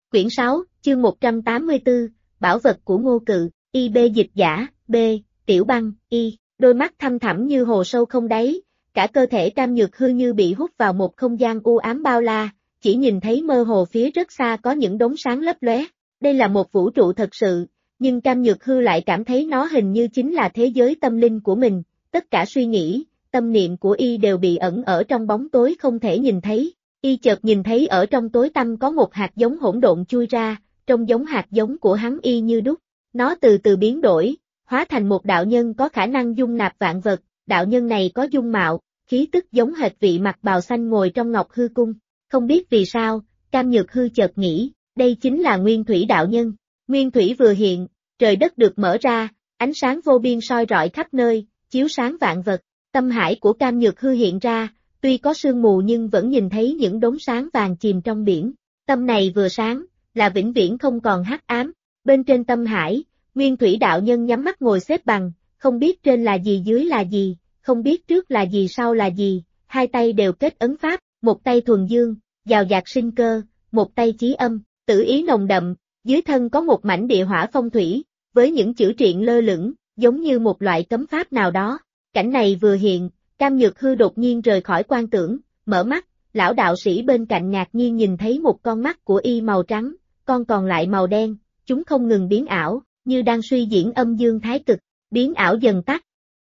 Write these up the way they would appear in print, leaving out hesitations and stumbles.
Quyển 6, chương 184, Bảo vật của Ngô Cự, IB dịch giả, B, Tiểu Băng, Y, đôi mắt thăm thẳm như hồ sâu không đáy, cả cơ thể Cam Nhược Hư như bị hút vào một không gian u ám bao la, chỉ nhìn thấy mơ hồ phía rất xa có những đốm sáng lấp lóe. Đây là một vũ trụ thật sự, nhưng Cam Nhược Hư lại cảm thấy nó hình như chính là thế giới tâm linh của mình, tất cả suy nghĩ, tâm niệm của Y đều bị ẩn ở trong bóng tối không thể nhìn thấy. Y chợt nhìn thấy ở trong tối tăm có một hạt giống hỗn độn chui ra, trông giống hạt giống của hắn y như đúc. Nó từ từ biến đổi, hóa thành một đạo nhân có khả năng dung nạp vạn vật, đạo nhân này có dung mạo, khí tức giống hệt vị mặc bào xanh ngồi trong Ngọc Hư Cung. Không biết vì sao, Cam Nhược Hư chợt nghĩ, đây chính là Nguyên Thủy đạo nhân. Nguyên Thủy vừa hiện, trời đất được mở ra, ánh sáng vô biên soi rọi khắp nơi, chiếu sáng vạn vật. Tâm hải của Cam Nhược Hư hiện ra, tuy có sương mù nhưng vẫn nhìn thấy những đốm sáng vàng chìm trong biển. Tâm này vừa sáng, là vĩnh viễn không còn hắc ám. Bên trên tâm hải, Nguyên Thủy đạo nhân nhắm mắt ngồi xếp bằng, không biết trên là gì dưới là gì, không biết trước là gì sau là gì, hai tay đều kết ấn pháp, một tay thuần dương, giàu dạt sinh cơ, một tay chí âm, tử ý nồng đậm, dưới thân có một mảnh địa hỏa phong thủy, với những chữ triện lơ lửng, giống như một loại cấm pháp nào đó. Cảnh này vừa hiện, Cam Nhược Hư đột nhiên rời khỏi quan tưởng, mở mắt, lão đạo sĩ bên cạnh ngạc nhiên nhìn thấy một con mắt của y màu trắng, con còn lại màu đen, chúng không ngừng biến ảo, như đang suy diễn âm dương thái cực, biến ảo dần tắt.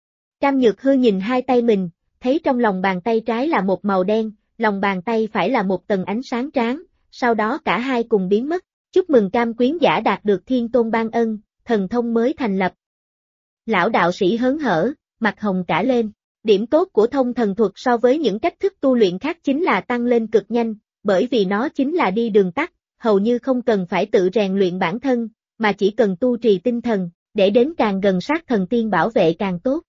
Cam Nhược Hư nhìn hai tay mình, thấy trong lòng bàn tay trái là một màu đen, lòng bàn tay phải là một tầng ánh sáng tráng, sau đó cả hai cùng biến mất. Chúc mừng Cam quyến giả đạt được Thiên Tôn ban ân, thần thông mới thành lập. Lão đạo sĩ hớn hở, mặt hồng cả lên. Điểm tốt của thông thần thuật so với những cách thức tu luyện khác chính là tăng lên cực nhanh, bởi vì nó chính là đi đường tắt, hầu như không cần phải tự rèn luyện bản thân, mà chỉ cần tu trì tinh thần, để đến càng gần sát thần tiên bảo vệ càng tốt.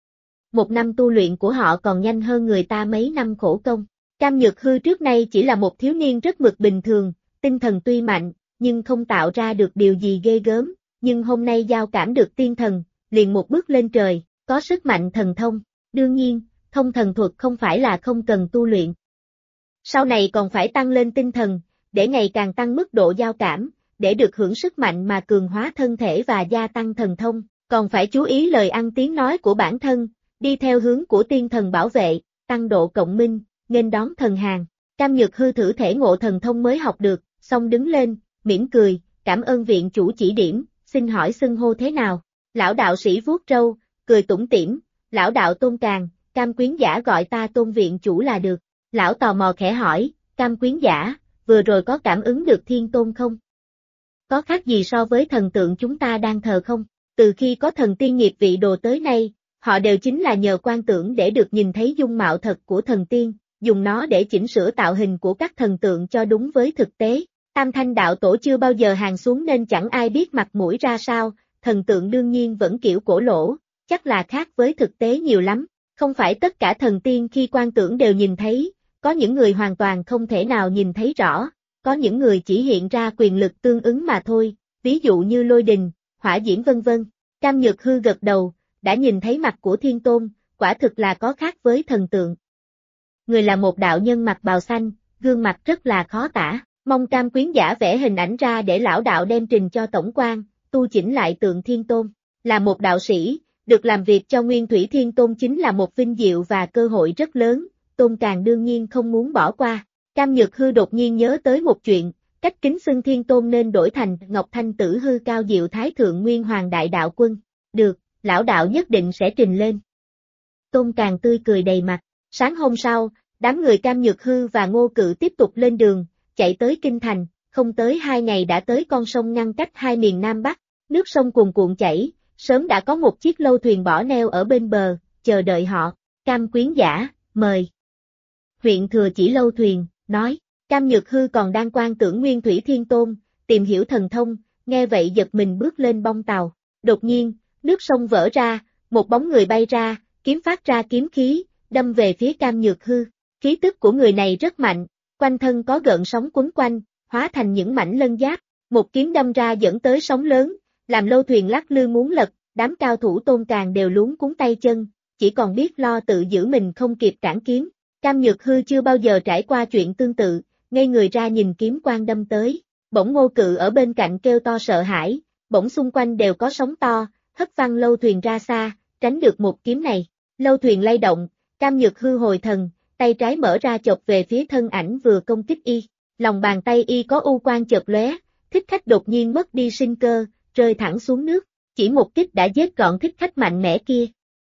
Một năm tu luyện của họ còn nhanh hơn người ta mấy năm khổ công. Cam Nhược Hư trước nay chỉ là một thiếu niên rất mực bình thường, tinh thần tuy mạnh, nhưng không tạo ra được điều gì ghê gớm, nhưng hôm nay giao cảm được tiên thần, liền một bước lên trời, có sức mạnh thần thông. Đương nhiên, thông thần thuật không phải là không cần tu luyện. Sau này còn phải tăng lên tinh thần, để ngày càng tăng mức độ giao cảm, để được hưởng sức mạnh mà cường hóa thân thể và gia tăng thần thông, còn phải chú ý lời ăn tiếng nói của bản thân, đi theo hướng của tiên thần bảo vệ, tăng độ cộng minh, nghênh đón thần hàng. Cam Nhược Hư thử thể ngộ thần thông mới học được, xong đứng lên, mỉm cười, cảm ơn viện chủ chỉ điểm, xin hỏi xưng hô thế nào. Lão đạo sĩ vuốt râu, cười tủm tỉm. Lão đạo Tôn Càn, Cam quyến giả gọi ta Tôn viện chủ là được. Lão tò mò khẽ hỏi, Cam quyến giả, vừa rồi có cảm ứng được Thiên Tôn không? Có khác gì so với thần tượng chúng ta đang thờ không? Từ khi có thần tiên nghiệp vị đồ tới nay, họ đều chính là nhờ quan tưởng để được nhìn thấy dung mạo thật của thần tiên, dùng nó để chỉnh sửa tạo hình của các thần tượng cho đúng với thực tế. Tam Thanh đạo tổ chưa bao giờ hàng xuống nên chẳng ai biết mặt mũi ra sao, thần tượng đương nhiên vẫn kiểu cổ lỗ. Chắc là khác với thực tế nhiều lắm, không phải tất cả thần tiên khi quan tưởng đều nhìn thấy, có những người hoàn toàn không thể nào nhìn thấy rõ, có những người chỉ hiện ra quyền lực tương ứng mà thôi, ví dụ như lôi đình, hỏa diễm vân vân. Cam Nhược Hư gật đầu, đã nhìn thấy mặt của Thiên Tôn, quả thực là có khác với thần tượng. Người là một đạo nhân mặc bào xanh, gương mặt rất là khó tả, mong Cam quyến giả vẽ hình ảnh ra để lão đạo đem trình cho tổng quan, tu chỉnh lại tượng Thiên Tôn. Là một đạo sĩ, được làm việc cho Nguyên Thủy Thiên Tôn chính là một vinh diệu và cơ hội rất lớn, Tôn Càn đương nhiên không muốn bỏ qua. Cam Nhược Hư đột nhiên nhớ tới một chuyện, cách kính xưng Thiên Tôn nên đổi thành Ngọc Thanh Tử Hư Cao Diệu Thái Thượng Nguyên Hoàng Đại Đạo Quân. Được, lão đạo nhất định sẽ trình lên. Tôn Càn tươi cười đầy mặt. Sáng hôm sau, đám người Cam Nhược Hư và Ngô Cự tiếp tục lên đường, chạy tới Kinh Thành, không tới 2 ngày đã tới con sông ngăn cách hai miền Nam Bắc, nước sông cuồn cuộn chảy. Sớm đã có một chiếc lâu thuyền bỏ neo ở bên bờ, chờ đợi họ. Cam quyến giả, mời. Huyện thừa chỉ lâu thuyền, nói. Cam Nhược Hư còn đang quan tưởng Nguyên Thủy Thiên Tôn, tìm hiểu thần thông, nghe vậy giật mình bước lên bong tàu. Đột nhiên, nước sông vỡ ra, một bóng người bay ra, kiếm phát ra kiếm khí, đâm về phía Cam Nhược Hư. Khí tức của người này rất mạnh, quanh thân có gợn sóng quấn quanh, hóa thành những mảnh lân giáp. Một kiếm đâm ra dẫn tới sóng lớn, làm lâu thuyền lắc lư muốn lật, đám cao thủ Tôn Càn đều luống cuống tay chân, chỉ còn biết lo tự giữ mình không kịp cản kiếm. Cam Nhược Hư chưa bao giờ trải qua chuyện tương tự, ngây người ra nhìn kiếm quang đâm tới, Bỗng Ngô Cự ở bên cạnh kêu to sợ hãi, bỗng xung quanh đều có sóng to, hất văng lâu thuyền ra xa, tránh được một kiếm này. Lâu thuyền lay động, Cam Nhược Hư hồi thần, tay trái mở ra chộp về phía thân ảnh vừa công kích y. Lòng bàn tay y có u quang chợt lóe, Thích Khách đột nhiên mất đi sinh cơ, rơi thẳng xuống nước, chỉ một kích đã giết gọn Thích Khách mạnh mẽ kia.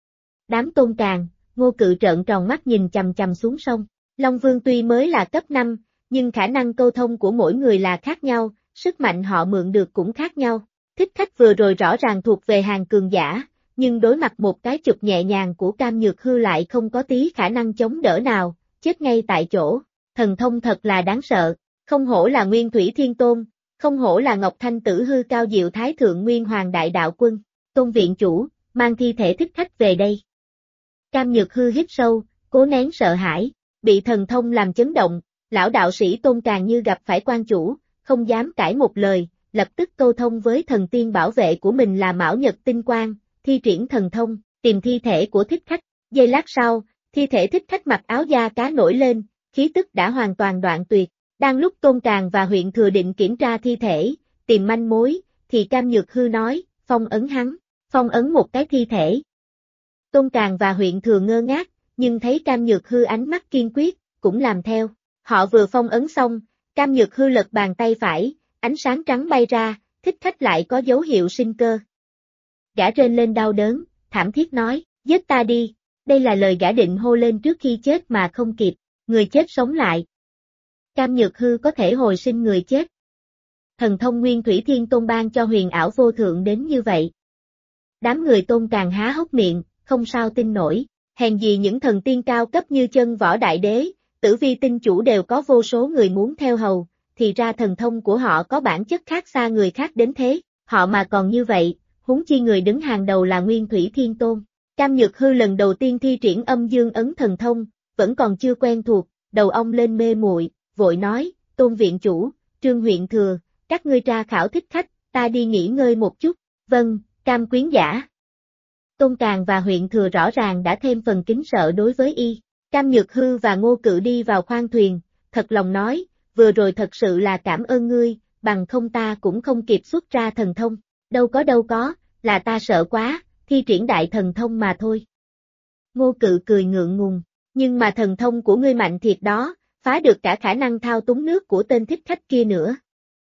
Đám Tôn Càn, Ngô Cự trợn tròn mắt nhìn chằm chằm xuống sông. Long Vương tuy mới là cấp 5, nhưng khả năng câu thông của mỗi người là khác nhau, sức mạnh họ mượn được cũng khác nhau. Thích Khách vừa rồi rõ ràng thuộc về hàng cường giả, nhưng đối mặt một cái chụp nhẹ nhàng của Cam Nhược Hư lại không có tí khả năng chống đỡ nào, chết ngay tại chỗ. Thần thông thật là đáng sợ, không hổ là Nguyên Thủy Thiên Tôn, không hổ là Ngọc Thanh Tử Hư Cao Diệu Thái Thượng Nguyên Hoàng Đại Đạo Quân. Tôn viện chủ, mang thi thể Thích Khách về đây. Cam Nhược Hư hít sâu, cố nén sợ hãi, bị thần thông làm chấn động, lão đạo sĩ Tôn Càn như gặp phải quan chủ, không dám cãi một lời, lập tức câu thông với thần tiên bảo vệ của mình là Mão Nhật Tinh Quang, thi triển thần thông, tìm thi thể của Thích Khách. Giây lát sau, thi thể Thích Khách mặc áo da cá nổi lên, khí tức đã hoàn toàn đoạn tuyệt. Đang lúc Tôn Càn và huyện thừa định kiểm tra thi thể, tìm manh mối, thì Cam Nhược Hư nói, phong ấn hắn, phong ấn một cái thi thể. Tôn Càn và huyện thừa ngơ ngác, nhưng thấy Cam Nhược Hư ánh mắt kiên quyết, cũng làm theo. Họ vừa phong ấn xong, Cam Nhược Hư lật bàn tay phải, ánh sáng trắng bay ra, Thích Khách lại có dấu hiệu sinh cơ. Gã rên lên đau đớn, thảm thiết nói, giết ta đi, đây là lời gã định hô lên trước khi chết mà không kịp, người chết sống lại. Cam Nhược Hư có thể hồi sinh người chết. Thần thông Nguyên Thủy Thiên Tôn ban cho huyền ảo vô thượng đến như vậy. Đám người Tôn Càn há hốc miệng, không sao tin nổi, hèn gì những thần tiên cao cấp như Chân Võ Đại Đế, Tử Vi Tinh Chủ đều có vô số người muốn theo hầu, thì ra thần thông của họ có bản chất khác xa người khác đến thế, họ mà còn như vậy, huống chi người đứng hàng đầu là Nguyên Thủy Thiên Tôn. Cam Nhược Hư lần đầu tiên thi triển Âm Dương Ấn thần thông, vẫn còn chưa quen thuộc, đầu ong lên mê muội, vội nói, Tôn viện chủ, Trương huyện thừa, các ngươi tra khảo Thích Khách, ta đi nghỉ ngơi một chút. Vâng, Cam quyến giả. Tôn Càn và huyện thừa rõ ràng đã thêm phần kính sợ đối với y. Cam Nhược Hư và Ngô Cự đi vào khoang thuyền, thật lòng nói, vừa rồi thật sự là cảm ơn ngươi, bằng không ta cũng không kịp xuất ra thần thông. Đâu có, là ta sợ quá, thi triển đại thần thông mà thôi. Ngô Cự cười ngượng ngùng, nhưng mà thần thông của ngươi mạnh thiệt đó, phá được cả khả năng thao túng nước của tên Thích Khách kia nữa.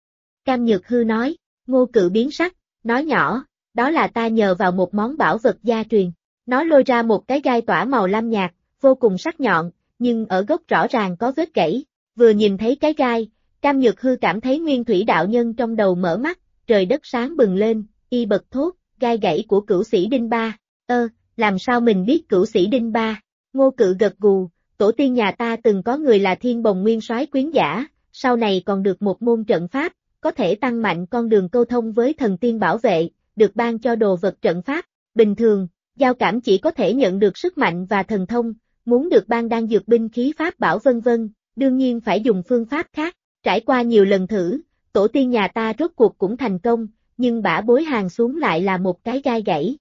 Cam Nhược Hư nói, Ngô Cự biến sắc, nói nhỏ, đó là ta nhờ vào một món bảo vật gia truyền. Nó lôi ra một cái gai tỏa màu lam nhạt, vô cùng sắc nhọn, nhưng ở gốc rõ ràng có vết gãy. Vừa nhìn thấy cái gai, Cam Nhược Hư cảm thấy Nguyên Thủy đạo nhân trong đầu mở mắt, trời đất sáng bừng lên, y bật thốt, gai gãy của Cửu Sĩ Đinh Ba. Làm sao mình biết Cửu Sĩ Đinh Ba? Ngô Cự gật gù, tổ tiên nhà ta từng có người là Thiên Bồng Nguyên Soái quyến giả, sau này còn được một môn trận pháp, có thể tăng mạnh con đường câu thông với thần tiên bảo vệ, được ban cho đồ vật trận pháp. Bình thường, giao cảm chỉ có thể nhận được sức mạnh và thần thông, muốn được ban đan dược binh khí pháp bảo vân vân, đương nhiên phải dùng phương pháp khác. Trải qua nhiều lần thử, tổ tiên nhà ta rốt cuộc cũng thành công, nhưng bả bối hàng xuống lại là một cái gai gãy.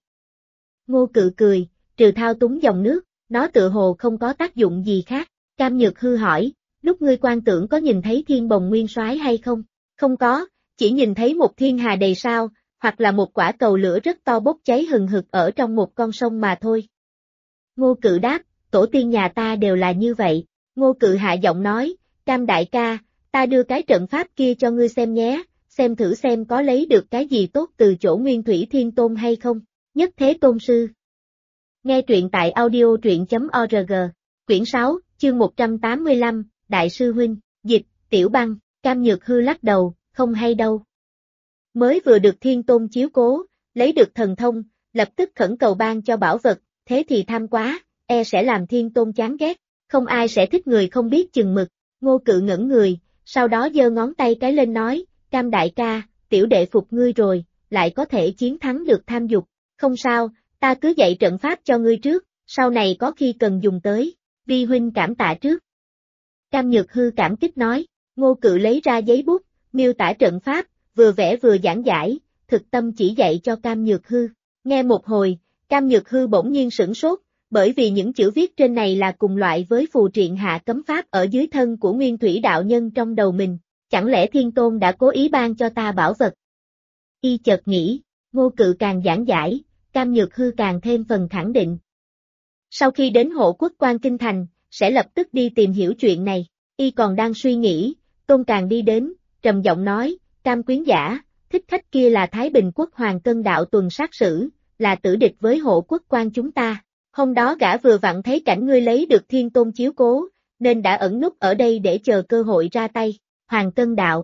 Ngô Cự cười, trừ thao túng dòng nước, nó tựa hồ không có tác dụng gì khác. Cam Nhược Hư hỏi, lúc ngươi quan tưởng có nhìn thấy Thiên Bồng Nguyên Soái hay không? Không có, chỉ nhìn thấy một thiên hà đầy sao, hoặc là một quả cầu lửa rất to bốc cháy hừng hực ở trong một con sông mà thôi. Ngô Cự đáp, tổ tiên nhà ta đều là như vậy. Ngô Cự hạ giọng nói, Cam đại ca, ta đưa cái trận pháp kia cho ngươi xem nhé, xem thử xem có lấy được cái gì tốt từ chỗ Nguyên Thủy Thiên Tôn hay không. Nhất Thế Tôn Sư. Nghe truyện tại audio.org, quyển 6, chương 185, Đại sư Huynh, dịch, Tiểu Băng. Cam Nhược Hư lắc đầu, không hay đâu. Mới vừa được Thiên Tôn chiếu cố, lấy được thần thông, lập tức khẩn cầu ban cho bảo vật, thế thì tham quá, sẽ làm Thiên Tôn chán ghét, không ai sẽ thích người không biết chừng mực. Ngô Cự ngẩn người, sau đó giơ ngón tay cái lên nói, Cam đại ca, tiểu đệ phục ngươi rồi, lại có thể chiến thắng được tham dục. Không sao, ta cứ dạy trận pháp cho ngươi trước, sau này có khi cần dùng tới, vi huynh cảm tạ trước. Cam Nhược Hư cảm kích nói, Ngô Cự lấy ra giấy bút, miêu tả trận pháp, vừa vẽ vừa giảng giải, thực tâm chỉ dạy cho Cam Nhược Hư. Nghe một hồi, Cam Nhược Hư bỗng nhiên sửng sốt, bởi vì những chữ viết trên này là cùng loại với phù triện hạ cấm pháp ở dưới thân của Nguyên Thủy đạo nhân trong đầu mình. chẳng lẽ Thiên Tôn đã cố ý ban cho ta bảo vật? Y chợt nghĩ, Ngô Cự càng giảng giải, Cam Nhược Hư càng thêm phần khẳng định. Sau khi đến Hộ Quốc Quan Kinh Thành, sẽ lập tức đi tìm hiểu chuyện này. Y còn đang suy nghĩ, Tôn Càng đi đến, trầm giọng nói, Cam quyến giả, thích khách kia là Thái Bình Quốc Hoàng Cân Đạo tuần sát sử, là tử địch với Hộ Quốc Quan chúng ta. Hôm đó gã vừa vặn thấy cảnh ngươi lấy được Thiên Tôn chiếu cố, nên đã ẩn núp ở đây để chờ cơ hội ra tay. Hoàng Cân Đạo.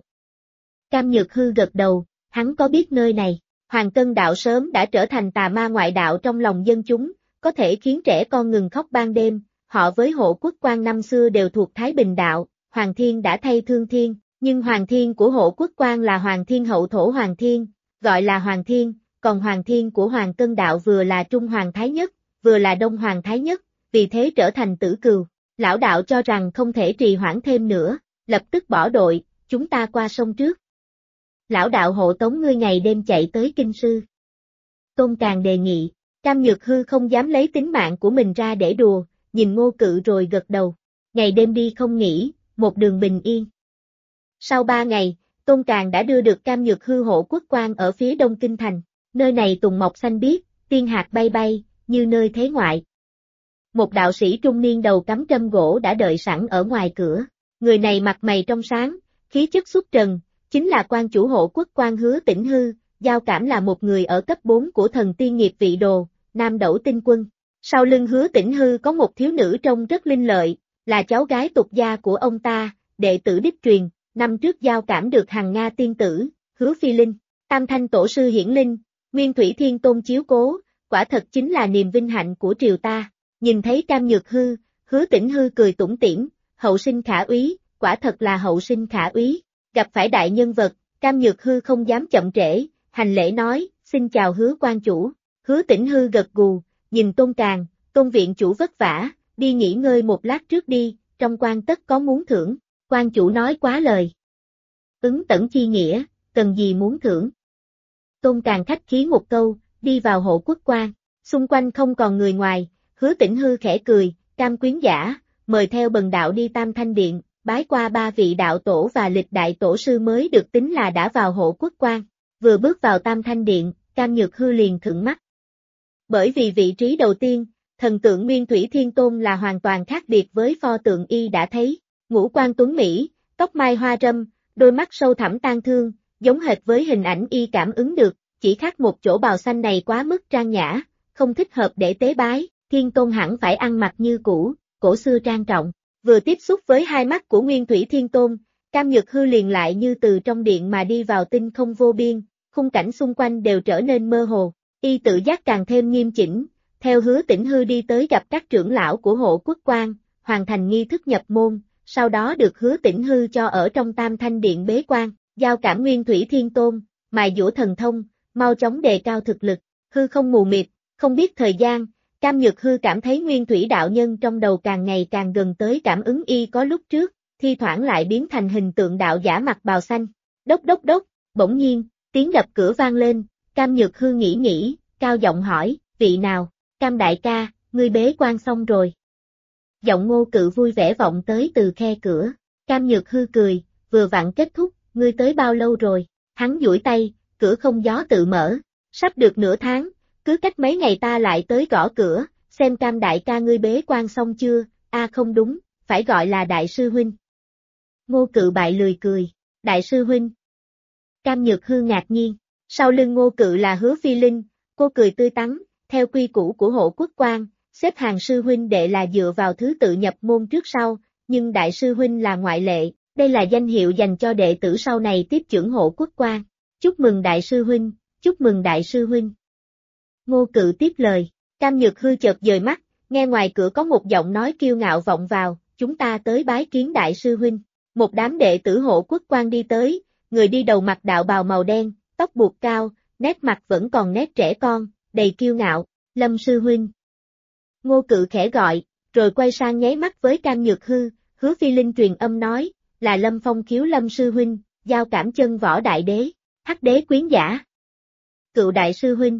Cam Nhược Hư gật đầu, hắn có biết nơi này. Hoàng Cân Đạo sớm đã trở thành tà ma ngoại đạo trong lòng dân chúng, có thể khiến trẻ con ngừng khóc ban đêm. Họ với Hộ Quốc Quan năm xưa đều thuộc Thái Bình Đạo, Hoàng Thiên đã thay Thương Thiên, nhưng Hoàng Thiên của Hộ Quốc Quan là Hoàng Thiên hậu thổ Hoàng Thiên, gọi là Hoàng Thiên, còn Hoàng Thiên của Hoàng Cân Đạo vừa là Trung Hoàng Thái Nhất, vừa là Đông Hoàng Thái Nhất, vì thế trở thành tử cừu. Lão đạo cho rằng không thể trì hoãn thêm nữa, lập tức bỏ đội, chúng ta qua sông trước. Lão đạo hộ tống ngươi ngày đêm chạy tới Kinh Sư. Tôn Càng đề nghị, Cam Nhược Hư không dám lấy tính mạng của mình ra để đùa, nhìn Ngô Cự rồi gật đầu. Ngày đêm đi không nghỉ, một đường bình yên. Sau 3 ngày, Tôn Càng đã đưa được Cam Nhược Hư Hộ Quốc Quan ở phía đông kinh thành. Nơi này tùng mọc xanh biếc, tiên hạt bay bay, như nơi thế ngoại. Một đạo sĩ trung niên đầu cắm trâm gỗ đã đợi sẵn ở ngoài cửa. Người này mặt mày trong sáng, khí chất xuất trần, chính là quan chủ Hộ Quốc Quan Hứa Tĩnh Hư. Giao Cảm là một người ở cấp 4 của thần tiên nghiệp vị đồ, Nam Đẩu Tinh Quân. Sau lưng Hứa Tĩnh Hư có một thiếu nữ trông rất linh lợi, là cháu gái tục gia của ông ta, đệ tử đích truyền. Năm trước Giao Cảm được Hằng Nga tiên tử, Hứa Phi Linh, Tam Thanh Tổ sư hiển linh, Nguyên Thủy Thiên Tôn chiếu cố, quả thật chính là niềm vinh hạnh của triều ta. Nhìn thấy Cam Nhược Hư, Hứa Tĩnh Hư cười tủm tỉm, hậu sinh khả úy, quả thật là hậu sinh khả úy. Gặp phải đại nhân vật, Cam Nhược Hư không dám chậm trễ, hành lễ nói, xin chào Hứa quan chủ. Hứa Tĩnh Hư gật gù, nhìn Tôn Càng, Tôn viện chủ vất vả, đi nghỉ ngơi một lát trước đi, trong quan tất có muốn thưởng. Quan chủ nói quá lời. Ứng tẩn chi nghĩa, cần gì muốn thưởng. Tôn Càng khách khí một câu, đi vào Hộ Quốc Quan, xung quanh không còn người ngoài, Hứa Tĩnh Hư khẽ cười, Cam quyến giả, mời theo bần đạo đi Tam Thanh Điện, bái qua 3 vị đạo tổ và lịch đại tổ sư mới được tính là đã vào Hộ Quốc Quan. Vừa bước vào Tam Thanh Điện, Cam Nhược Hư liền khựng mắt. Bởi vì vị trí đầu tiên, thần tượng Nguyên Thủy Thiên Tôn là hoàn toàn khác biệt với pho tượng y đã thấy. Ngũ quan tuấn Mỹ, tóc mai hoa râm, đôi mắt sâu thẳm tang thương, giống hệt với hình ảnh y cảm ứng được, chỉ khác một chỗ bào xanh này quá mức trang nhã, không thích hợp để tế bái, Thiên Tôn hẳn phải ăn mặc như cũ, cổ xưa trang trọng. Vừa tiếp xúc với hai mắt của Nguyên Thủy Thiên Tôn, Cam Nhược Hư liền lại như từ trong điện mà đi vào tinh không vô biên, khung cảnh xung quanh đều trở nên mơ hồ, y tự giác càng thêm nghiêm chỉnh, theo Hứa Tĩnh Hư đi tới gặp các trưởng lão của Hộ Quốc Quan, hoàn thành nghi thức nhập môn. Sau đó được Hứa Tĩnh Hư cho ở trong Tam Thanh Điện bế quan, Giao Cảm Nguyên Thủy Thiên Tôn, mài dũa thần thông, mau chóng đề cao thực lực. Hư không mù mịt, không biết thời gian, Cam Nhược Hư cảm thấy Nguyên Thủy đạo nhân trong đầu càng ngày càng gần tới cảm ứng y có lúc trước, thi thoảng lại biến thành hình tượng đạo giả mặc bào xanh. Đốc đốc đốc, bỗng nhiên, tiếng đập cửa vang lên, Cam Nhược Hư nghĩ, cao giọng hỏi, vị nào? Cam đại ca, ngươi bế quan xong rồi. Giọng Ngô Cự vui vẻ vọng tới từ khe cửa. Cam Nhược Hư cười, vừa vặn kết thúc, ngươi tới bao lâu rồi? Hắn duỗi tay, cửa không gió tự mở. Sắp được nửa tháng, cứ cách mấy ngày ta lại tới gõ cửa, xem Cam đại ca ngươi bế quan xong chưa? Không đúng, phải gọi là đại sư huynh. Ngô Cự bại lười cười, đại sư huynh. Cam Nhược Hư ngạc nhiên, sau lưng Ngô Cự là Hứa Phi Linh, cô cười tươi tắn, theo quy củ của Hộ Quốc Quan. Xếp hàng sư huynh đệ là dựa vào thứ tự nhập môn trước sau, nhưng đại sư huynh là ngoại lệ, đây là danh hiệu dành cho đệ tử sau này tiếp chưởng Hộ Quốc Quan. Chúc mừng đại sư huynh, chúc mừng đại sư huynh. Ngô Cự tiếp lời, Cam Nhược Hư chợt dời mắt, nghe ngoài cửa có một giọng nói kiêu ngạo vọng vào, chúng ta tới bái kiến đại sư huynh. Một đám đệ tử Hộ Quốc Quan đi tới, người đi đầu mặc đạo bào màu đen, tóc buộc cao, nét mặt vẫn còn nét trẻ con, đầy kiêu ngạo, Lâm sư huynh. Ngô Cự khẽ gọi, rồi quay sang nháy mắt với Cam Nhược Hư, Hứa Phi Linh truyền âm nói, là Lâm Phong Khiếu Lâm sư huynh, Giao Cảm chân võ đại đế, Hắc đế quyến giả. Cựu đại sư huynh.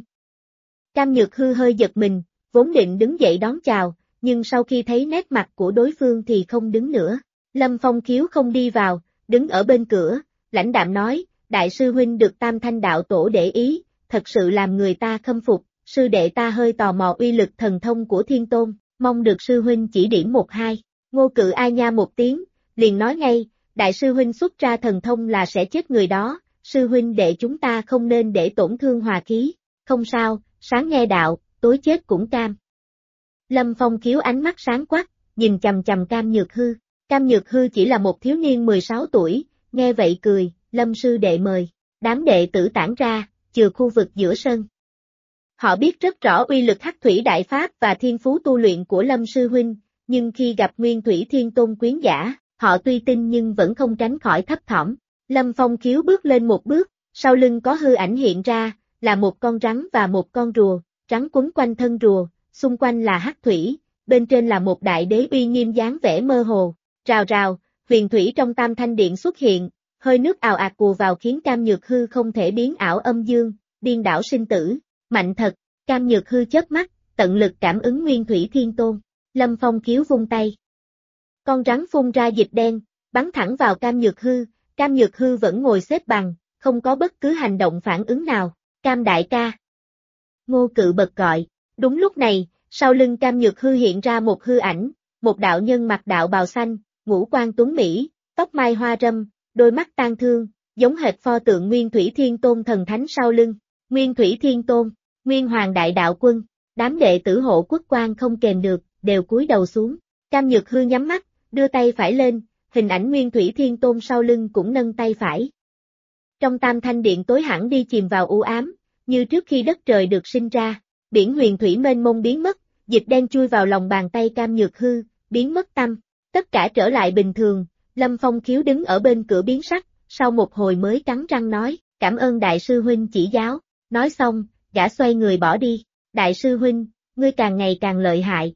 Cam Nhược Hư hơi giật mình, vốn định đứng dậy đón chào, nhưng sau khi thấy nét mặt của đối phương thì không đứng nữa. Lâm Phong Khiếu không đi vào, đứng ở bên cửa, lãnh đạm nói, đại sư huynh được Tam Thanh đạo tổ để ý, thật sự làm người ta khâm phục, sư đệ ta hơi tò mò uy lực thần thông của Thiên Tôn, mong được sư huynh chỉ điểm một hai. Ngô Cự ai nha một tiếng, liền nói ngay, đại sư huynh xuất ra thần thông là sẽ chết người đó, sư huynh đệ chúng ta không nên để tổn thương hòa khí, không sao, sáng nghe đạo, tối chết cũng cam. Lâm Phong Khiếu ánh mắt sáng quắc, nhìn chằm chằm Cam Nhược Hư. Cam Nhược Hư chỉ là một thiếu niên 16 tuổi, nghe vậy cười, Lâm sư đệ mời, đám đệ tử tản ra, chừa khu vực giữa sân. Họ biết rất rõ uy lực Hắc Thủy Đại Pháp và thiên phú tu luyện của Lâm sư huynh, nhưng khi gặp Nguyên Thủy Thiên Tôn quyến giả, họ tuy tin nhưng vẫn không tránh khỏi thấp thỏm. Lâm Phong Khiếu bước lên một bước, sau lưng có hư ảnh hiện ra, là một con rắn và một con rùa, rắn quấn quanh thân rùa, xung quanh là hắc thủy, bên trên là một đại đế uy nghiêm dáng vẻ mơ hồ. Rào rào, huyền thủy trong Tam Thanh Điện xuất hiện, hơi nước ào ạt cù vào khiến Cam Nhược Hư không thể biến ảo âm dương, điên đảo sinh tử, mạnh thật. Cam Nhược Hư chớp mắt, tận lực cảm ứng Nguyên Thủy Thiên Tôn. Lâm Phong Khiếu vung tay. Con rắn phun ra dịch đen, bắn thẳng vào Cam Nhược Hư. Cam Nhược Hư vẫn ngồi xếp bằng, không có bất cứ hành động phản ứng nào. Cam đại ca. Ngô Cự bật gọi. Đúng lúc này, sau lưng Cam Nhược Hư hiện ra một hư ảnh, một đạo nhân mặc đạo bào xanh, ngũ quan tuấn mỹ, tóc mai hoa râm, đôi mắt tang thương, giống hệt pho tượng Nguyên Thủy Thiên Tôn thần thánh sau lưng. Nguyên Thủy Thiên Tôn, Nguyên Hoàng Đại Đạo Quân, đám đệ tử Hộ Quốc quan không kềm được, đều cúi đầu xuống. Cam Nhược Hư nhắm mắt, đưa tay phải lên, hình ảnh Nguyên Thủy Thiên Tôn sau lưng cũng nâng tay phải. Trong Tam Thanh Điện tối hẳn đi chìm vào u ám, như trước khi đất trời được sinh ra, biển huyền thủy mênh mông biến mất, dịch đen chui vào lòng bàn tay Cam Nhược Hư, biến mất tâm, tất cả trở lại bình thường. Lâm Phong Khiếu đứng ở bên cửa biến sắc, sau một hồi mới cắn răng nói, cảm ơn đại sư huynh chỉ giáo, nói xong, gã xoay người bỏ đi, đại sư huynh, ngươi càng ngày càng lợi hại.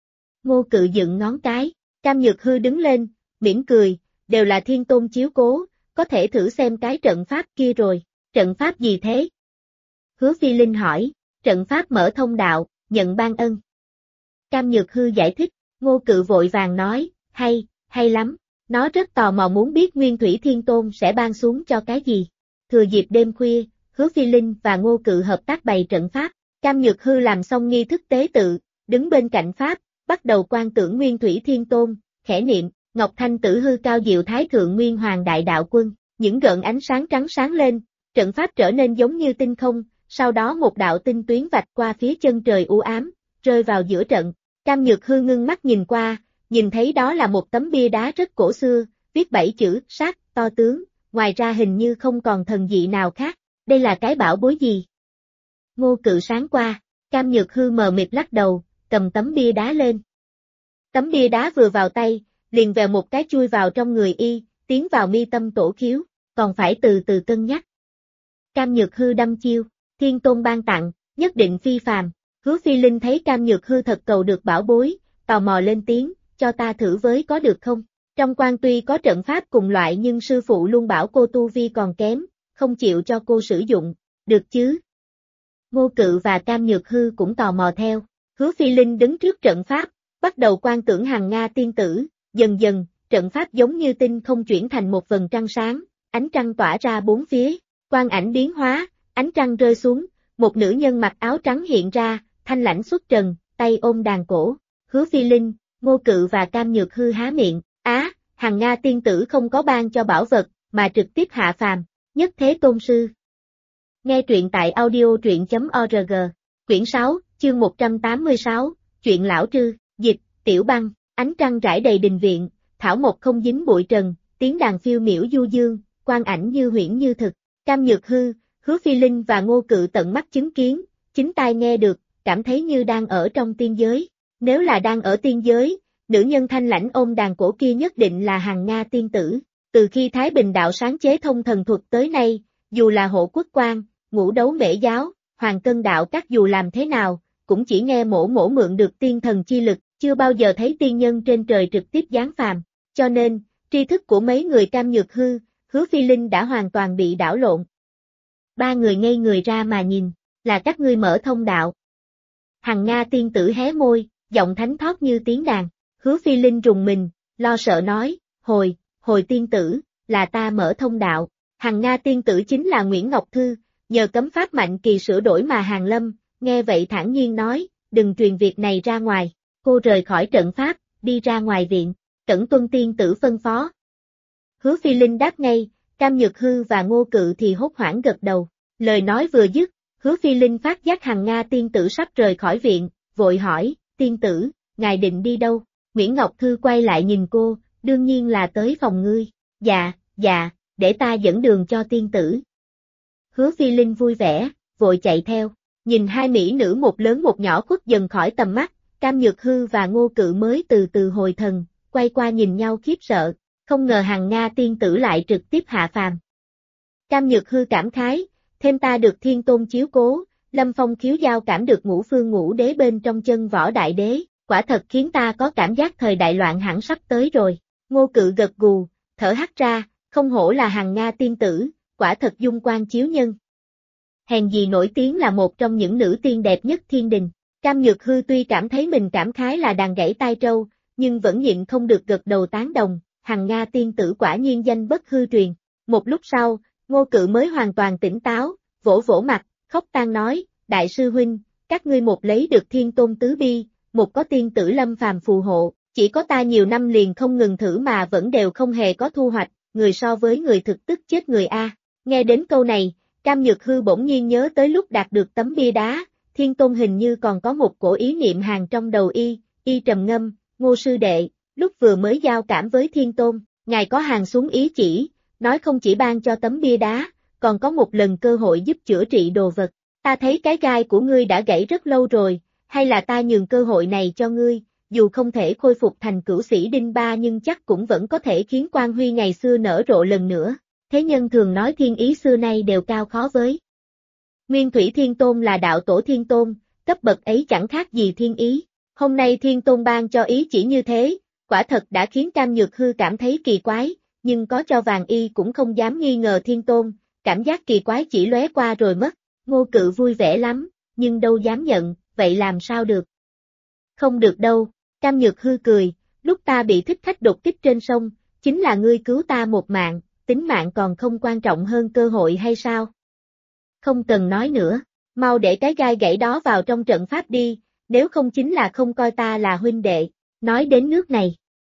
Ngô Cự dựng ngón cái, Cam Nhược Hư đứng lên, mỉm cười, đều là Thiên Tôn chiếu cố, có thể thử xem cái trận pháp kia rồi, trận pháp gì thế? Hứa Phi Linh hỏi, trận pháp mở thông đạo, nhận ban ân. Cam Nhược Hư giải thích, Ngô Cự vội vàng nói, hay lắm, nó rất tò mò muốn biết Nguyên Thủy Thiên Tôn sẽ ban xuống cho cái gì. Thừa dịp đêm khuya, Hứa Phi Linh và Ngô Cự hợp tác bày trận pháp, Cam Nhược Hư làm xong nghi thức tế tự, đứng bên cạnh pháp, bắt đầu quan tưởng Nguyên Thủy Thiên Tôn, khẽ niệm, Ngọc Thanh Tử Hư Cao Diệu Thái Thượng Nguyên Hoàng Đại Đạo Quân, những gợn ánh sáng trắng sáng lên, trận pháp trở nên giống như tinh không, sau đó một đạo tinh tuyến vạch qua phía chân trời u ám, rơi vào giữa trận. Cam Nhược Hư ngưng mắt nhìn qua, nhìn thấy đó là một tấm bia đá rất cổ xưa, viết 7 chữ, sát, to tướng, ngoài ra hình như không còn thần dị nào khác, đây là cái bảo bối gì? Ngô Cự sáng qua, Cam Nhược Hư mờ mịt lắc đầu, cầm tấm bia đá lên. Tấm bia đá vừa vào tay, liền vèo một cái chui vào trong người y, tiến vào mi tâm tổ khiếu, còn phải từ từ cân nhắc. Cam Nhược Hư đâm chiêu, Thiên Tôn ban tặng, nhất định phi phàm. Hứa Phi Linh thấy Cam Nhược Hư thật cầu được bảo bối, tò mò lên tiếng, cho ta thử với có được không? Trong quan tuy có trận pháp cùng loại nhưng sư phụ luôn bảo cô tu vi còn kém, không chịu cho cô sử dụng, được chứ? Ngô Cự và Cam Nhược Hư cũng tò mò theo. Hứa Phi Linh đứng trước trận pháp, bắt đầu quan tưởng Hằng Nga tiên tử, dần dần, trận pháp giống như tinh không chuyển thành một vầng trăng sáng, ánh trăng tỏa ra bốn phía, quang ảnh biến hóa, ánh trăng rơi xuống, một nữ nhân mặc áo trắng hiện ra, thanh lãnh xuất trần, tay ôm đàn cổ. Hứa Phi Linh, Ngô Cự và Cam Nhược Hư há miệng, Hằng Nga tiên tử không có ban cho bảo vật, mà trực tiếp hạ phàm, nhất thế tôn sư. Nghe truyện tại audio truyện.org, quyển 6, chương 186, chuyện lão trư, dịch, Tiểu Băng, ánh trăng rải đầy đình viện, thảo mộc không dính bụi trần, tiếng đàn phiêu miểu du dương, quang ảnh như huyễn như thực. Cam Nhược Hư, Hứa Phi Linh và Ngô Cự tận mắt chứng kiến, chính tai nghe được, cảm thấy như đang ở trong tiên giới. Nếu là đang ở tiên giới, nữ nhân thanh lãnh ôm đàn cổ kia nhất định là Hằng Nga tiên tử. Từ khi Thái Bình đạo sáng chế thông thần thuật tới nay, dù là Hộ Quốc quan, Ngũ Đấu Mễ giáo, Hoàng Cân đạo các dù làm thế nào, cũng chỉ nghe mổ mượn được tiên thần chi lực, chưa bao giờ thấy tiên nhân trên trời trực tiếp giáng phàm. Cho nên, tri thức của mấy người Cam Nhược Hư, Hứa Phi Linh đã hoàn toàn bị đảo lộn. Ba người ngây người ra mà nhìn, là các ngươi mở thông đạo. Hằng Nga tiên tử hé môi, giọng thánh thót như tiếng đàn. Hứa Phi Linh rùng mình, lo sợ nói, hồi tiên tử, là ta mở thông đạo. Hằng Nga tiên tử chính là Nguyễn Ngọc Thư, nhờ cấm pháp Mạnh Kỳ sửa đổi mà hàng lâm, nghe vậy thản nhiên nói, đừng truyền việc này ra ngoài. Cô rời khỏi trận pháp, đi ra ngoài viện, cẩn tuân tiên tử phân phó. Hứa Phi Linh đáp ngay, Cam Nhược Hư và Ngô Cự thì hốt hoảng gật đầu. Lời nói vừa dứt, Hứa Phi Linh phát giác Hằng Nga tiên tử sắp rời khỏi viện, vội hỏi, tiên tử, ngài định đi đâu? Nguyễn Ngọc Thư quay lại nhìn cô, đương nhiên là tới phòng ngươi. Dạ, để ta dẫn đường cho tiên tử. Hứa Phi Linh vui vẻ, vội chạy theo, nhìn hai mỹ nữ một lớn một nhỏ khuất dần khỏi tầm mắt, Cam Nhược Hư và Ngô Cự mới từ từ hồi thần, quay qua nhìn nhau khiếp sợ, không ngờ Hằng Nga tiên tử lại trực tiếp hạ phàm. Cam Nhược Hư cảm khái, thêm ta được Thiên Tôn chiếu cố, Lâm Phong khiếu giao cảm được Ngũ Phương Ngũ Đế bên trong chân võ đại đế, quả thật khiến ta có cảm giác thời đại loạn hẳn sắp tới rồi. Ngô Cự gật gù, thở hắt ra, không hổ là Hằng Nga tiên tử, quả thật dung quan chiếu nhân. Hèn gì nổi tiếng là một trong những nữ tiên đẹp nhất thiên đình. Cam Nhược Hư tuy cảm thấy mình cảm khái là đàn gãy tai trâu, nhưng vẫn nhịn không được gật đầu tán đồng, Hằng Nga tiên tử quả nhiên danh bất hư truyền. Một lúc sau, Ngô Cự mới hoàn toàn tỉnh táo, vỗ vỗ mặt, khóc tang nói, đại sư huynh, các ngươi một lấy được Thiên Tôn tứ bi, một có tiên tử lâm phàm phù hộ, chỉ có ta nhiều năm liền không ngừng thử mà vẫn đều không hề có thu hoạch, người so với người thực tức chết người a. Nghe đến câu này, Cam Nhược Hư bỗng nhiên nhớ tới lúc đạt được tấm bia đá, Thiên Tôn hình như còn có một cổ ý niệm hàng trong đầu y trầm ngâm, Ngô sư đệ, lúc vừa mới giao cảm với Thiên Tôn, ngài có hàng xuống ý chỉ, nói không chỉ ban cho tấm bia đá, còn có một lần cơ hội giúp chữa trị đồ vật. Ta thấy cái gai của ngươi đã gãy rất lâu rồi, hay là ta nhường cơ hội này cho ngươi, dù không thể khôi phục thành cửu sĩ đinh ba nhưng chắc cũng vẫn có thể khiến Quan Huy ngày xưa nở rộ lần nữa. Thế nhân thường nói thiên ý xưa nay đều cao khó với. Nguyên Thủy Thiên Tôn là đạo tổ Thiên Tôn, cấp bậc ấy chẳng khác gì thiên ý. Hôm nay Thiên Tôn ban cho ý chỉ như thế, quả thật đã khiến Cam Nhược Hư cảm thấy kỳ quái, nhưng có cho vàng y cũng không dám nghi ngờ Thiên Tôn, cảm giác kỳ quái chỉ lóe qua rồi mất. Ngô Cự vui vẻ lắm, nhưng đâu dám nhận, vậy làm sao được? Không được đâu, Cam Nhược Hư cười, lúc ta bị thích khách đột kích trên sông, chính là ngươi cứu ta một mạng, tính mạng còn không quan trọng hơn cơ hội hay sao? Không cần nói nữa, mau để cái gai gãy đó vào trong trận pháp đi, nếu không chính là không coi ta là huynh đệ. Nói đến nước này,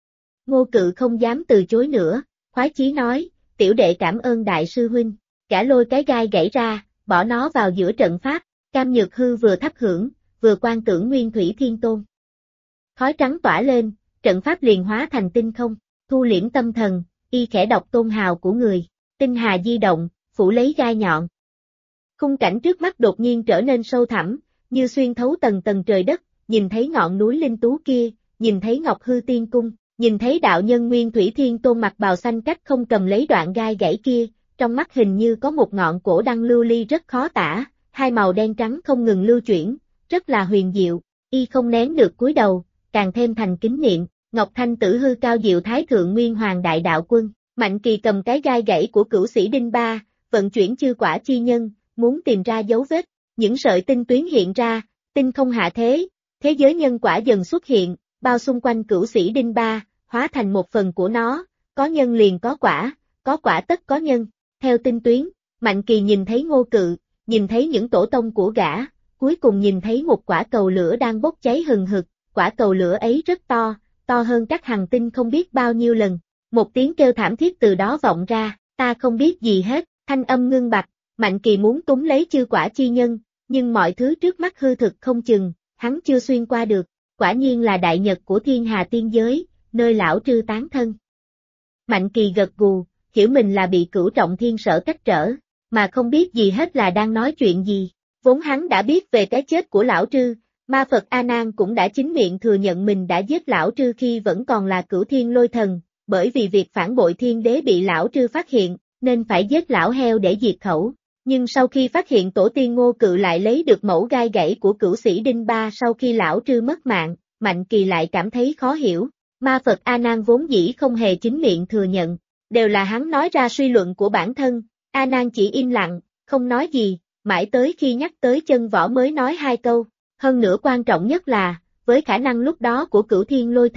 Ngô Cự không dám từ chối nữa, khoái chí nói, tiểu đệ cảm ơn đại sư huynh, cả lôi cái gai gãy ra, bỏ nó vào giữa trận pháp. Cam Nhược Hư vừa thắp hưởng, vừa quan tưởng Nguyên Thủy Thiên Tôn. Khói trắng tỏa lên, trận pháp liền hóa thành tinh không, thu liễm tâm thần, y khẽ đọc tôn hào của người, tinh hà di động, phủ lấy gai nhọn. Khung cảnh trước mắt đột nhiên trở nên sâu thẳm, như xuyên thấu tầng tầng trời đất, nhìn thấy ngọn núi linh tú kia, nhìn thấy Ngọc Hư Tiên Cung, nhìn thấy đạo nhân Nguyên Thủy Thiên Tôn mặc bào xanh cách không cầm lấy đoạn gai gãy kia, trong mắt hình như có một ngọn cổ đăng lưu ly rất khó tả, hai màu đen trắng không ngừng lưu chuyển, rất là huyền diệu, y không nén được cúi đầu, càng thêm thành kính niệm, Ngọc Thanh Tử hư cao diệu Thái Thượng Nguyên Hoàng Đại Đạo Quân, Mạnh Kỳ cầm cái gai gãy của cửu sĩ đinh ba, vận chuyển chư quả chi nhân, muốn tìm ra dấu vết, những sợi tinh tuyến hiện ra, tinh không hạ thế, thế giới nhân quả dần xuất hiện, bao xung quanh cửu sĩ đinh ba, hóa thành một phần của nó, có nhân liền có quả tất có nhân, theo tinh tuyến, Mạnh Kỳ nhìn thấy Ngô Cự, nhìn thấy những tổ tông của gã, cuối cùng nhìn thấy một quả cầu lửa đang bốc cháy hừng hực, quả cầu lửa ấy rất to, to hơn các hành tinh không biết bao nhiêu lần, một tiếng kêu thảm thiết từ đó vọng ra, ta không biết gì hết, thanh âm ngưng bặt, Mạnh Kỳ muốn túm lấy chư quả chi nhân, nhưng mọi thứ trước mắt hư thực không chừng, hắn chưa xuyên qua được, quả nhiên là đại nhật của thiên hà tiên giới, nơi lão trư tán thân. Mạnh Kỳ gật gù, hiểu mình là bị Cửu Trọng Thiên Sở cách trở, mà không biết gì hết là đang nói chuyện gì, vốn hắn đã biết về cái chết của lão trư, ma Phật A Nan cũng đã chính miệng thừa nhận mình đã giết lão trư khi vẫn còn là Cửu Thiên Lôi Thần, bởi vì việc phản bội thiên đế bị lão trư phát hiện, nên phải giết lão heo để diệt khẩu. Nhưng sau khi phát hiện tổ tiên Ngô Cự lại lấy được mẫu gai gãy của cửu sĩ đinh ba sau khi lão trư mất mạng, Mạnh Kỳ lại cảm thấy khó hiểu. Ma Phật A Nan vốn dĩ không hề chính miệng thừa nhận, đều là hắn nói ra suy luận của bản thân, A Nan chỉ im lặng, không nói gì, mãi tới khi nhắc tới chân võ mới nói hai câu. Hơn nữa quan trọng nhất là, với khả năng lúc đó của Cửu Thiên Lôi Thần,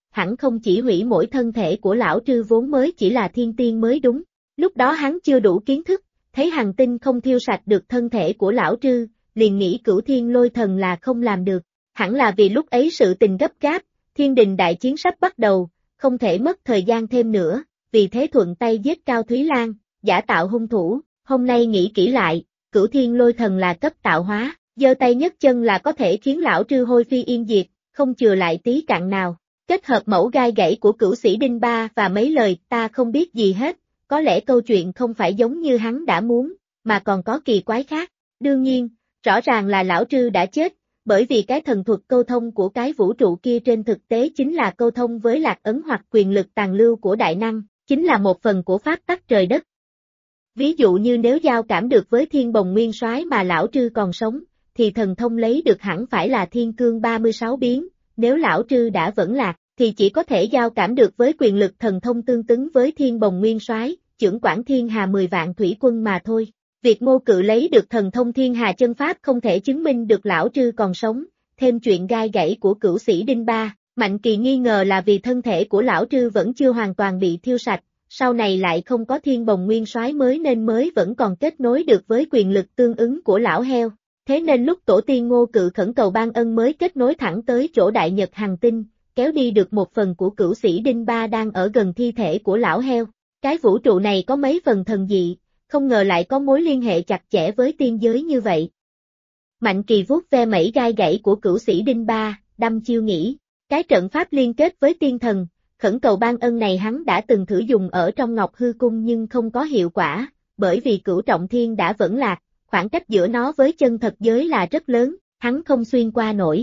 hẳn không chỉ hủy mỗi thân thể của lão trư vốn mới chỉ là thiên tiên mới đúng. Lúc đó hắn chưa đủ kiến thức, thấy hằng tinh không thiêu sạch được thân thể của lão trư, liền nghĩ Cửu Thiên Lôi Thần là không làm được. Hẳn là vì lúc ấy sự tình gấp gáp, thiên đình đại chiến sắp bắt đầu, không thể mất thời gian thêm nữa, vì thế thuận tay giết Cao Thúy Lan, giả tạo hung thủ. Hôm nay nghĩ kỹ lại, Cửu Thiên Lôi Thần là cấp tạo hóa, giơ tay nhấc chân là có thể khiến lão trư hôi phi yên diệt, không chừa lại tí cặn nào. Kết hợp mẫu gai gãy của cửu sĩ Đinh Ba và mấy lời ta không biết gì hết, có lẽ câu chuyện không phải giống như hắn đã muốn, mà còn có kỳ quái khác. Đương nhiên, rõ ràng là lão trư đã chết, bởi vì cái thần thuật câu thông của cái vũ trụ kia trên thực tế chính là câu thông với lạc ấn hoặc quyền lực tàn lưu của đại năng, chính là một phần của pháp tắc trời đất. Ví dụ như nếu giao cảm được với Thiên Bồng Nguyên Soái mà lão trư còn sống, thì thần thông lấy được hẳn phải là Thiên Cương 36 biến, nếu lão trư đã vẫn lạc, thì chỉ có thể giao cảm được với quyền lực thần thông tương ứng với Thiên Bồng Nguyên Soái, chưởng quản thiên hà 10 vạn thủy quân mà thôi. Việc Ngô Cự lấy được thần thông thiên hà chân pháp không thể chứng minh được lão trư còn sống, thêm chuyện gai gãy của cửu sĩ Đinh Ba, Mạnh Kỳ nghi ngờ là vì thân thể của lão trư vẫn chưa hoàn toàn bị thiêu sạch, sau này lại không có Thiên Bồng Nguyên Soái mới nên mới vẫn còn kết nối được với quyền lực tương ứng của lão heo. Thế nên lúc tổ tiên Ngô Cự khẩn cầu ban ân mới kết nối thẳng tới chỗ Đại Nhật Hằng Tinh, kéo đi được một phần của cửu sĩ Đinh Ba đang ở gần thi thể của lão heo. Cái vũ trụ này có mấy phần thần dị, không ngờ lại có mối liên hệ chặt chẽ với tiên giới như vậy. Mạnh Kỳ vuốt ve mẩy gai gãy của cửu sĩ Đinh Ba, đăm chiêu nghĩ, cái trận pháp liên kết với tiên thần, khẩn cầu ban ân này hắn đã từng thử dùng ở trong Ngọc Hư Cung nhưng không có hiệu quả, bởi vì Cửu Trọng Thiên đã vẫn lạc, khoảng cách giữa nó với chân thật giới là rất lớn, hắn không xuyên qua nổi.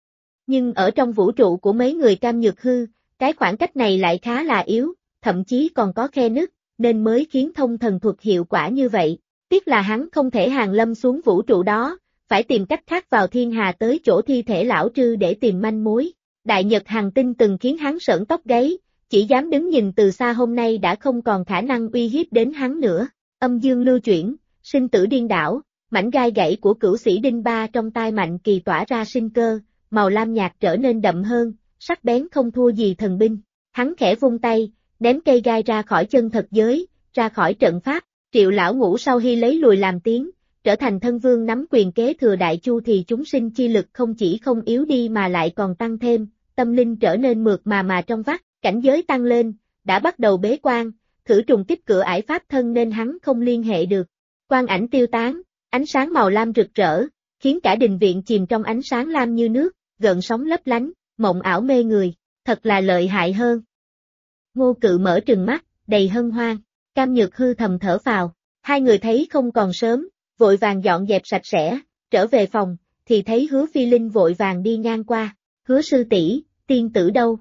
Nhưng ở trong vũ trụ của mấy người Cam Nhược Hư, cái khoảng cách này lại khá là yếu, thậm chí còn có khe nứt, nên mới khiến thông thần thuật hiệu quả như vậy. Tiếc là hắn không thể hàng lâm xuống vũ trụ đó, phải tìm cách khác vào thiên hà tới chỗ thi thể lão trư để tìm manh mối. Đại Nhật Hằng Tinh từng khiến hắn sởn tóc gáy, chỉ dám đứng nhìn từ xa hôm nay đã không còn khả năng uy hiếp đến hắn nữa. Âm dương lưu chuyển, sinh tử điên đảo, mảnh gai gãy của cửu sĩ Đinh Ba trong tai Mạnh Kỳ tỏa ra sinh cơ, màu lam nhạt trở nên đậm hơn, sắc bén không thua gì thần binh. Hắn khẽ vung tay, ném cây gai ra khỏi chân thật giới, ra khỏi trận pháp. Triệu lão ngũ sau khi lấy lùi làm tiếng, trở thành thân vương nắm quyền kế thừa đại chu thì chúng sinh chi lực không chỉ không yếu đi mà lại còn tăng thêm, tâm linh trở nên mượt mà trong vắt, cảnh giới tăng lên, đã bắt đầu bế quan, thử trùng kích cửa ải pháp thân nên hắn không liên hệ được. Quang ảnh tiêu tán, ánh sáng màu lam rực rỡ, khiến cả đình viện chìm trong ánh sáng lam như nước, gợn sóng lấp lánh, mộng ảo mê người, thật là lợi hại hơn. Ngô Cự mở trừng mắt, đầy hân hoan. Cam Nhược Hư thầm thở phào, hai người thấy không còn sớm, vội vàng dọn dẹp sạch sẽ, trở về phòng, thì thấy Hứa Phi Linh vội vàng đi ngang qua, Hứa sư tỷ, tiên tử đâu?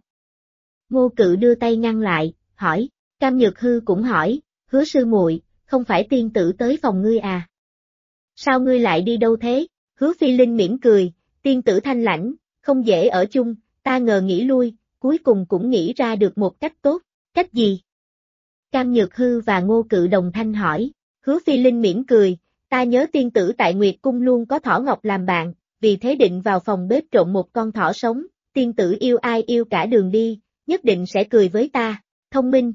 Ngô Cự đưa tay ngăn lại, hỏi, Cam Nhược Hư cũng hỏi, Hứa sư muội, không phải tiên tử tới phòng ngươi à? Sao ngươi lại đi đâu thế? Hứa Phi Linh mỉm cười, tiên tử thanh lãnh, không dễ ở chung, ta ngờ nghĩ lui, cuối cùng cũng nghĩ ra được một cách tốt, cách gì? Cam Nhược Hư và Ngô Cự đồng thanh hỏi, Hứa Phi Linh mỉm cười, ta nhớ tiên tử tại Nguyệt Cung luôn có thỏ ngọc làm bạn, vì thế định vào phòng bếp trộn một con thỏ sống, tiên tử yêu ai yêu cả đường đi, nhất định sẽ cười với ta, thông minh.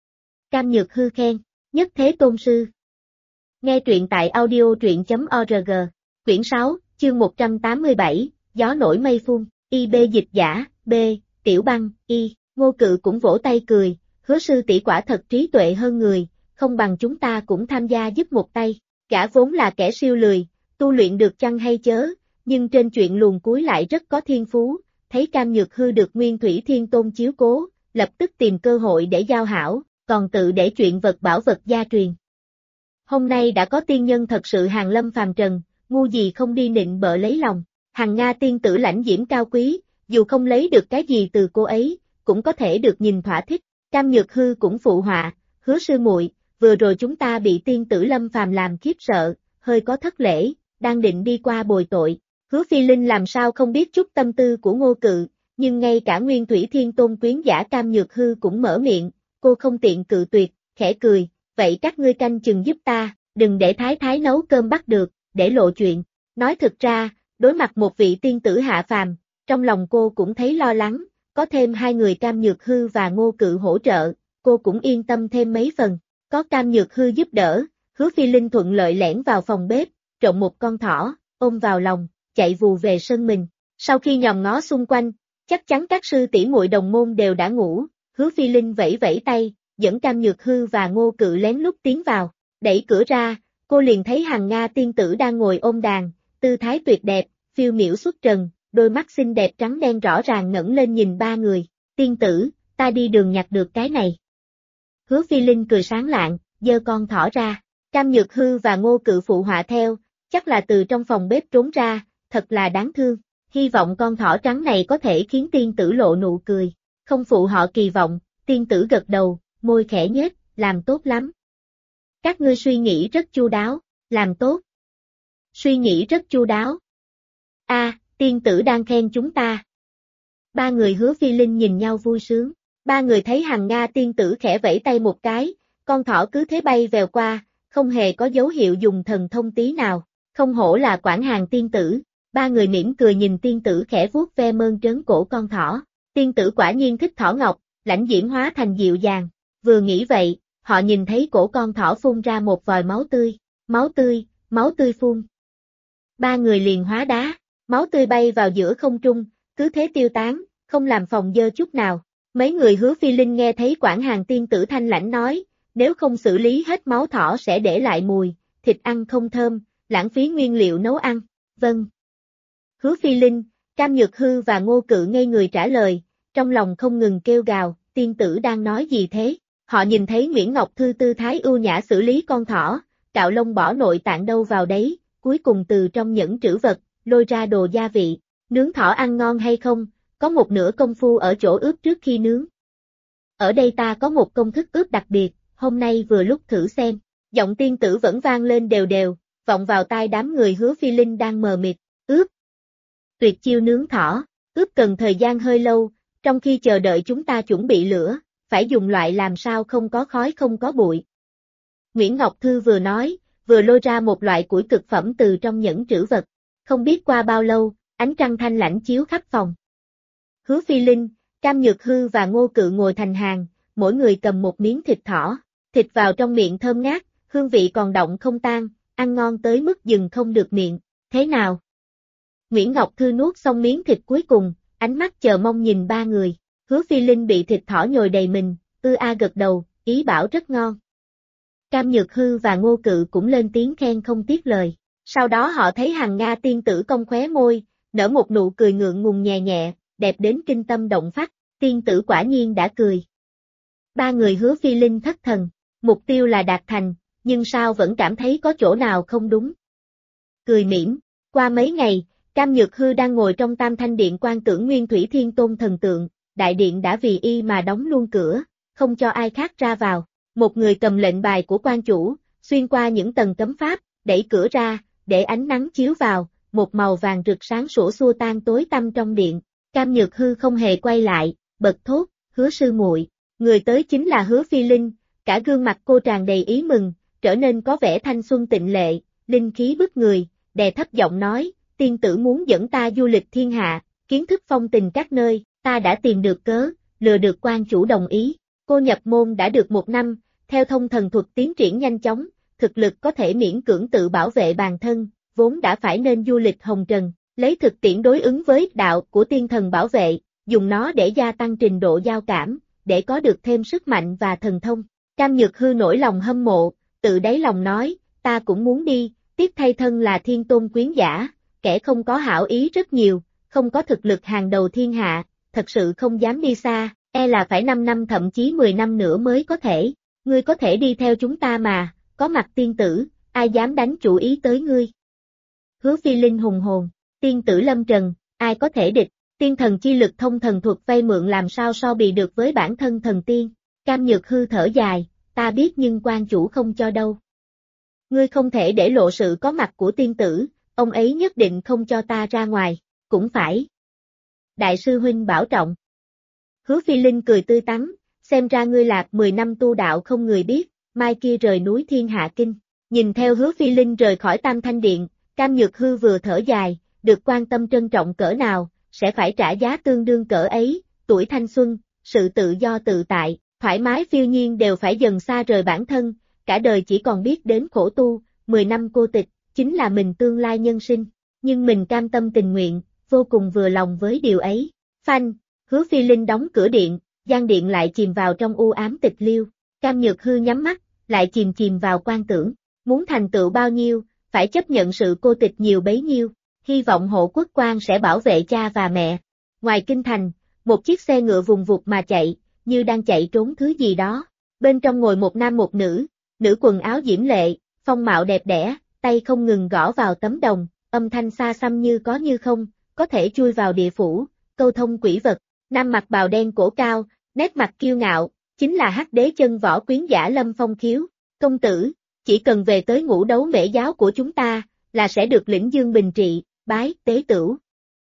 Cam Nhược Hư khen, nhất thế tôn sư. Nghe truyện tại audio truyện.org, quyển 6, chương 187, gió nổi mây phun, IB dịch giả, B, Tiểu Băng, Y, Ngô Cự cũng vỗ tay cười. Hứa sư tỷ quả thật trí tuệ hơn người, không bằng chúng ta cũng tham gia giúp một tay. Gã vốn là kẻ siêu lười, tu luyện được chăng hay chớ, nhưng trên chuyện luồn cuối lại rất có thiên phú, thấy Cam Nhược Hư được Nguyên Thủy Thiên Tôn chiếu cố, lập tức tìm cơ hội để giao hảo, còn tự để chuyện vật bảo vật gia truyền. Hôm nay đã có tiên nhân thật sự hàng lâm phàm trần, ngu gì không đi nịnh bợ lấy lòng, Hằng Nga tiên tử lãnh diễm cao quý, dù không lấy được cái gì từ cô ấy, cũng có thể được nhìn thỏa thích. Cam Nhược Hư cũng phụ họa, Hứa sư muội, vừa rồi chúng ta bị tiên tử lâm phàm làm khiếp sợ, hơi có thất lễ, đang định đi qua bồi tội. Hứa Phi Linh làm sao không biết chút tâm tư của Ngô Cự, nhưng ngay cả Nguyên Thủy Thiên Tôn quyến giả Cam Nhược Hư cũng mở miệng, cô không tiện cự tuyệt, khẽ cười, vậy các ngươi canh chừng giúp ta, đừng để thái thái nấu cơm bắt được, để lộ chuyện. Nói thực ra, đối mặt một vị tiên tử hạ phàm, trong lòng cô cũng thấy lo lắng, có thêm hai người Cam Nhược Hư và Ngô Cự hỗ trợ, cô cũng yên tâm thêm mấy phần, có Cam Nhược Hư giúp đỡ, Hứa Phi Linh thuận lợi lẻn vào phòng bếp, trộm một con thỏ, ôm vào lòng, chạy vù về sân mình. Sau khi nhòm ngó xung quanh, chắc chắn các sư tỷ muội đồng môn đều đã ngủ, Hứa Phi Linh vẫy vẫy tay, dẫn Cam Nhược Hư và Ngô Cự lén lút tiến vào, đẩy cửa ra, cô liền thấy Hằng Nga tiên tử đang ngồi ôm đàn, tư thái tuyệt đẹp, phiêu miểu xuất trần, đôi mắt xinh đẹp trắng đen rõ ràng ngẩng lên nhìn ba người, tiên tử, ta đi đường nhặt được cái này. Hứa Phi Linh cười sáng lạng, giơ con thỏ ra, Cam Nhược Hư và Ngô Cự phụ họa theo, chắc là từ trong phòng bếp trốn ra, thật là đáng thương, hy vọng con thỏ trắng này có thể khiến tiên tử lộ nụ cười, không phụ họ kỳ vọng, tiên tử gật đầu, môi khẽ nhếch, làm tốt lắm. Các ngươi suy nghĩ rất chu đáo, làm tốt. Suy nghĩ rất chu đáo. Tiên tử đang khen chúng ta. Ba người Hứa Phi Linh nhìn nhau vui sướng, ba người thấy Hằng Nga tiên tử khẽ vẫy tay một cái, con thỏ cứ thế bay vèo qua, không hề có dấu hiệu dùng thần thông tí nào, không hổ là Quản Hàn tiên tử, ba người mỉm cười nhìn tiên tử khẽ vuốt ve mơn trớn cổ con thỏ, tiên tử quả nhiên thích thỏ ngọc, lãnh diễm hóa thành dịu dàng, vừa nghĩ vậy, họ nhìn thấy cổ con thỏ phun ra một vòi máu tươi phun. Ba người liền hóa đá, máu tươi bay vào giữa không trung, cứ thế tiêu tán, không làm phòng dơ chút nào. Mấy người Hứa Phi Linh nghe thấy Quản Hàn tiên tử thanh lãnh nói, nếu không xử lý hết máu thỏ sẽ để lại mùi, thịt ăn không thơm, lãng phí nguyên liệu nấu ăn. Vâng. Hứa Phi Linh, Cam Nhược Hư và Ngô Cự ngây người trả lời, trong lòng không ngừng kêu gào, tiên tử đang nói gì thế? Họ nhìn thấy Nguyễn Ngọc Thư tư thái ưu nhã xử lý con thỏ, cạo lông bỏ nội tạng đâu vào đấy, cuối cùng từ trong nhẫn trữ vật, lôi ra đồ gia vị, nướng thỏ ăn ngon hay không, có một nửa công phu ở chỗ ướp trước khi nướng. Ở đây ta có một công thức ướp đặc biệt, hôm nay vừa lúc thử xem, giọng tiên tử vẫn vang lên đều đều, vọng vào tai đám người Hứa Phi Linh đang mờ mịt, ướp. Tuyệt chiêu nướng thỏ, ướp cần thời gian hơi lâu, trong khi chờ đợi chúng ta chuẩn bị lửa, phải dùng loại làm sao không có khói không có bụi. Nguyễn Ngọc Thư vừa nói, vừa lôi ra một loại củi cực phẩm từ trong nhẫn trữ vật, không biết qua bao lâu, ánh trăng thanh lãnh chiếu khắp phòng. Hứa Phi Linh, Cam Nhược Hư và Ngô Cự ngồi thành hàng, mỗi người cầm một miếng thịt thỏ, thịt vào trong miệng thơm ngát, hương vị còn đọng không tan, ăn ngon tới mức dừng không được miệng, thế nào? Nguyễn Ngọc Thư nuốt xong miếng thịt cuối cùng, ánh mắt chờ mong nhìn ba người, Hứa Phi Linh bị thịt thỏ nhồi đầy mình, gật đầu, ý bảo rất ngon. Cam Nhược Hư và Ngô Cự cũng lên tiếng khen không tiếc lời, sau đó họ thấy Hằng Nga tiên tử cong khóe môi, nở một nụ cười ngượng ngùng nhẹ nhẹ, đẹp đến kinh tâm động phách, tiên tử quả nhiên đã cười. Ba người Hứa Phi Linh thất thần, mục tiêu là đạt thành, nhưng sao vẫn cảm thấy có chỗ nào không đúng. Cười mỉm, qua mấy ngày, Cam Nhược Hư đang ngồi trong Tam Thanh Điện quan tưởng Nguyên Thủy Thiên Tôn thần tượng, đại điện đã vì y mà đóng luôn cửa, không cho ai khác ra vào. Một người cầm lệnh bài của quan chủ, xuyên qua những tầng cấm pháp, đẩy cửa ra, để ánh nắng chiếu vào, một màu vàng rực sáng sủa xua tan tối tăm trong điện. Cam Nhược Hư không hề quay lại, bật thốt, Hứa sư muội, người tới chính là Hứa Phi Linh, cả gương mặt cô tràn đầy ý mừng, trở nên có vẻ thanh xuân tịnh lệ, linh khí bức người, đè thấp giọng nói, tiên tử muốn dẫn ta du lịch thiên hạ, kiến thức phong tình các nơi, ta đã tìm được cớ, lừa được quan chủ đồng ý. Cô nhập môn đã được 1 năm, theo thông thần thuật tiến triển nhanh chóng, thực lực có thể miễn cưỡng tự bảo vệ bản thân, vốn đã phải nên du lịch hồng trần, lấy thực tiễn đối ứng với đạo của tiên thần bảo vệ, dùng nó để gia tăng trình độ giao cảm, để có được thêm sức mạnh và thần thông. Cam Nhược Hư nổi lòng hâm mộ, tự đáy lòng nói, ta cũng muốn đi, tiếc thay thân là thiên tôn quyến giả, kẻ không có hảo ý rất nhiều, không có thực lực hàng đầu thiên hạ, thật sự không dám đi xa. Là phải 5 năm thậm chí 10 năm nữa mới có thể, ngươi có thể đi theo chúng ta mà, có mặt tiên tử, ai dám đánh chủ ý tới ngươi. Hứa Phi Linh hùng hồn, tiên tử lâm trần, ai có thể địch, tiên thần chi lực thông thần thuật vay mượn làm sao so bì được với bản thân thần tiên. Cam Nhược Hư thở dài, ta biết nhưng quan chủ không cho đâu. Ngươi không thể để lộ sự có mặt của tiên tử, ông ấy nhất định không cho ta ra ngoài, cũng phải. Đại sư huynh bảo trọng. Hứa Phi Linh cười tươi tắn, xem ra ngươi lạc 10 năm tu đạo không người biết, mai kia rời núi Thiên Hạ Kinh. Nhìn theo Hứa Phi Linh rời khỏi Tam Thanh Điện, Cam Nhược Hư vừa thở dài, được quan tâm trân trọng cỡ nào, sẽ phải trả giá tương đương cỡ ấy, tuổi thanh xuân, sự tự do tự tại, thoải mái phiêu nhiên đều phải dần xa rời bản thân, cả đời chỉ còn biết đến khổ tu, 10 năm cô tịch, chính là mình tương lai nhân sinh, nhưng mình cam tâm tình nguyện, vô cùng vừa lòng với điều ấy. Phanh, Hứa Phi Linh đóng cửa điện, gian điện lại chìm vào trong u ám tịch liêu, Cam Nhược Hư nhắm mắt, lại chìm vào quan tưởng, muốn thành tựu bao nhiêu, phải chấp nhận sự cô tịch nhiều bấy nhiêu, hy vọng Hộ Quốc Quan sẽ bảo vệ cha và mẹ. Ngoài kinh thành, một chiếc xe ngựa vùng vụt mà chạy, như đang chạy trốn thứ gì đó, bên trong ngồi một nam một nữ quần áo diễm lệ, phong mạo đẹp đẽ, tay không ngừng gõ vào tấm đồng, âm thanh xa xăm như có như không, có thể chui vào địa phủ, câu thông quỷ vật. Nam mặc bào đen cổ cao, nét mặt kiêu ngạo, chính là Hắc Đế chân võ quyến giả Lâm Phong Khiếu. Công tử, chỉ cần về tới ngũ đấu mễ giáo của chúng ta, là sẽ được lĩnh dương bình trị, bái, tế tửu.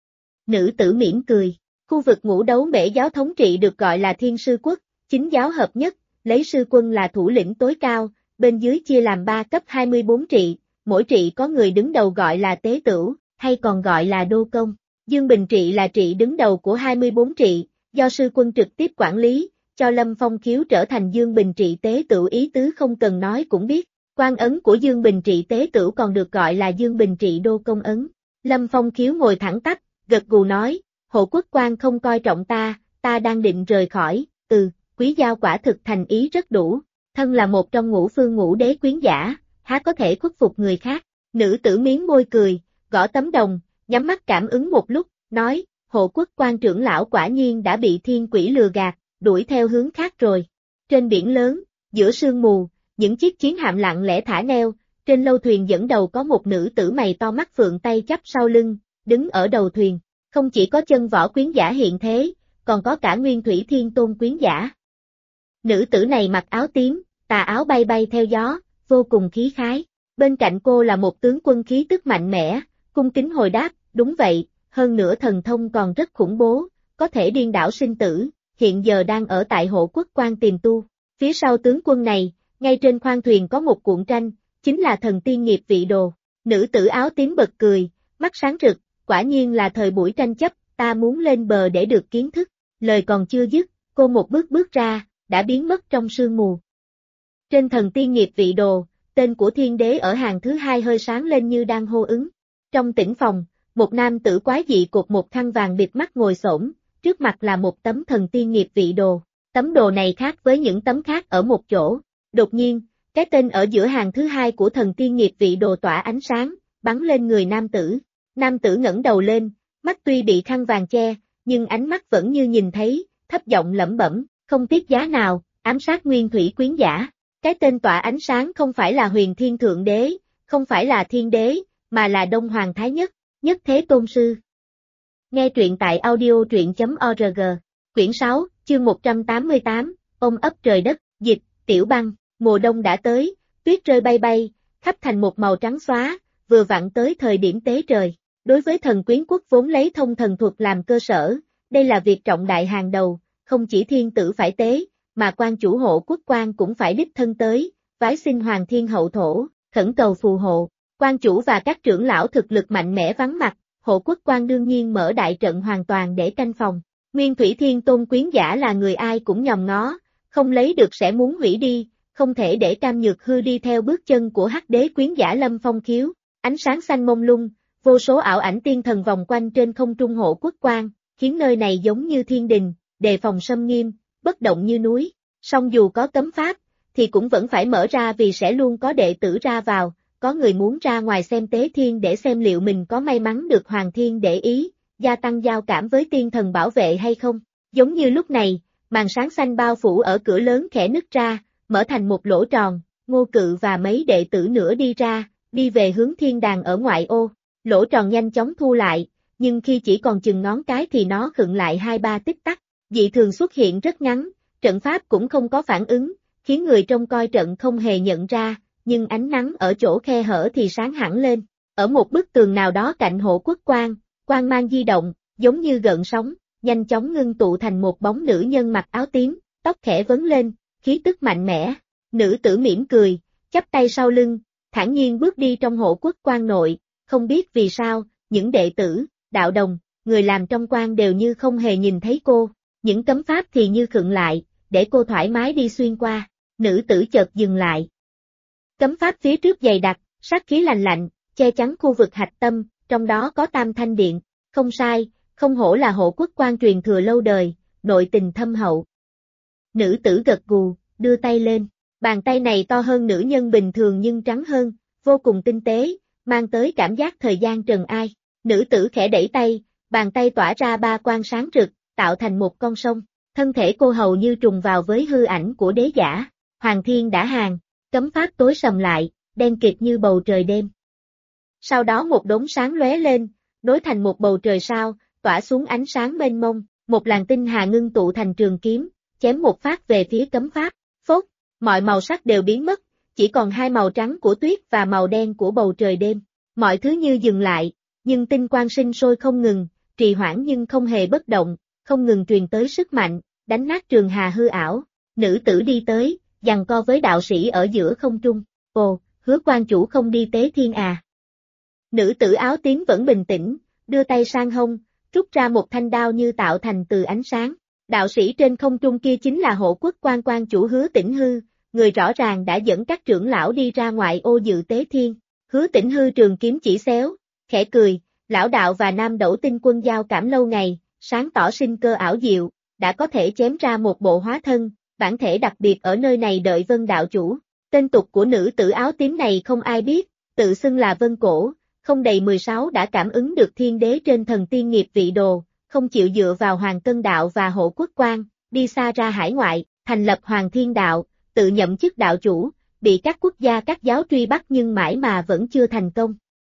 Nữ tử mỉm cười, khu vực ngũ đấu mễ giáo thống trị được gọi là Thiên Sư Quốc, chính giáo hợp nhất, lấy sư quân là thủ lĩnh tối cao, bên dưới chia làm 3 cấp 24 trị, mỗi trị có người đứng đầu gọi là tế tửu, hay còn gọi là đô công. Dương Bình Trị là trị đứng đầu của 24 trị, do sư quân trực tiếp quản lý, cho Lâm Phong Khiếu trở thành Dương Bình Trị tế tửu ý tứ không cần nói cũng biết. Quan ấn của Dương Bình Trị tế tửu còn được gọi là Dương Bình Trị đô công ấn. Lâm Phong Khiếu ngồi thẳng tắp, gật gù nói, Hộ Quốc Quan không coi trọng ta đang định rời khỏi, Quý Giao quả thực thành ý rất đủ, thân là một trong ngũ phương ngũ đế quyến giả, há có thể khuất phục người khác. Nữ tử miếm môi cười, gõ tấm đồng, nhắm mắt cảm ứng một lúc, nói, Hộ Quốc Quan trưởng lão quả nhiên đã bị thiên quỷ lừa gạt, đuổi theo hướng khác rồi. Trên biển lớn, giữa sương mù, những chiếc chiến hạm lặng lẽ thả neo, trên lâu thuyền dẫn đầu có một nữ tử mày to mắt phượng tay chắp sau lưng, đứng ở đầu thuyền. Không chỉ có chân võ quyến giả hiện thế, còn có cả Nguyên Thủy Thiên Tôn quyến giả. Nữ tử này mặc áo tím, tà áo bay bay theo gió, vô cùng khí khái. Bên cạnh cô là một tướng quân khí tức mạnh mẽ, cung kính hồi đáp, đúng vậy, hơn nữa thần thông còn rất khủng bố, có thể điên đảo sinh tử, hiện giờ đang ở tại Hộ Quốc Quan tiềm tu. Phía sau tướng quân này, ngay trên khoang thuyền có một cuộn tranh, chính là thần tiên nghiệp vị đồ. Nữ tử áo tím bật cười, mắt sáng rực, quả nhiên là thời buổi tranh chấp, ta muốn lên bờ để được kiến thức. Lời còn chưa dứt, cô một bước ra, đã biến mất trong sương mù. Trên thần tiên nghiệp vị đồ, tên của thiên đế ở hàng thứ 2 hơi sáng lên như đang hô ứng. Trong tĩnh phòng, một nam tử quái dị cột một khăn vàng bịt mắt ngồi xổm, trước mặt là một tấm thần tiên nghiệp vị đồ. Tấm đồ này khác với những tấm khác ở một chỗ. Đột nhiên, cái tên ở giữa hàng thứ 2 của thần tiên nghiệp vị đồ tỏa ánh sáng, bắn lên người nam tử. Nam tử ngẩng đầu lên, mắt tuy bị khăn vàng che, nhưng ánh mắt vẫn như nhìn thấy, thấp giọng lẩm bẩm, không tiếc giá nào, ám sát Nguyên Thủy quyến giả. Cái tên tỏa ánh sáng không phải là Huyền Thiên Thượng Đế, không phải là Thiên Đế, mà là Đông Hoàng Thái Nhất, Nhất Thế Tôn Sư. Nghe truyện tại audio truyện.org, quyển 6, chương 188, ôm ấp trời đất, dịch, Tiểu Băng. Mùa đông đã tới, tuyết rơi bay bay, khắp thành một màu trắng xóa, vừa vặn tới thời điểm tế trời. Đối với thần quyến quốc vốn lấy thông thần thuật làm cơ sở, đây là việc trọng đại hàng đầu, không chỉ thiên tử phải tế, mà quan chủ Hộ Quốc Quan cũng phải đích thân tới, vái xin Hoàng Thiên Hậu Thổ, khẩn cầu phù hộ. Quan chủ và các trưởng lão thực lực mạnh mẽ vắng mặt, Hộ Quốc Quan đương nhiên mở đại trận hoàn toàn để canh phòng. Nguyên Thủy Thiên Tôn quyến giả là người ai cũng nhòm ngó, không lấy được sẽ muốn hủy đi, không thể để Cam Nhược Hư đi theo bước chân của Hắc Đế quyến giả Lâm Phong Khiếu. Ánh sáng xanh mông lung, vô số ảo ảnh tiên thần vòng quanh trên không trung Hộ Quốc Quan, khiến nơi này giống như thiên đình, đề phòng xâm nghiêm, bất động như núi. Song dù có cấm pháp, thì cũng vẫn phải mở ra vì sẽ luôn có đệ tử ra vào, có người muốn ra ngoài xem tế thiên để xem liệu mình có may mắn được Hoàng Thiên để ý, gia tăng giao cảm với tiên thần bảo vệ hay không. Giống như lúc này, màn sáng xanh bao phủ ở cửa lớn khẽ nứt ra, mở thành một lỗ tròn, Ngô Cự và mấy đệ tử nữa đi ra, đi về hướng thiên đàng ở ngoại ô. Lỗ tròn nhanh chóng thu lại, nhưng khi chỉ còn chừng ngón cái thì nó khựng lại 2-3 tích tắc. Dị thường xuất hiện rất ngắn, trận pháp cũng không có phản ứng, khiến người trông coi trận không hề nhận ra, nhưng ánh nắng ở chỗ khe hở thì sáng hẳn lên. Ở một bức tường nào đó cạnh Hộ Quốc Quan, quang mang di động, giống như gợn sóng, nhanh chóng ngưng tụ thành một bóng nữ nhân mặc áo tím, tóc khẽ vấn lên, khí tức mạnh mẽ. Nữ tử mỉm cười, chắp tay sau lưng, thản nhiên bước đi trong Hộ Quốc Quan nội, không biết vì sao, những đệ tử, đạo đồng, người làm trong quan đều như không hề nhìn thấy cô. những cấm pháp thì như khựng lại, để cô thoải mái đi xuyên qua. Nữ tử chợt dừng lại. Cấm pháp phía trước dày đặc, sát khí lành lạnh, che chắn khu vực hạch tâm, trong đó có Tam Thanh Điện. Không sai, không hổ là hộ quốc quan truyền thừa lâu đời, nội tình thâm hậu. Nữ tử gật gù, đưa tay lên. Bàn tay này to hơn nữ nhân bình thường nhưng trắng hơn, vô cùng tinh tế, mang tới cảm giác thời gian trần ai. Nữ tử khẽ đẩy tay, bàn tay tỏa ra ba quang sáng rực, tạo thành một con sông. Thân thể cô hầu như trùng vào với hư ảnh của đế giả. Hoàng thiên đã hàng, cấm pháp tối sầm lại, đen kịt như bầu trời đêm. Sau đó một đốm sáng lóe lên, nối thành một bầu trời sao, tỏa xuống ánh sáng mênh mông, một làn tinh hà ngưng tụ thành trường kiếm, chém một phát về phía cấm pháp. Phốt, mọi màu sắc đều biến mất, chỉ còn hai màu trắng của tuyết và màu đen của bầu trời đêm. Mọi thứ như dừng lại, nhưng tinh quang sinh sôi không ngừng, trì hoãn nhưng không hề bất động, không ngừng truyền tới sức mạnh, đánh nát trường hà hư ảo. Nữ tử đi tới, giằng co với đạo sĩ ở giữa không trung. Ồ, Hứa quan chủ không đi tế thiên à? Nữ tử áo tím vẫn bình tĩnh, đưa tay sang hông, rút ra một thanh đao như tạo thành từ ánh sáng. Đạo sĩ trên không trung kia chính là hộ quốc quan chủ Hứa Tĩnh Hư, người rõ ràng đã dẫn các trưởng lão đi ra ngoại ô dự tế thiên. Hứa Tĩnh Hư trường kiếm chỉ xéo, khẽ cười, lão đạo và nam đẩu tinh quân giao cảm lâu ngày, sáng tỏ sinh cơ ảo diệu, đã có thể chém ra một bộ hóa thân, bản thể đặc biệt ở nơi này đợi Vân đạo chủ. Tên tục của nữ tử áo tím này không ai biết, tự xưng là Vân Cổ, không đầy 16 đã cảm ứng được thiên đế trên thần tiên nghiệp vị đồ, không chịu dựa vào Hoàng Tân Đạo và hộ quốc quan, đi xa ra hải ngoại, thành lập Hoàng Thiên Đạo, tự nhậm chức đạo chủ, bị các quốc gia các giáo truy bắt nhưng mãi mà vẫn chưa thành công.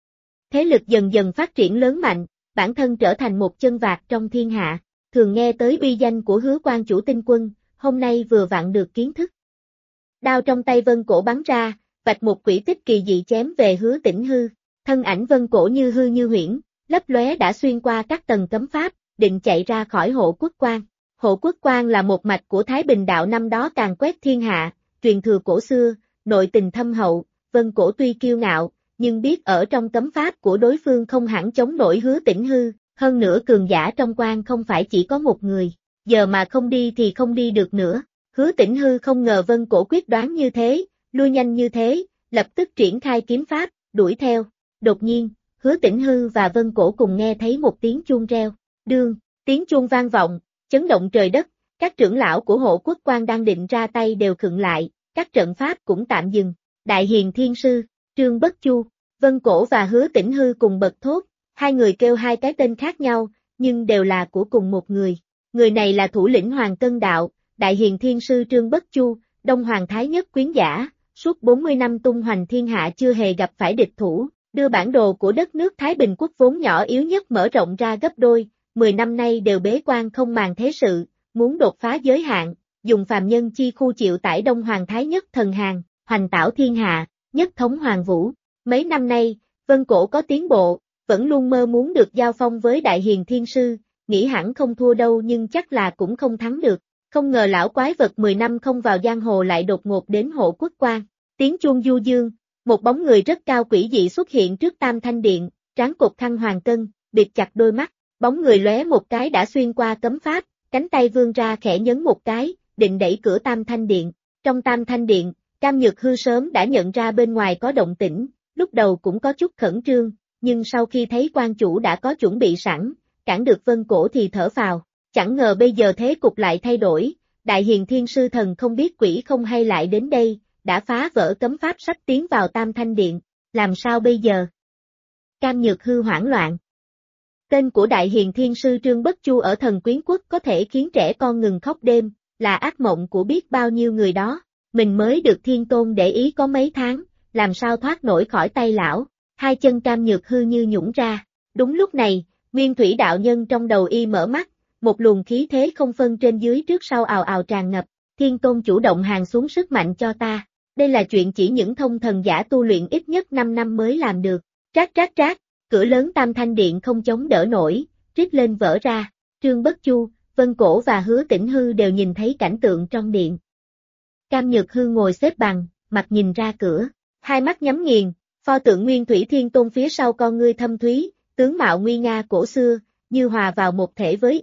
Thế lực dần dần phát triển lớn mạnh, bản thân trở thành một chân vạc trong thiên hạ, thường nghe tới uy danh của Hứa quan chủ tinh quân, hôm nay vừa vặn được kiến thức. Đao trong tay Vân Cổ bắn ra, vạch một quỹ tích kỳ dị chém về Hứa Tĩnh Hư, thân ảnh Vân Cổ như hư như huyễn, lấp lóe đã xuyên qua các tầng cấm pháp, định chạy ra khỏi hộ quốc quan. Hộ quốc quan là một mạch của Thái Bình đạo năm đó càn quét thiên hạ, truyền thừa cổ xưa, nội tình thâm hậu, Vân Cổ tuy kiêu ngạo, nhưng biết ở trong cấm pháp của đối phương không hẳn chống nổi Hứa Tĩnh Hư, hơn nữa cường giả trong quan không phải chỉ có một người, giờ mà không đi thì không đi được nữa. Hứa Tĩnh Hư không ngờ Vân Cổ quyết đoán như thế, lui nhanh như thế, lập tức triển khai kiếm pháp, đuổi theo. Đột nhiên, Hứa Tĩnh Hư và Vân Cổ cùng nghe thấy một tiếng chuông reo. Đương, tiếng chuông vang vọng, chấn động trời đất, các trưởng lão của hộ quốc quan đang định ra tay đều khựng lại, các trận pháp cũng tạm dừng. Đại Hiền Thiên Sư, Trương Bất Chu, Vân Cổ và Hứa Tĩnh Hư cùng bật thốt, hai người kêu hai cái tên khác nhau, nhưng đều là của cùng một người. Người này là thủ lĩnh Hoàng Tân Đạo, Đại Hiền Thiên Sư Trương Bất Chu, Đông Hoàng Thái Nhất quyến giả, suốt 40 năm tung hoành thiên hạ chưa hề gặp phải địch thủ, đưa bản đồ của đất nước Thái Bình quốc vốn nhỏ yếu nhất mở rộng ra gấp đôi, 10 năm nay đều bế quan không màng thế sự, muốn đột phá giới hạn, dùng phàm nhân chi khu chịu tải Đông Hoàng Thái Nhất thần hàng, hoành tảo thiên hạ, nhất thống hoàng vũ. Mấy năm nay, Vân Cổ có tiến bộ, vẫn luôn mơ muốn được giao phong với Đại Hiền Thiên Sư, nghĩ hẳn không thua đâu nhưng chắc là cũng không thắng được. Không ngờ lão quái vật 10 năm không vào giang hồ lại đột ngột đến hộ quốc quan. Tiếng chuông du dương, một bóng người rất cao quỷ dị xuất hiện trước Tam Thanh Điện, trán cột khăn hoàng cân, bịt chặt đôi mắt, bóng người lóe một cái đã xuyên qua cấm pháp, cánh tay vươn ra khẽ nhấn một cái, định đẩy cửa Tam Thanh Điện. Trong Tam Thanh Điện, Cam Nhược Hư sớm đã nhận ra bên ngoài có động tĩnh, lúc đầu cũng có chút khẩn trương, nhưng sau khi thấy quan chủ đã có chuẩn bị sẵn, cản được Vân Cổ thì thở phào. Chẳng ngờ bây giờ thế cục lại thay đổi, Đại Hiền Thiên Sư thần không biết quỷ không hay lại đến đây, đã phá vỡ cấm pháp sắp tiến vào Tam Thanh Điện, làm sao bây giờ? Cam Nhược Hư hoảng loạn. Tên của Đại Hiền Thiên Sư Trương Bất Chu ở Thần Quyến Quốc có thể khiến trẻ con ngừng khóc đêm, là ác mộng của biết bao nhiêu người đó, mình mới được Thiên Tôn để ý có mấy tháng, làm sao thoát nổi khỏi tay lão, hai chân Cam Nhược Hư như nhũn ra. Đúng lúc này, Nguyên Thủy đạo nhân trong đầu y mở mắt, một luồng khí thế không phân trên dưới trước sau ào ào tràn ngập, Thiên Tôn chủ động hàng xuống sức mạnh cho ta. Đây là chuyện chỉ những thông thần giả tu luyện ít nhất 5 năm mới làm được. Trát trát trát, cửa lớn Tam Thanh Điện không chống đỡ nổi, rít lên vỡ ra. Trương Bất Chu, Vân Cổ và Hứa Tĩnh Hư đều nhìn thấy cảnh tượng trong điện. Cam Nhược Hư ngồi xếp bằng, mặt nhìn ra cửa, hai mắt nhắm nghiền, pho tượng Nguyên Thủy Thiên Tôn phía sau con ngươi thâm thúy, tướng mạo nguy nga cổ xưa, như hòa vào một thể với y,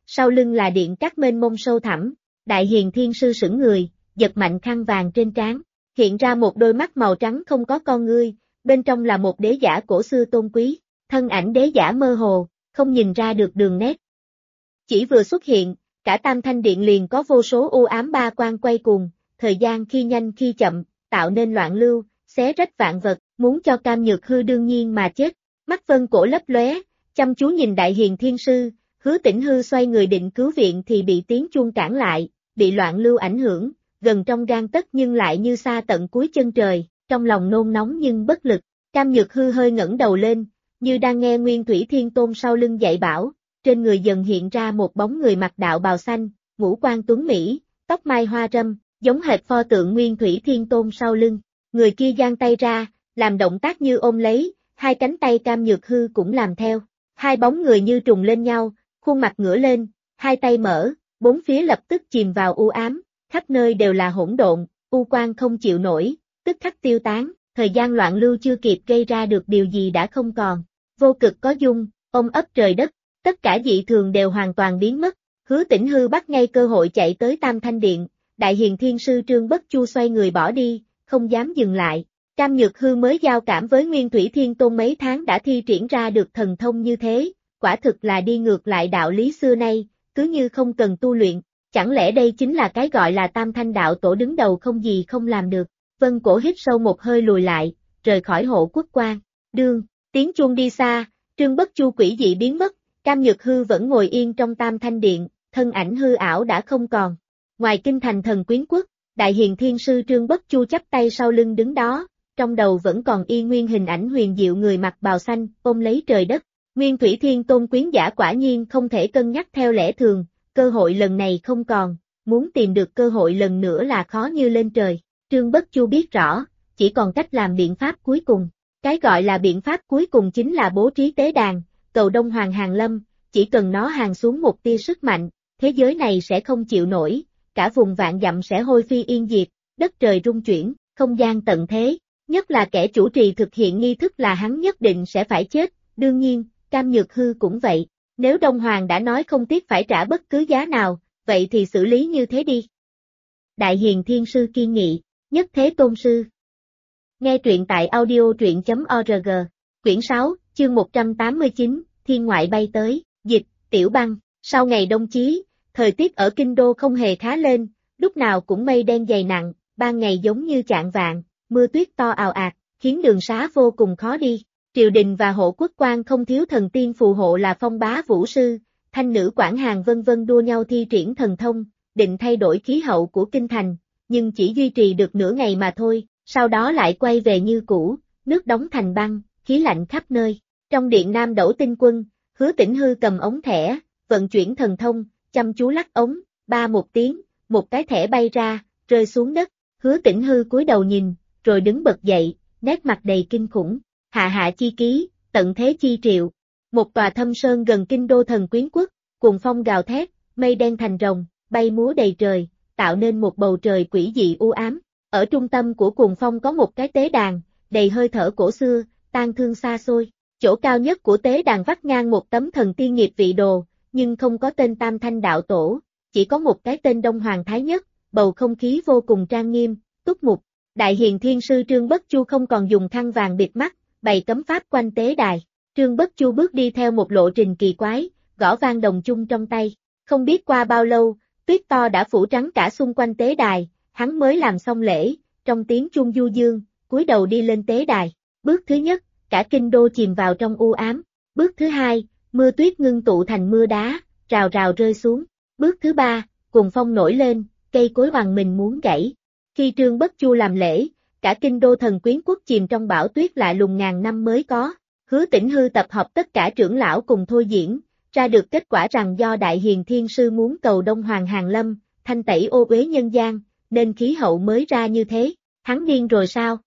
sau lưng là điện các mênh mông sâu thẳm, Đại Hiền Thiên Sư sững người, giật mạnh khăn vàng trên trán, hiện ra một đôi mắt màu trắng không có con ngươi, bên trong là một đế giả cổ xưa tôn quý, thân ảnh đế giả mơ hồ, không nhìn ra được đường nét. Chỉ vừa xuất hiện, cả Tam Thanh Điện liền có vô số u ám ba quan quay cuồng, thời gian khi nhanh khi chậm, tạo nên loạn lưu, xé rách vạn vật, muốn cho Cam Nhược Hư đương nhiên mà chết. Mắt Vân Cổ lấp lóe, chăm chú nhìn Đại Hiền Thiên Sư, Hứa Tĩnh Hư xoay người định cứu viện thì bị tiếng chuông cản lại, bị loạn lưu ảnh hưởng, gần trong gang tấc nhưng lại như xa tận cuối chân trời, trong lòng nôn nóng nhưng bất lực. Cam Nhược Hư hơi ngẩng đầu lên, như đang nghe Nguyên Thủy Thiên Tôn sau lưng dạy bảo, trên người dần hiện ra một bóng người mặc đạo bào xanh, ngũ quan tuấn mỹ, tóc mai hoa râm, giống hệt pho tượng Nguyên Thủy Thiên Tôn sau lưng. Người kia giang tay ra, làm động tác như ôm lấy, hai cánh tay Cam Nhược Hư cũng làm theo. Hai bóng người như trùng lên nhau, khuôn mặt ngửa lên, hai tay mở, bốn phía lập tức chìm vào u ám, khắp nơi đều là hỗn độn, u quang không chịu nổi, tức khắc tiêu tán, thời gian loạn lưu chưa kịp gây ra được điều gì đã không còn. Vô cực có dung, ôm ấp trời đất, tất cả dị thường đều hoàn toàn biến mất. Hứa Tĩnh Hư bắt ngay cơ hội chạy tới Tam Thanh Điện, Đại Hiền Thiên Sư Trương Bất Chu xoay người bỏ đi, không dám dừng lại. Cam Nhược Hư mới giao cảm với Nguyên Thủy Thiên Tôn mấy tháng đã thi triển ra được thần thông như thế, quả thực là đi ngược lại đạo lý xưa nay, cứ như không cần tu luyện, chẳng lẽ đây chính là cái gọi là Tam Thanh đạo tổ đứng đầu không gì không làm được. Vân Cổ hít sâu một hơi lùi lại, rời khỏi hộ quốc quan. Đương, tiếng chuông đi xa, Trương Bất Chu quỷ dị biến mất, Cam Nhược Hư vẫn ngồi yên trong Tam Thanh Điện, thân ảnh hư ảo đã không còn. Ngoài kinh thành Thần Quyến Quốc, Đại Hiền Thiên Sư Trương Bất Chu chắp tay sau lưng đứng đó, trong đầu vẫn còn y nguyên hình ảnh huyền diệu người mặc bào xanh, ôm lấy trời đất. Nguyên Thủy Thiên Tôn quyến giả quả nhiên không thể cân nhắc theo lẽ thường, cơ hội lần này không còn, muốn tìm được cơ hội lần nữa là khó như lên trời. Trương Bất Chu biết rõ, chỉ còn cách làm biện pháp cuối cùng. Cái gọi là biện pháp cuối cùng chính là bố trí tế đàn, cầu Đông Hoàng hàng lâm, chỉ cần nó hàng xuống một tia sức mạnh, thế giới này sẽ không chịu nổi, cả vùng vạn dặm sẽ hôi phi yên diệt, đất trời rung chuyển, không gian tận thế. Nhất là kẻ chủ trì thực hiện nghi thức là hắn nhất định sẽ phải chết, đương nhiên, Cam Nhược Hư cũng vậy. Nếu Đông Hoàng đã nói không tiếc phải trả bất cứ giá nào, vậy thì xử lý như thế đi. Đại Hiền Thiên Sư kiên nghị, Nhất Thế Tôn Sư. Nghe truyện tại audio.org, quyển 6, chương 189, Thiên Ngoại bay tới, dịch, Tiểu Băng. Sau ngày đông chí, thời tiết ở Kinh Đô không hề khá lên, lúc nào cũng mây đen dày nặng, ban ngày giống như chạng vạng, mưa tuyết to ào ạt, khiến đường xá vô cùng khó đi. Triều đình và hộ quốc quan không thiếu thần tiên phù hộ là Phong Bá Vũ Sư, Thanh Nữ Quản Hàng vân vân đua nhau thi triển thần thông, định thay đổi khí hậu của kinh thành, nhưng chỉ duy trì được nửa ngày mà thôi, sau đó lại quay về như cũ, nước đóng thành băng, khí lạnh khắp nơi. Trong điện Nam Đẩu Tinh Quân, Hứa Tĩnh Hư cầm ống thẻ, vận chuyển thần thông, chăm chú lắc ống, ba một tiếng, một cái thẻ bay ra, rơi xuống đất. Hứa Tĩnh Hư cúi đầu nhìn, rồi đứng bật dậy, nét mặt đầy kinh khủng. Hạ hạ chi ký, tận thế chi triệu. Một tòa thâm sơn gần Kinh Đô Thần Quyến Quốc, cuồng phong gào thét, mây đen thành rồng, bay múa đầy trời, tạo nên một bầu trời quỷ dị u ám. Ở trung tâm của cuồng phong có một cái tế đàn, đầy hơi thở cổ xưa, tang thương xa xôi. Chỗ cao nhất của tế đàn vắt ngang một tấm thần tiên nghiệp vị đồ, nhưng không có tên Tam Thanh đạo tổ, chỉ có một cái tên Đông Hoàng Thái Nhất, bầu không khí vô cùng trang nghiêm, túc mục. Đại Hiền Thiên Sư Trương Bất Chu không còn dùng khăn vàng bịt mắt, bày cấm pháp quanh tế đài. Trương Bất Chu bước đi theo một lộ trình kỳ quái, gõ vang đồng chung trong tay. Không biết qua bao lâu, tuyết to đã phủ trắng cả xung quanh tế đài, hắn mới làm xong lễ, trong tiếng chuông du dương, cúi đầu đi lên tế đài. Bước thứ nhất, cả Kinh Đô chìm vào trong u ám. Bước thứ hai, mưa tuyết ngưng tụ thành mưa đá, rào rào rơi xuống. Bước thứ ba, cuồng phong nổi lên, cây cối hoàng mình muốn gãy. Khi Trương Bất Chu làm lễ, cả Kinh Đô Thần Quyến Quốc chìm trong bão tuyết lạ lùng ngàn năm mới có. Hứa Tĩnh Hư tập hợp tất cả trưởng lão cùng thôi diễn, ra được kết quả rằng do Đại Hiền Thiên Sư muốn cầu Đông Hoàng hàng lâm, thanh tẩy ô uế nhân gian, nên khí hậu mới ra như thế. Hắn điên rồi sao?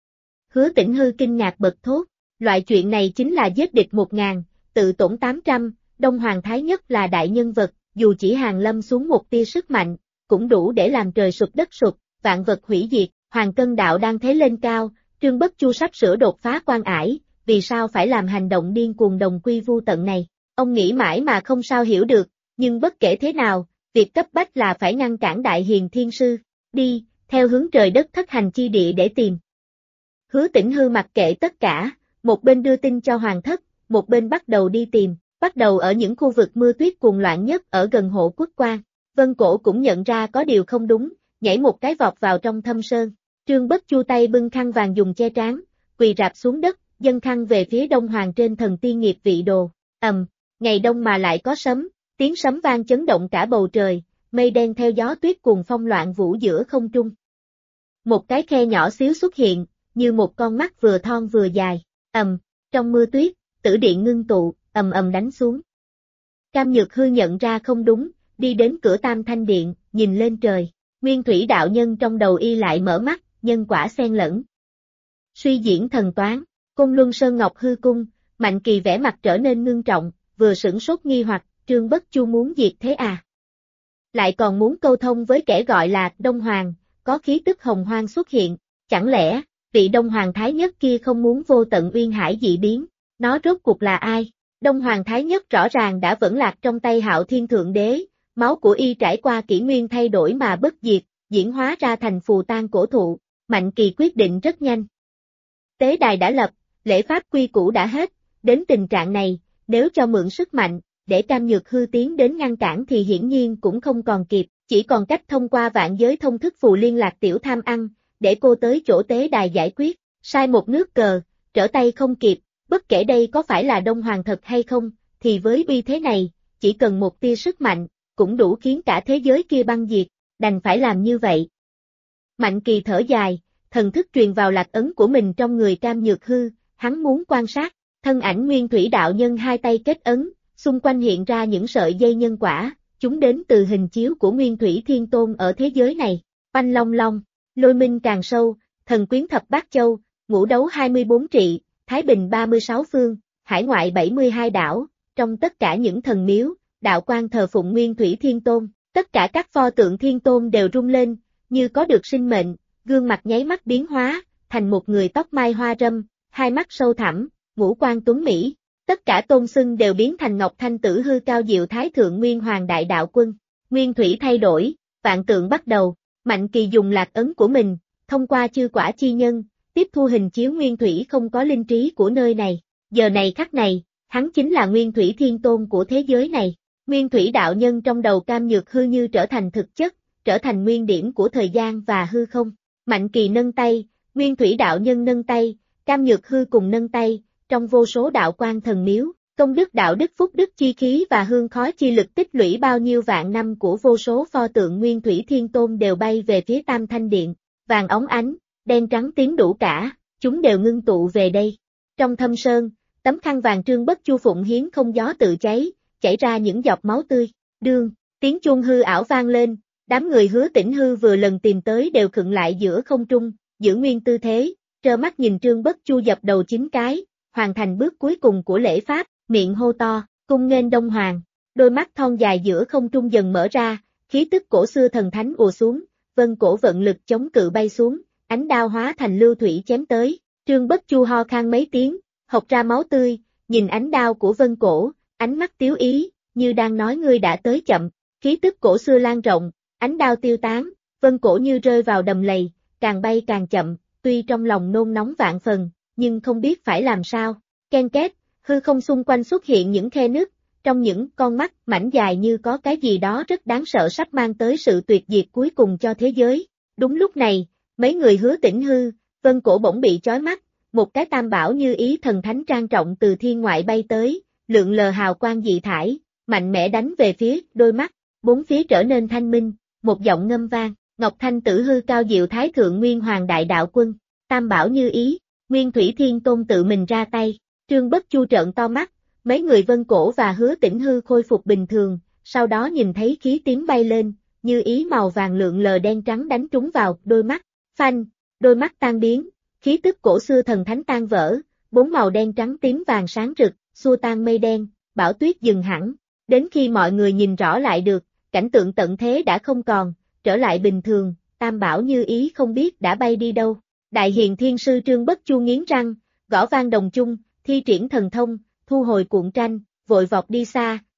Hứa Tĩnh Hư kinh ngạc bật thốt, loại chuyện này chính là giết địch 1000, tự tổn 800, Đông Hoàng Thái Nhất là đại nhân vật, dù chỉ hàng lâm xuống một tia sức mạnh, cũng đủ để làm trời sụp đất sụp, vạn vật hủy diệt. Hoàng Cân Đạo đang thế lên cao, Trương Bất Chu sắp sửa đột phá quan ải, vì sao phải làm hành động điên cuồng đồng quy vu tận này? Ông nghĩ mãi mà không sao hiểu được, nhưng bất kể thế nào, việc cấp bách là phải ngăn cản Đại Hiền Thiên Sư, đi, theo hướng trời đất thất hành chi địa để tìm. Hứa Tĩnh Hư mặc kệ tất cả, một bên đưa tin cho Hoàng thất, một bên bắt đầu đi tìm, bắt đầu ở những khu vực mưa tuyết cuồng loạn nhất ở gần Hộ Quốc Quan. Vân Cổ cũng nhận ra có điều không đúng, nhảy một cái vọt vào trong thâm sơn. Trương Bất Chu tay bưng khăn vàng dùng che trán, quỳ rạp xuống đất, dâng khăn về phía Đông Hoàng trên thần tiên nghiệp vị đồ. Ngày đông mà lại có sấm, tiếng sấm vang chấn động cả bầu trời, mây đen theo gió tuyết cuồng phong loạn vũ giữa không trung. Một cái khe nhỏ xíu xuất hiện, như một con mắt vừa thon vừa dài. Trong mưa tuyết, tử điện ngưng tụ, đánh xuống. Cam Nhược Hư nhận ra không đúng, đi đến cửa Tam Thanh Điện, nhìn lên trời. Nguyên Thủy đạo nhân trong đầu y lại mở mắt, nhân quả xen lẫn. Suy diễn thần toán, Côn Luân Sơn Ngọc Hư Cung, Mạnh Kỳ vẻ mặt trở nên ngưng trọng, vừa sửng sốt nghi hoặc, Trương Bất Chu muốn diệt thế à? Lại còn muốn câu thông với kẻ gọi là Đông Hoàng, có khí tức hồng hoang xuất hiện, chẳng lẽ, vị Đông Hoàng Thái Nhất kia không muốn vô tận uyên hải dị biến, nó rốt cuộc là ai? Đông Hoàng Thái Nhất rõ ràng đã vẫn lạc trong tay Hạo Thiên Thượng Đế, máu của y trải qua kỷ nguyên thay đổi mà bất diệt, diễn hóa ra thành phù tang cổ thụ, Mạnh Kỳ quyết định rất nhanh. Tế đài đã lập, lễ pháp quy củ đã hết, đến tình trạng này, nếu cho mượn sức mạnh, để Cam Nhược Hư tiến đến ngăn cản thì hiển nhiên cũng không còn kịp, chỉ còn cách thông qua vạn giới thông thức phù liên lạc Tiểu Tham Ăn, để cô tới chỗ tế đài giải quyết, sai một nước cờ, trở tay không kịp, bất kể đây có phải là Đông Hoàng thật hay không, thì với uy thế này, chỉ cần một tia sức mạnh, cũng đủ khiến cả thế giới kia băng diệt, đành phải làm như vậy. Mạnh Kỳ thở dài, thần thức truyền vào lạc ấn của mình trong người Cam Nhược Hư, hắn muốn quan sát, thân ảnh Nguyên Thủy đạo nhân hai tay kết ấn, xung quanh hiện ra những sợi dây nhân quả, chúng đến từ hình chiếu của Nguyên Thủy Thiên Tôn ở thế giới này. Oanh long long, lôi minh càng sâu, thần quyến thập bát châu, ngũ đấu 24 trị, Thái Bình 36 phương, hải ngoại 72 đảo, trong tất cả những thần miếu, đạo quan thờ phụng Nguyên Thủy Thiên Tôn, tất cả các pho tượng Thiên Tôn đều rung lên, như có được sinh mệnh, gương mặt nháy mắt biến hóa, thành một người tóc mai hoa râm, hai mắt sâu thẳm, ngũ quan tuấn mỹ, tất cả tôn xưng đều biến thành Ngọc Thanh Tử Hư Cao Diệu Thái Thượng Nguyên Hoàng Đại Đạo Quân. Nguyên Thủy thay đổi, vạn tượng bắt đầu, Mạnh Kỳ dùng lạc ấn của mình, thông qua chư quả chi nhân, tiếp thu hình chiếu Nguyên Thủy không có linh trí của nơi này. Giờ này khắc này, hắn chính là Nguyên Thủy Thiên Tôn của thế giới này. Nguyên Thủy đạo nhân trong đầu Cam Nhược Hư như trở thành thực chất, trở thành nguyên điểm của thời gian và hư không. Mạnh Kỳ nâng tay, Nguyên Thủy đạo nhân nâng tay, Cam Nhược Hư cùng nâng tay, trong vô số đạo quan thần miếu, công đức đạo đức phúc đức chi khí và hương khói chi lực tích lũy bao nhiêu vạn năm của vô số pho tượng Nguyên Thủy Thiên Tôn đều bay về phía Tam Thanh Điện, vàng óng ánh, đen trắng tím đủ cả, chúng đều ngưng tụ về đây. Trong thâm sơn, tấm khăn vàng Trương Bất Chu phụng hiến không gió tự cháy, chảy ra những giọt máu tươi, đương, tiếng chuông hư ảo vang lên, đám người Hứa Tĩnh Hư vừa lần tìm tới đều khựng lại giữa không trung, giữ nguyên tư thế, trơ mắt nhìn Trương Bất Chu dập đầu 9 cái, hoàn thành bước cuối cùng của lễ pháp, miệng hô to, cung nghênh Đông Hoàng, đôi mắt thon dài giữa không trung dần mở ra, khí tức cổ xưa thần thánh ùa xuống, Vân Cổ vận lực chống cự bay xuống, ánh đao hóa thành lưu thủy chém tới, Trương Bất Chu ho khan mấy tiếng, hộc ra máu tươi, nhìn ánh đao của Vân Cổ, ánh mắt tiếu ý, như đang nói ngươi đã tới chậm, khí tức cổ xưa lan rộng, ánh đao tiêu tán, Vân Cổ như rơi vào đầm lầy, càng bay càng chậm, tuy trong lòng nôn nóng vạn phần, nhưng không biết phải làm sao. Ken két, hư không xung quanh xuất hiện những khe nứt, trong những con mắt mảnh dài như có cái gì đó rất đáng sợ sắp mang tới sự tuyệt diệt cuối cùng cho thế giới. Đúng lúc này, mấy người Hứa Tĩnh Hư, Vân Cổ bỗng bị chói mắt, một cái tam bảo như ý thần thánh trang trọng từ thiên ngoại bay tới, lượn lờ hào quang dị thải, mạnh mẽ đánh về phía đôi mắt, bốn phía trở nên thanh minh, một giọng ngâm vang, Ngọc Thanh Tử Hư Cao Diệu Thái Thượng Nguyên Hoàng Đại Đạo Quân, tam bảo như ý, Nguyên Thủy Thiên Tôn tự mình ra tay. Trương Bất Chu trợn to mắt, mấy người Vân Cổ và Hứa Tĩnh Hư khôi phục bình thường, sau đó nhìn thấy khí tím bay lên, như ý màu vàng lượn lờ đen trắng đánh trúng vào đôi mắt, phanh, đôi mắt tan biến, khí tức cổ xưa thần thánh tan vỡ, bốn màu đen trắng tím vàng sáng rực, xua tan mây đen, bão tuyết dừng hẳn, đến khi mọi người nhìn rõ lại được, cảnh tượng tận thế đã không còn, trở lại bình thường, tam bảo như ý không biết đã bay đi đâu. Đại Hiền Thiên Sư Trương Bất Chu nghiến răng, gõ vang đồng chung, thi triển thần thông, thu hồi cuộn tranh, vội vọt đi xa,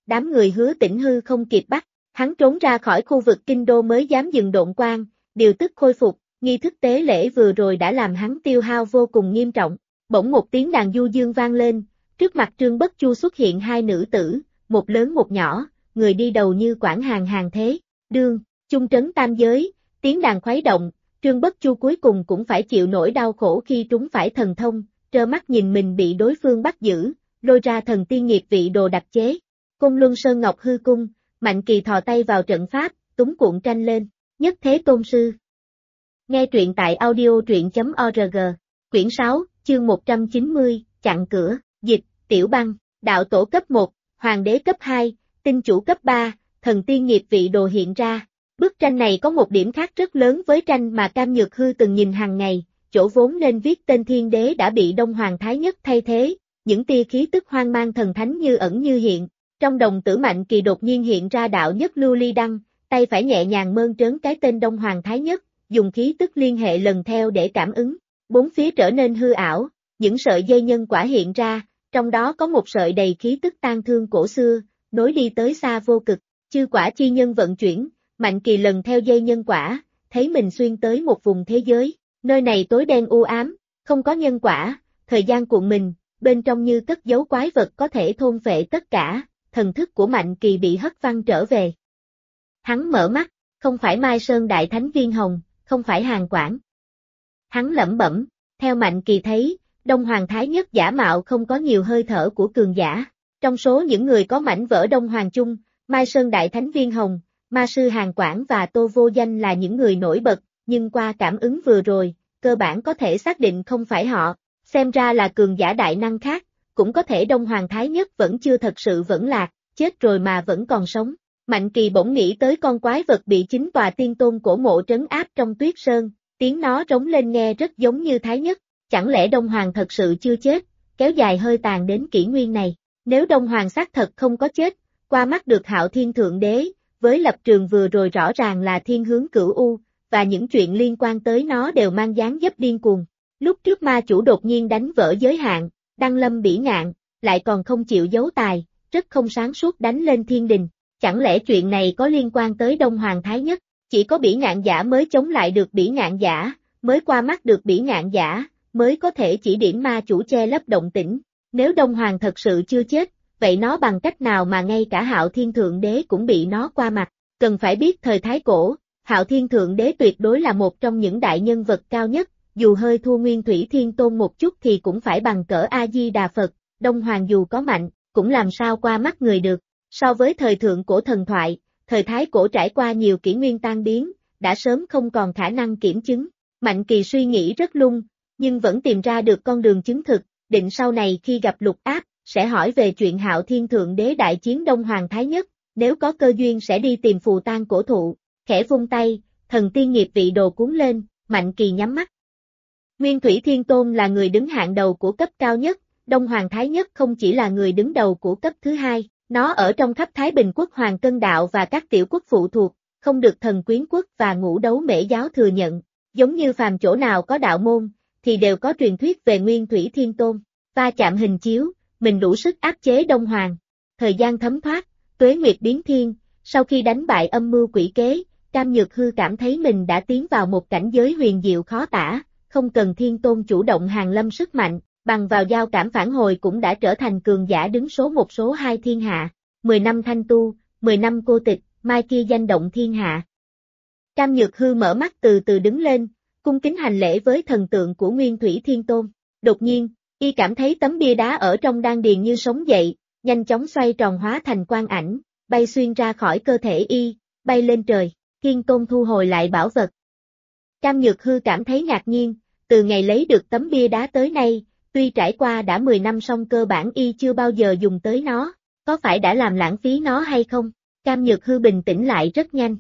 đám người Hứa Tĩnh Hư không kịp bắt, hắn trốn ra khỏi khu vực kinh đô mới dám dừng độn quang, điều tức khôi phục, nghi thức tế lễ vừa rồi đã làm hắn tiêu hao vô cùng nghiêm trọng. Bỗng một tiếng đàn du dương vang lên, trước mặt Trương Bất Chu xuất hiện hai nữ tử, một lớn một nhỏ, người đi đầu như quản hàng thế, đương, chung trấn tam giới, tiếng đàn khuấy động, Trương Bất Chu cuối cùng cũng phải chịu nỗi đau khổ khi trúng phải thần thông, trơ mắt nhìn mình bị đối phương bắt giữ, lôi ra thần tiên nghiệp vị đồ đặc chế. Côn Luân Sơn Ngọc Hư Cung, Mạnh Kỳ thò tay vào trận pháp, túng cuộn tranh lên, nhất thế tôn sư. Nghe truyện tại audio.org, quyển 6, chương 190, chặn cửa, dịch, Tiểu Băng, đạo tổ cấp 1, hoàng đế cấp 2, tinh chủ cấp 3, thần tiên nghiệp vị đồ hiện ra. Bức tranh này có một điểm khác rất lớn với tranh mà Cam Nhược Hư từng nhìn hàng ngày, chỗ vốn nên viết tên thiên đế đã bị Đông Hoàng Thái Nhất thay thế, những tia khí tức hoang mang thần thánh như ẩn như hiện. Trong đồng tử Mạnh Kỳ đột nhiên hiện ra đạo nhất lưu ly đăng, tay phải nhẹ nhàng mơn trớn cái tên Đông Hoàng Thái Nhất, dùng khí tức liên hệ lần theo để cảm ứng. Bốn phía trở nên hư ảo, những sợi dây nhân quả hiện ra, trong đó có một sợi đầy khí tức tang thương cổ xưa, nối đi tới xa vô cực, chư quả chi nhân vận chuyển, Mạnh Kỳ lần theo dây nhân quả, thấy mình xuyên tới một vùng thế giới, nơi này tối đen u ám, không có nhân quả, thời gian cuộn mình, bên trong như cất giấu quái vật có thể thôn phệ tất cả, thần thức của Mạnh Kỳ bị hất văng trở về. Hắn mở mắt, không phải Mai Sơn Đại Thánh Viên Hồng, không phải Hàn Quảng. Hắn lẩm bẩm, theo Mạnh Kỳ thấy, Đông Hoàng Thái Nhất giả mạo không có nhiều hơi thở của cường giả. Trong số những người có mảnh vỡ Đông Hoàng chung, Mai Sơn Đại Thánh Viên Hồng, Ma Sư Hàn Quảng và Tô Vô Danh là những người nổi bật, nhưng qua cảm ứng vừa rồi, cơ bản có thể xác định không phải họ, xem ra là cường giả đại năng khác, cũng có thể Đông Hoàng Thái Nhất vẫn chưa thật sự vẫn lạc, chết rồi mà vẫn còn sống. Mạnh Kỳ bỗng nghĩ tới con quái vật bị chính tòa tiên tôn cổ mộ trấn áp trong tuyết sơn, tiếng nó rống lên nghe rất giống như Thái Nhất, chẳng lẽ Đông Hoàng thật sự chưa chết, kéo dài hơi tàn đến kỷ nguyên này, nếu Đông Hoàng xác thật không có chết, qua mắt được Hạo Thiên Thượng Đế, với lập trường vừa rồi rõ ràng là thiên hướng cửu u, và những chuyện liên quan tới nó đều mang dáng dấp điên cuồng. Lúc trước ma chủ đột nhiên đánh vỡ giới hạn, đăng lâm bỉ ngạn, lại còn không chịu giấu tài, rất không sáng suốt đánh lên thiên đình. Chẳng lẽ chuyện này có liên quan tới Đông Hoàng Thái Nhất, chỉ có bỉ ngạn giả mới chống lại được bỉ ngạn giả, mới qua mắt được bỉ ngạn giả, mới có thể chỉ điểm ma chủ che lấp động tĩnh. Nếu Đông Hoàng thật sự chưa chết, vậy nó bằng cách nào mà ngay cả Hạo Thiên Thượng Đế cũng bị nó qua mặt? Cần phải biết thời Thái Cổ, Hạo Thiên Thượng Đế tuyệt đối là một trong những đại nhân vật cao nhất, dù hơi thua Nguyên Thủy Thiên Tôn một chút thì cũng phải bằng cỡ A-di-đà Phật, Đông Hoàng dù có mạnh, cũng làm sao qua mắt người được. So với thời thượng cổ thần thoại, thời Thái Cổ trải qua nhiều kỷ nguyên tan biến, đã sớm không còn khả năng kiểm chứng. Mạnh Kỳ suy nghĩ rất lung, nhưng vẫn tìm ra được con đường chứng thực, định sau này khi gặp Lục Áp, sẽ hỏi về chuyện Hạo Thiên Thượng Đế đại chiến Đông Hoàng Thái Nhất, nếu có cơ duyên sẽ đi tìm phù tang cổ thụ, khẽ vung tay, thần tiên nghiệp vị đồ cuốn lên, Mạnh Kỳ nhắm mắt. Nguyên Thủy Thiên Tôn là người đứng hạng đầu của cấp cao nhất, Đông Hoàng Thái Nhất không chỉ là người đứng đầu của cấp thứ hai, nó ở trong khắp Thái Bình quốc Hoàng Cân Đạo và các tiểu quốc phụ thuộc, không được Thần Quyến quốc và Ngũ Đấu Mễ giáo thừa nhận, giống như phàm chỗ nào có đạo môn, thì đều có truyền thuyết về Nguyên Thủy Thiên Tôn, va chạm hình chiếu, mình đủ sức áp chế Đông Hoàng. Thời gian thấm thoát, tuế nguyệt biến thiên, sau khi đánh bại âm mưu quỷ kế, Cam Nhược Hư cảm thấy mình đã tiến vào một cảnh giới huyền diệu khó tả, không cần Thiên Tôn chủ động hàng lâm sức mạnh, bằng vào giao cảm phản hồi cũng đã trở thành cường giả đứng số một số hai thiên hạ. 10 năm thanh tu, 10 năm cô tịch, mai kia danh động thiên hạ. Cam Nhược Hư mở mắt từ từ đứng lên, cung kính hành lễ với thần tượng của Nguyên Thủy Thiên Tôn. Đột nhiên, y cảm thấy tấm bia đá ở trong đan điền như sống dậy, nhanh chóng xoay tròn hóa thành quang ảnh, bay xuyên ra khỏi cơ thể y, bay lên trời. Thiên Tôn thu hồi lại bảo vật. Cam Nhược Hư cảm thấy ngạc nhiên, từ ngày lấy được tấm bia đá tới nay, tuy trải qua đã 10 năm song cơ bản y chưa bao giờ dùng tới nó, có phải đã làm lãng phí nó hay không? Cam Nhược Hư bình tĩnh lại rất nhanh.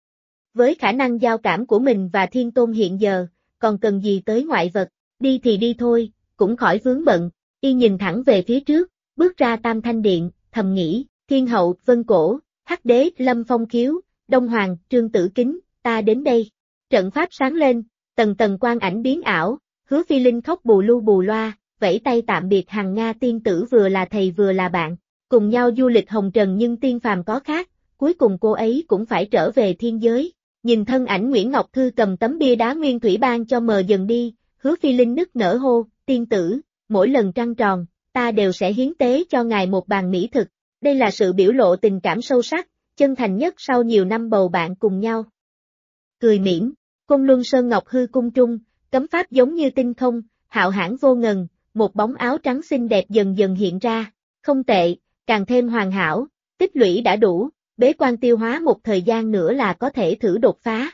Với khả năng giao cảm của mình và Thiên Tôn hiện giờ, còn cần gì tới ngoại vật, đi thì đi thôi, cũng khỏi vướng bận, y nhìn thẳng về phía trước, bước ra Tam Thanh Điện, thầm nghĩ, Thiên Hậu, Vân Cổ, Hắc Đế, Lâm Phong Khiếu, Đông Hoàng, Trương Tử Kính, ta đến đây. Trận pháp sáng lên, tầng tầng quang ảnh biến ảo, Hứa Phi Linh khóc bù lu bù loa, vẫy tay tạm biệt Hằng Nga tiên tử vừa là thầy vừa là bạn. cùng nhau du lịch hồng trần nhưng tiên phàm có khác, cuối cùng cô ấy cũng phải trở về thiên giới. Nhìn thân ảnh Nguyễn Ngọc Thư cầm tấm bia đá nguyên thủy ban cho mờ dần đi, Hứa Phi Linh nức nở hô, tiên tử, mỗi lần trăng tròn, ta đều sẽ hiến tế cho ngài một bàn mỹ thực. Đây là sự biểu lộ tình cảm sâu sắc, chân thành nhất sau nhiều năm bầu bạn cùng nhau. Cười mỉm, Côn Luân Sơn Ngọc Hư cung trung, cấm pháp giống như tinh không, hạo hãn vô ngần, một bóng áo trắng xinh đẹp dần dần hiện ra, không tệ, càng thêm hoàn hảo, tích lũy đã đủ, bế quan tiêu hóa một thời gian nữa là có thể thử đột phá.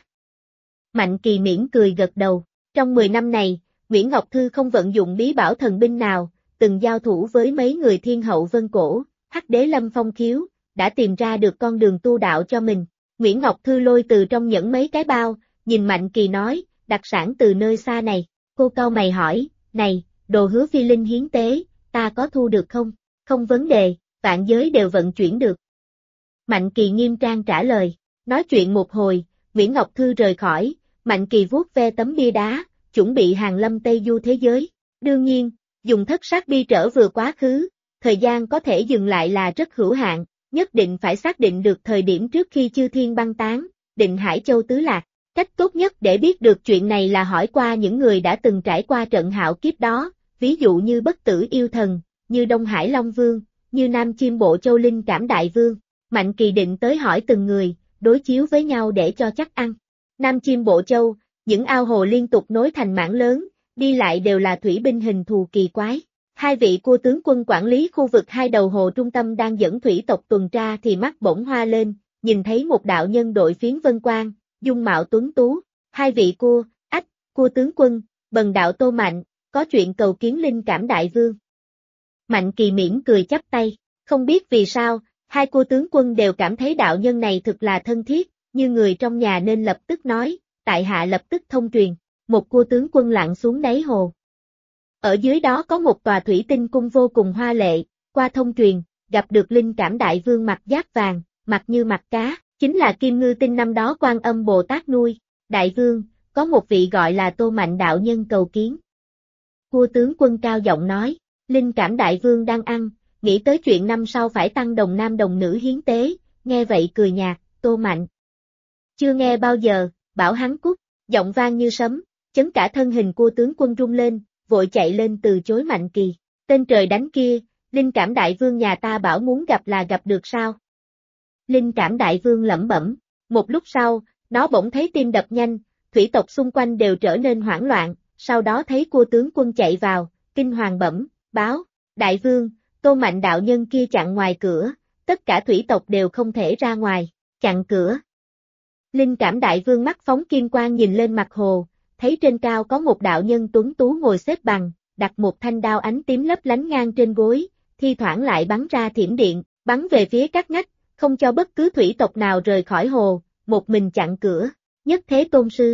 Mạnh Kỳ mỉm cười gật đầu, trong 10 năm này, Nguyễn Ngọc Thư không vận dụng bí bảo thần binh nào, từng giao thủ với mấy người thiên hậu vân cổ, Hắc Đế Lâm Phong Khiếu, đã tìm ra được con đường tu đạo cho mình. Nguyễn Ngọc Thư lôi từ trong nhẫn mấy cái bao, nhìn Mạnh Kỳ nói, đặc sản từ nơi xa này, cô cau mày hỏi, này, đồ Hứa Phi Linh hiến tế, ta có thu được không? Không vấn đề, vạn giới đều vận chuyển được. Mạnh Kỳ nghiêm trang trả lời, nói chuyện một hồi, Nguyễn Ngọc Thư rời khỏi, Mạnh Kỳ vuốt ve tấm bia đá, chuẩn bị hàng lâm Tây Du thế giới. Đương nhiên, dùng thất sát bi trở vừa quá khứ, thời gian có thể dừng lại là rất hữu hạn, nhất định phải xác định được thời điểm trước khi chư thiên băng tán, định Hải Châu tứ lạc. Cách tốt nhất để biết được chuyện này là hỏi qua những người đã từng trải qua trận hạo kiếp đó, ví dụ như Bất Tử Yêu Thần, như Đông Hải Long Vương, như Nam Chiêm Bộ Châu Linh Cảm Đại Vương. Mạnh Kỳ định tới hỏi từng người, đối chiếu với nhau để cho chắc ăn. Nam Chiêm Bộ Châu, những ao hồ liên tục nối thành mảng lớn, đi lại đều là thủy binh hình thù kỳ quái. Hai vị cua tướng quân quản lý khu vực hai đầu hồ trung tâm đang dẫn thủy tộc tuần tra thì mắt bỗng hoa lên, nhìn thấy một đạo nhân đội phiến vân quang, dung mạo tuấn tú. Hai vị cua tướng quân, bần đạo Tô Mạnh, có chuyện cầu kiến Linh Cảm Đại Vương. Mạnh Kỳ mỉm cười chắp tay, không biết vì sao, hai cua tướng quân đều cảm thấy đạo nhân này thực là thân thiết, như người trong nhà nên lập tức nói, tại hạ lập tức thông truyền. Một cua tướng quân lặn xuống đáy hồ. Ở dưới đó có một tòa thủy tinh cung vô cùng hoa lệ, qua thông truyền, gặp được Linh Cảm Đại Vương mặt giáp vàng, mặt như mặt cá, chính là Kim Ngư Tinh năm đó Quan Âm Bồ Tát nuôi. Đại Vương, có một vị gọi là Tô Mạnh đạo nhân cầu kiến. Cua tướng quân cao giọng nói, Linh Cảm Đại Vương đang ăn, nghĩ tới chuyện năm sau phải tăng đồng nam đồng nữ hiến tế, nghe vậy cười nhạt, Tô Mạnh. Chưa nghe bao giờ, bảo hắn cút, giọng vang như sấm, chấn cả thân hình cua tướng quân rung lên, vội chạy lên từ chối Mạnh Kỳ. Tên trời đánh kia, Linh Cảm Đại Vương nhà ta bảo muốn gặp là gặp được sao? Linh Cảm Đại Vương lẩm bẩm, một lúc sau, nó bỗng thấy tim đập nhanh, thủy tộc xung quanh đều trở nên hoảng loạn, sau đó thấy cua tướng quân chạy vào, kinh hoàng bẩm, báo, Đại Vương, Tô Mạnh đạo nhân kia chặn ngoài cửa, tất cả thủy tộc đều không thể ra ngoài, chặn cửa. Linh Cảm Đại Vương mắt phóng kim quang nhìn lên mặt hồ, thấy trên cao có một đạo nhân tuấn tú ngồi xếp bằng, đặt một thanh đao ánh tím lấp lánh ngang trên gối, thi thoảng lại bắn ra thiểm điện, bắn về phía các ngách, không cho bất cứ thủy tộc nào rời khỏi hồ, một mình chặn cửa, Nhất Thế Tôn Sư.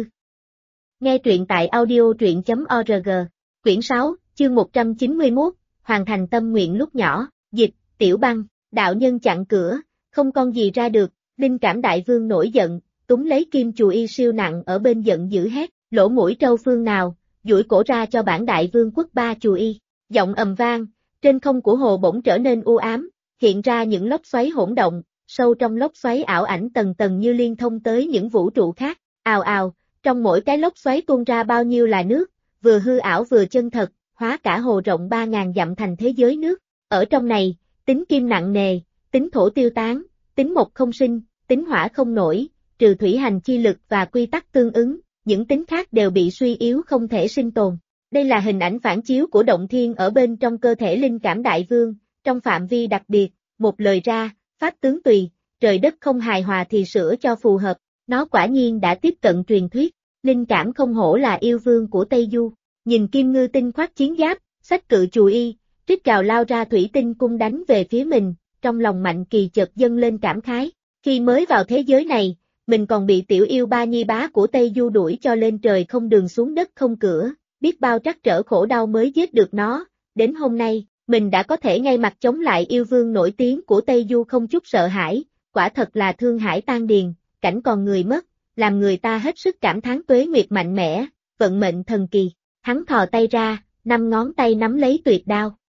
Nghe truyện tại audio.org, quyển 6, chương 191, hoàn thành tâm nguyện lúc nhỏ, dịch, Tiểu Băng, đạo nhân chặn cửa, không con gì ra được, Linh Cảm Đại Vương nổi giận, túng lấy kim chù y siêu nặng ở bên giận dữ hét, lỗ mũi trâu phương nào, duỗi cổ ra cho bản Đại Vương quất ba chù y, giọng ầm vang, trên không của hồ bỗng trở nên u ám, hiện ra những lốc xoáy hỗn động, sâu trong lốc xoáy ảo ảnh tầng tầng như liên thông tới những vũ trụ khác, ào ào, trong mỗi cái lốc xoáy tuôn ra bao nhiêu là nước, vừa hư ảo vừa chân thật, hóa cả hồ rộng 3.000 dặm thành thế giới nước, ở trong này, tính kim nặng nề, tính thổ tiêu tán, tính mộc không sinh, tính hỏa không nổi, trừ thủy hành chi lực và quy tắc tương ứng, những tính khác đều bị suy yếu không thể sinh tồn. Đây là hình ảnh phản chiếu của động thiên ở bên trong cơ thể Linh Cảm Đại Vương, trong phạm vi đặc biệt, một lời ra, pháp tướng tùy, trời đất không hài hòa thì sửa cho phù hợp, nó quả nhiên đã tiếp cận truyền thuyết, Linh Cảm không hổ là yêu vương của Tây Du, nhìn Kim Ngư Tinh khoác chiến giáp, xách cự chù y, trích trào lao ra thủy tinh cung đánh về phía mình, trong lòng Mạnh Kỳ chợt dâng lên cảm khái, khi mới vào thế giới này, mình còn bị tiểu yêu ba nhi bá của Tây Du đuổi cho lên trời không đường xuống đất không cửa, biết bao trắc trở khổ đau mới giết được nó, đến hôm nay, mình đã có thể ngay mặt chống lại yêu vương nổi tiếng của Tây Du không chút sợ hãi, quả thật là thương hải tan điền, cảnh còn người mất, làm người ta hết sức cảm thán tuế nguyệt mạnh mẽ, vận mệnh thần kỳ, hắn thò tay ra, 5 ngón tay nắm lấy tuyệt đao,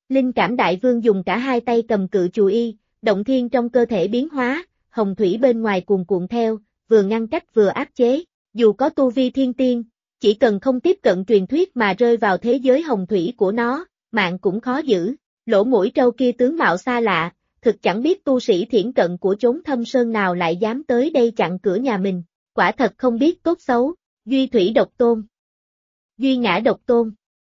Linh cảm đại vương dùng cả hai tay cầm cự chù y, động thiên trong cơ thể biến hóa, hồng thủy bên ngoài cuồn cuộn theo, vừa ngăn cách vừa áp chế, dù có tu vi thiên tiên, chỉ cần không tiếp cận truyền thuyết mà rơi vào thế giới hồng thủy của nó, mạng cũng khó giữ. Lỗ mũi trâu kia tướng mạo xa lạ, thực chẳng biết tu sĩ thiển cận của chốn thâm sơn nào lại dám tới đây chặn cửa nhà mình, quả thật không biết tốt xấu, duy thủy độc tôn. Duy ngã độc tôn.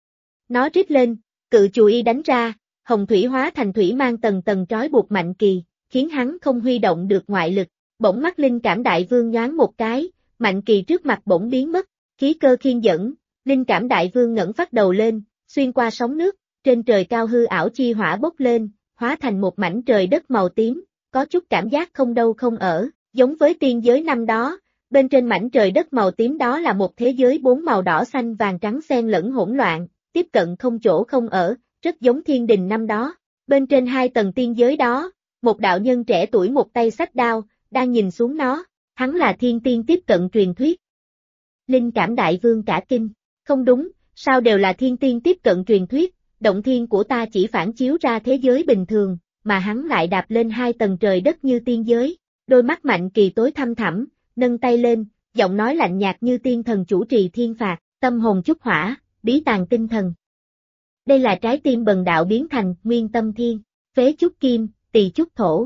Nó rít lên, cự chù y đánh ra, hồng thủy hóa thành thủy mang tầng tầng trói buộc Mạnh Kỳ, khiến hắn không huy động được ngoại lực, bỗng mắt linh cảm đại vương nhoáng một cái, Mạnh Kỳ trước mặt bỗng biến mất, khí cơ khiên dẫn, linh cảm đại vương ngẩng phát đầu lên, xuyên qua sóng nước, trên trời cao hư ảo chi hỏa bốc lên, hóa thành một mảnh trời đất màu tím, có chút cảm giác không đâu không ở, giống với tiên giới năm đó, bên trên mảnh trời đất màu tím đó là một thế giới bốn màu đỏ xanh vàng trắng xen lẫn hỗn loạn, tiếp cận không chỗ không ở, rất giống thiên đình năm đó. Bên trên hai tầng tiên giới đó, một đạo nhân trẻ tuổi một tay xách đao, đang nhìn xuống nó, hắn là thiên tiên tiếp cận truyền thuyết. Linh cảm đại vương cả kinh, không đúng, sao đều là thiên tiên tiếp cận truyền thuyết, động thiên của ta chỉ phản chiếu ra thế giới bình thường, mà hắn lại đạp lên hai tầng trời đất như tiên giới, đôi mắt Mạnh Kỳ tối thăm thẳm, nâng tay lên, giọng nói lạnh nhạt như tiên thần chủ trì thiên phạt, tâm hồn chút hỏa, bí tàng tinh thần. Đây là trái tim bần đạo biến thành nguyên tâm thiên, phế chút kim, tỳ chút thổ.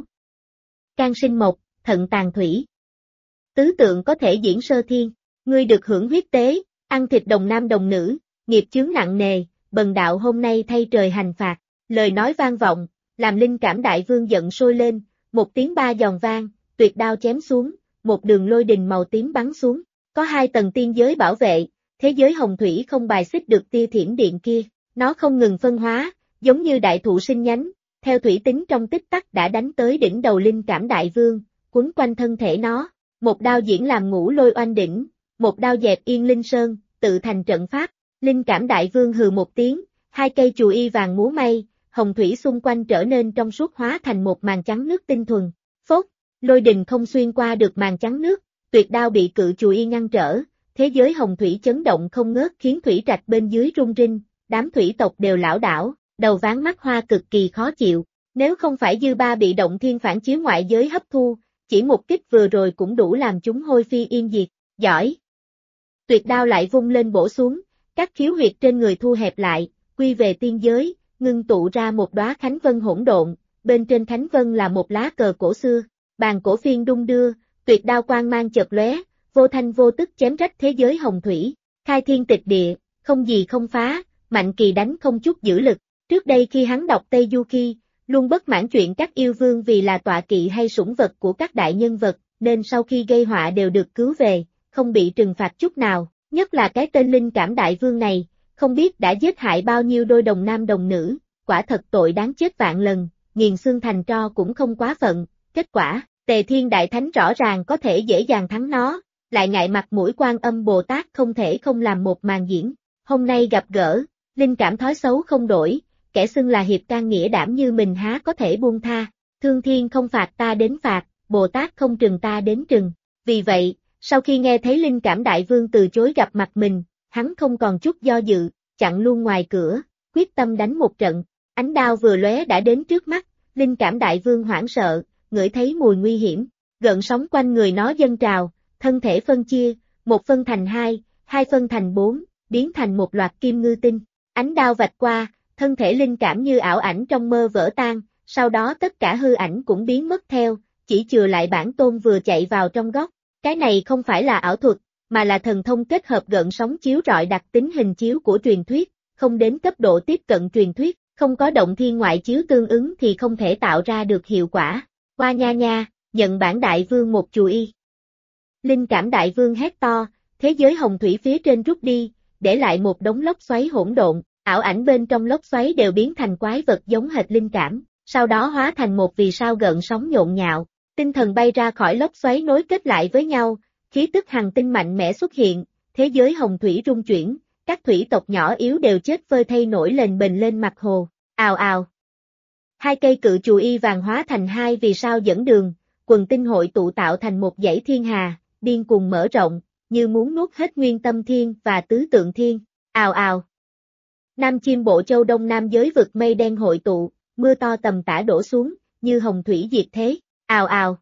Can sinh mộc, thận tàn thủy. Tứ tượng có thể diễn sơ thiên, ngươi được hưởng huyết tế, ăn thịt đồng nam đồng nữ, nghiệp chướng nặng nề, bần đạo hôm nay thay trời hành phạt. Lời nói vang vọng, làm linh cảm đại vương giận sôi lên, một tiếng ba giòn vang, tuyệt đao chém xuống, một đường lôi đình màu tím bắn xuống, có hai tầng tiên giới bảo vệ, thế giới hồng thủy không bài xích được tia thiểm điện kia, nó không ngừng phân hóa, giống như đại thụ sinh nhánh, theo thủy tính trong tích tắc đã đánh tới đỉnh đầu linh cảm đại vương, quấn quanh thân thể nó, một đao diễn làm ngũ lôi oanh đỉnh, một đao dẹp yên linh sơn, tự thành trận pháp, linh cảm đại vương hừ một tiếng, hai cây chù y vàng múa may, hồng thủy xung quanh trở nên trong suốt hóa thành một màn trắng nước tinh thuần, phốt, lôi đình không xuyên qua được màn trắng nước, tuyệt đao bị cự chù y ngăn trở, thế giới hồng thủy chấn động không ngớt khiến thủy trạch bên dưới rung rinh, đám thủy tộc đều lảo đảo, đầu ván mắt hoa cực kỳ khó chịu, nếu không phải dư ba bị động thiên phản chiếu ngoại giới hấp thu, chỉ một kích vừa rồi cũng đủ làm chúng hôi phi yên diệt, giỏi. Tuyệt đao lại vung lên bổ xuống, các khiếu huyệt trên người thu hẹp lại, quy về tiên giới, ngưng tụ ra một đóa khánh vân hỗn độn, bên trên khánh vân là một lá cờ cổ xưa, bàn cổ phiên đung đưa, tuyệt đao quang mang chợt lóe, vô thanh vô tức chém rách thế giới hồng thủy, khai thiên tịch địa, không gì không phá, Mạnh Kỳ đánh không chút giữ lực, trước đây khi hắn đọc Tây Du khi, luôn bất mãn chuyện các yêu vương vì là tọa kỵ hay sủng vật của các đại nhân vật, nên sau khi gây họa đều được cứu về, không bị trừng phạt chút nào, nhất là cái tên linh cảm đại vương này, không biết đã giết hại bao nhiêu đôi đồng nam đồng nữ, quả thật tội đáng chết vạn lần, nghiền xương thành tro cũng không quá phận, kết quả, Tề Thiên Đại Thánh rõ ràng có thể dễ dàng thắng nó, lại ngại mặt mũi Quan Âm Bồ Tát không thể không làm một màn diễn, hôm nay gặp gỡ, linh cảm thói xấu không đổi, kẻ xưng là hiệp can nghĩa đảm như mình há có thể buông tha, thương thiên không phạt ta đến phạt, Bồ Tát không trừng ta đến trừng, vì vậy, sau khi nghe thấy linh cảm đại vương từ chối gặp mặt mình, hắn không còn chút do dự, chặn luôn ngoài cửa, quyết tâm đánh một trận, ánh đao vừa lóe đã đến trước mắt, linh cảm đại vương hoảng sợ, ngửi thấy mùi nguy hiểm, gợn sóng quanh người nó dâng trào, thân thể phân chia, một phân thành hai, hai phân thành bốn, biến thành một loạt kim ngư tinh, ánh đao vạch qua, thân thể linh cảm như ảo ảnh trong mơ vỡ tan, sau đó tất cả hư ảnh cũng biến mất theo, chỉ chừa lại bản tôn vừa chạy vào trong góc, cái này không phải là ảo thuật, mà là thần thông kết hợp gợn sóng chiếu rọi đặc tính hình chiếu của truyền thuyết, không đến cấp độ tiếp cận truyền thuyết, không có động thiên ngoại chiếu tương ứng thì không thể tạo ra được hiệu quả. Qua nha nha, nhận bản đại vương một chù y. Linh cảm đại vương hét to, thế giới hồng thủy phía trên rút đi, để lại một đống lốc xoáy hỗn độn, ảo ảnh bên trong lốc xoáy đều biến thành quái vật giống hệt linh cảm, sau đó hóa thành một vì sao gợn sóng nhộn nhạo, tinh thần bay ra khỏi lốc xoáy nối kết lại với nhau, khí tức hằng tinh mạnh mẽ xuất hiện, thế giới hồng thủy rung chuyển, các thủy tộc nhỏ yếu đều chết vơi thây nổi lềnh bềnh lên mặt hồ, ào ào. Hai cây cự chù y vàng hóa thành hai vì sao dẫn đường, quần tinh hội tụ tạo thành một dãy thiên hà, điên cuồng mở rộng, như muốn nuốt hết nguyên tâm thiên và tứ tượng thiên, ào ào. Nam Chiêm Bộ Châu Đông Nam giới vực mây đen hội tụ, mưa to tầm tã đổ xuống, như hồng thủy diệt thế, ào ào.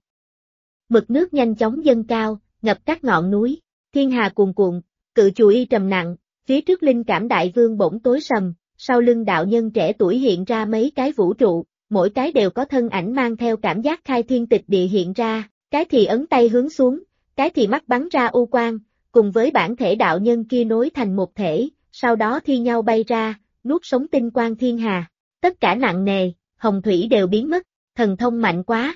Mực nước nhanh chóng dâng cao, ngập các ngọn núi, thiên hà cuồn cuộn, cự chù y trầm nặng, phía trước linh cảm đại vương bỗng tối sầm, sau lưng đạo nhân trẻ tuổi hiện ra mấy cái vũ trụ, mỗi cái đều có thân ảnh mang theo cảm giác khai thiên tịch địa hiện ra, cái thì ấn tay hướng xuống, cái thì mắt bắn ra u quang, cùng với bản thể đạo nhân kia nối thành một thể, sau đó thi nhau bay ra, nuốt sống tinh quang thiên hà, tất cả nặng nề, hồng thủy đều biến mất, thần thông mạnh quá.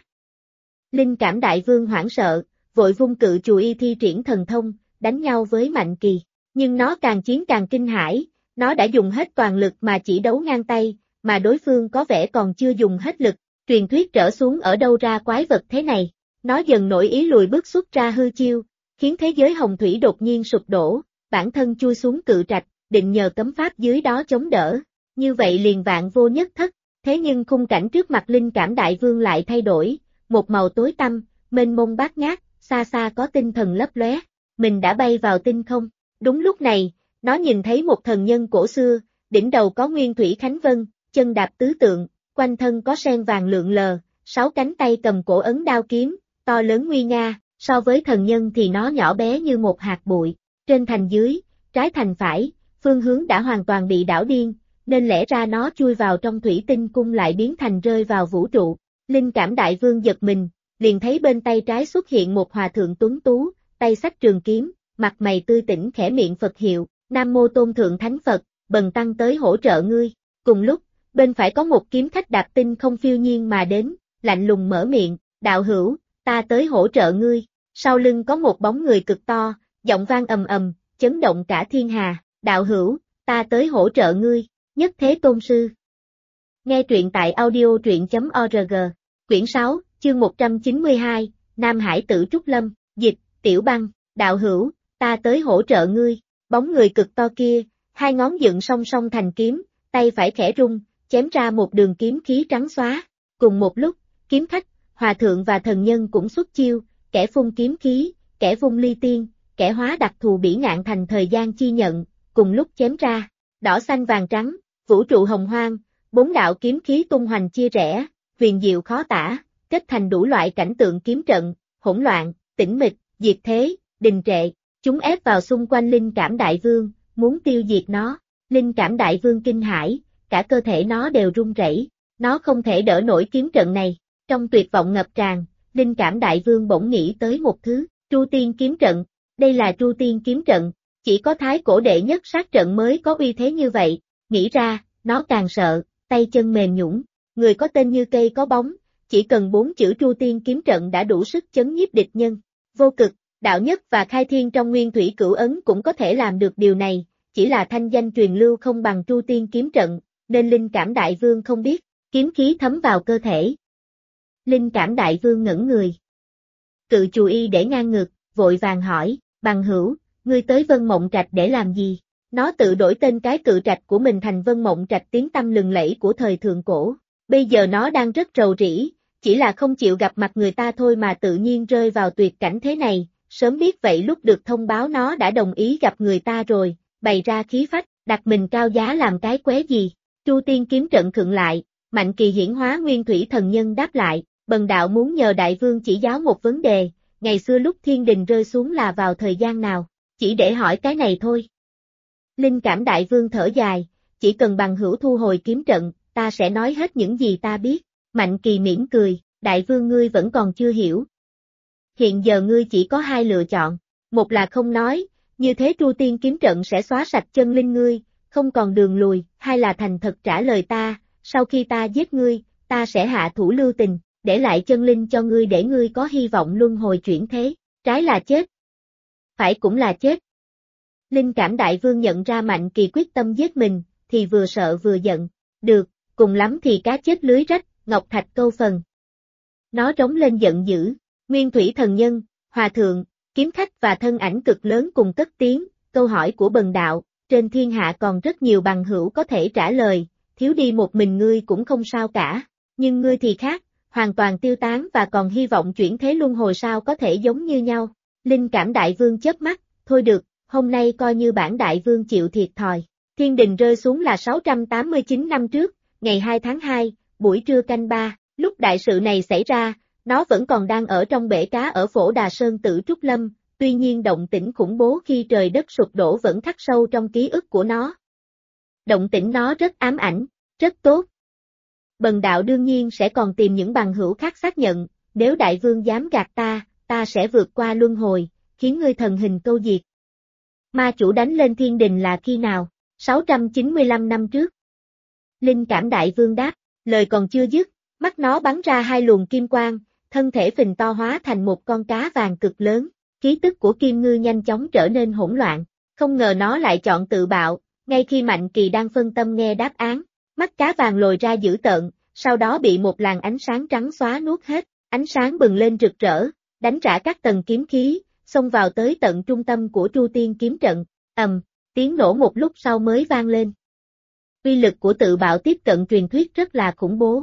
Linh cảm đại vương hoảng sợ, vội vung cự chù y thi triển thần thông, đánh nhau với Mạnh Kỳ, nhưng nó càng chiến càng kinh hãi, nó đã dùng hết toàn lực mà chỉ đấu ngang tay, mà đối phương có vẻ còn chưa dùng hết lực, truyền thuyết trở xuống ở đâu ra quái vật thế này, nó dần nổi ý lùi bước xuất ra hư chiêu, khiến thế giới hồng thủy đột nhiên sụp đổ, bản thân chui xuống cự trạch, định nhờ cấm pháp dưới đó chống đỡ, như vậy liền vạn vô nhất thất, thế nhưng khung cảnh trước mặt linh cảm đại vương lại thay đổi, một màu tối tăm, mênh mông bát ngát, xa xa có tinh thần lấp lóe, mình đã bay vào tinh không, đúng lúc này, nó nhìn thấy một thần nhân cổ xưa, đỉnh đầu có nguyên thủy khánh vân, chân đạp tứ tượng, quanh thân có sen vàng lượn lờ, 6 cánh tay cầm cổ ấn đao kiếm, to lớn nguy nga, so với thần nhân thì nó nhỏ bé như một hạt bụi, trên thành dưới, trái thành phải, phương hướng đã hoàn toàn bị đảo điên, nên lẽ ra nó chui vào trong thủy tinh cung lại biến thành rơi vào vũ trụ. Linh cảm đại vương giật mình, liền thấy bên tay trái xuất hiện một hòa thượng tuấn tú, tay xách trường kiếm, mặt mày tươi tỉnh khẽ miệng Phật hiệu, Nam Mô Tôn Thượng Thánh Phật, bần tăng tới hỗ trợ ngươi. Cùng lúc, bên phải có một kiếm khách đạp tinh không phiêu nhiên mà đến, lạnh lùng mở miệng, đạo hữu, ta tới hỗ trợ ngươi. Sau lưng có một bóng người cực to, giọng vang ầm ầm, chấn động cả thiên hà, đạo hữu, ta tới hỗ trợ ngươi, Nhất Thế Tôn Sư. Nghe truyện tại audio truyện.org, quyển 6, chương 192, Nam Hải Tử Trúc Lâm, dịch, Tiểu Băng, đạo hữu, ta tới hỗ trợ ngươi, bóng người cực to kia, hai ngón dựng song song thành kiếm, tay phải khẽ rung, chém ra một đường kiếm khí trắng xóa, cùng một lúc, kiếm khách, hòa thượng và thần nhân cũng xuất chiêu, kẻ phun kiếm khí, kẻ vung ly tiên, kẻ hóa đặc thù bỉ ngạn thành thời gian chi nhận, cùng lúc chém ra, đỏ xanh vàng trắng, vũ trụ hồng hoang, 4 đạo kiếm khí tung hoành chia rẽ, huyền diệu khó tả, kết thành đủ loại cảnh tượng kiếm trận, hỗn loạn, tĩnh mịch, diệt thế, đình trệ, chúng ép vào xung quanh linh cảm đại vương, muốn tiêu diệt nó, linh cảm đại vương kinh hãi, cả cơ thể nó đều run rẩy, nó không thể đỡ nổi kiếm trận này, trong tuyệt vọng ngập tràn, linh cảm đại vương bỗng nghĩ tới một thứ, Tru Tiên kiếm trận, đây là Tru Tiên kiếm trận, chỉ có thái cổ đệ nhất sát trận mới có uy thế như vậy, nghĩ ra, nó càng sợ, tay chân mềm nhũn, người có tên như cây có bóng, chỉ cần 4 chữ Tru Tiên kiếm trận đã đủ sức chấn nhiếp địch nhân, vô cực, đạo nhất và khai thiên trong nguyên thủy cửu ấn cũng có thể làm được điều này, chỉ là thanh danh truyền lưu không bằng Tru Tiên kiếm trận, nên linh cảm đại vương không biết, kiếm khí thấm vào cơ thể. Linh cảm đại vương ngẩn người. Cự chù y để ngang ngực, vội vàng hỏi, bằng hữu, ngươi tới Vân Mộng Trạch để làm gì? Nó tự đổi tên cái cự trạch của mình thành Vân Mộng Trạch tiếng tăm lừng lẫy của thời thượng cổ. Bây giờ nó đang rất rầu rĩ, chỉ là không chịu gặp mặt người ta thôi mà tự nhiên rơi vào tuyệt cảnh thế này. Sớm biết vậy lúc được thông báo nó đã đồng ý gặp người ta rồi, bày ra khí phách, đặt mình cao giá làm cái qué gì. Tru Tiên kiếm trận khựng lại, Mạnh Kỳ hiển hóa nguyên thủy thần nhân đáp lại, bần đạo muốn nhờ đại vương chỉ giáo một vấn đề, ngày xưa lúc thiên đình rơi xuống là vào thời gian nào, chỉ để hỏi cái này thôi. Linh cảm đại vương thở dài, chỉ cần bằng hữu thu hồi kiếm trận, ta sẽ nói hết những gì ta biết. Mạnh Kỳ mỉm cười, đại vương ngươi vẫn còn chưa hiểu. Hiện giờ ngươi chỉ có 2 lựa chọn, một là không nói, như thế Tru Tiên kiếm trận sẽ xóa sạch chân linh ngươi, không còn đường lùi, hai là thành thật trả lời ta, sau khi ta giết ngươi, ta sẽ hạ thủ lưu tình, để lại chân linh cho ngươi để ngươi có hy vọng luân hồi chuyển thế, trái là chết, phải cũng là chết. Linh cảm đại vương nhận ra Mạnh Kỳ quyết tâm giết mình, thì vừa sợ vừa giận, được, cùng lắm thì cá chết lưới rách, ngọc thạch câu phần. Nó trống lên giận dữ, nguyên thủy thần nhân, hòa thượng, kiếm khách và thân ảnh cực lớn cùng cất tiếng, câu hỏi của bần đạo, trên thiên hạ còn rất nhiều bằng hữu có thể trả lời, thiếu đi một mình ngươi cũng không sao cả, nhưng ngươi thì khác, hoàn toàn tiêu tán và còn hy vọng chuyển thế luân hồi sao có thể giống như nhau. Linh cảm đại vương chớp mắt, thôi được, hôm nay coi như bản đại vương chịu thiệt thòi. Thiên đình rơi xuống là 689 năm trước, ngày 2 tháng 2, buổi trưa canh 3, lúc đại sự này xảy ra, nó vẫn còn đang ở trong bể cá ở Phổ Đà Sơn Tử Trúc Lâm, tuy nhiên động tĩnh khủng bố khi trời đất sụp đổ vẫn khắc sâu trong ký ức của nó. Động tĩnh nó rất ám ảnh, rất tốt. Bần đạo đương nhiên sẽ còn tìm những bằng hữu khác xác nhận, nếu đại vương dám gạt ta sẽ vượt qua luân hồi, khiến ngươi thần hình câu diệt. Ma chủ đánh lên thiên đình là khi nào? 695 năm trước. Linh Cảm Đại Vương đáp, lời còn chưa dứt, mắt nó bắn ra hai luồng kim quang, thân thể phình to hóa thành một con cá vàng cực lớn, khí tức của Kim Ngư nhanh chóng trở nên hỗn loạn, không ngờ nó lại chọn tự bạo, ngay khi Mạnh Kỳ đang phân tâm nghe đáp án, mắt cá vàng lồi ra dữ tợn, sau đó bị một làn ánh sáng trắng xóa nuốt hết, ánh sáng bừng lên rực rỡ, đánh rã các tầng kiếm khí, xông vào tới tận trung tâm của Tru Tiên kiếm trận, tiếng nổ một lúc sau mới vang lên. Uy lực của tự bạo tiếp cận truyền thuyết rất là khủng bố.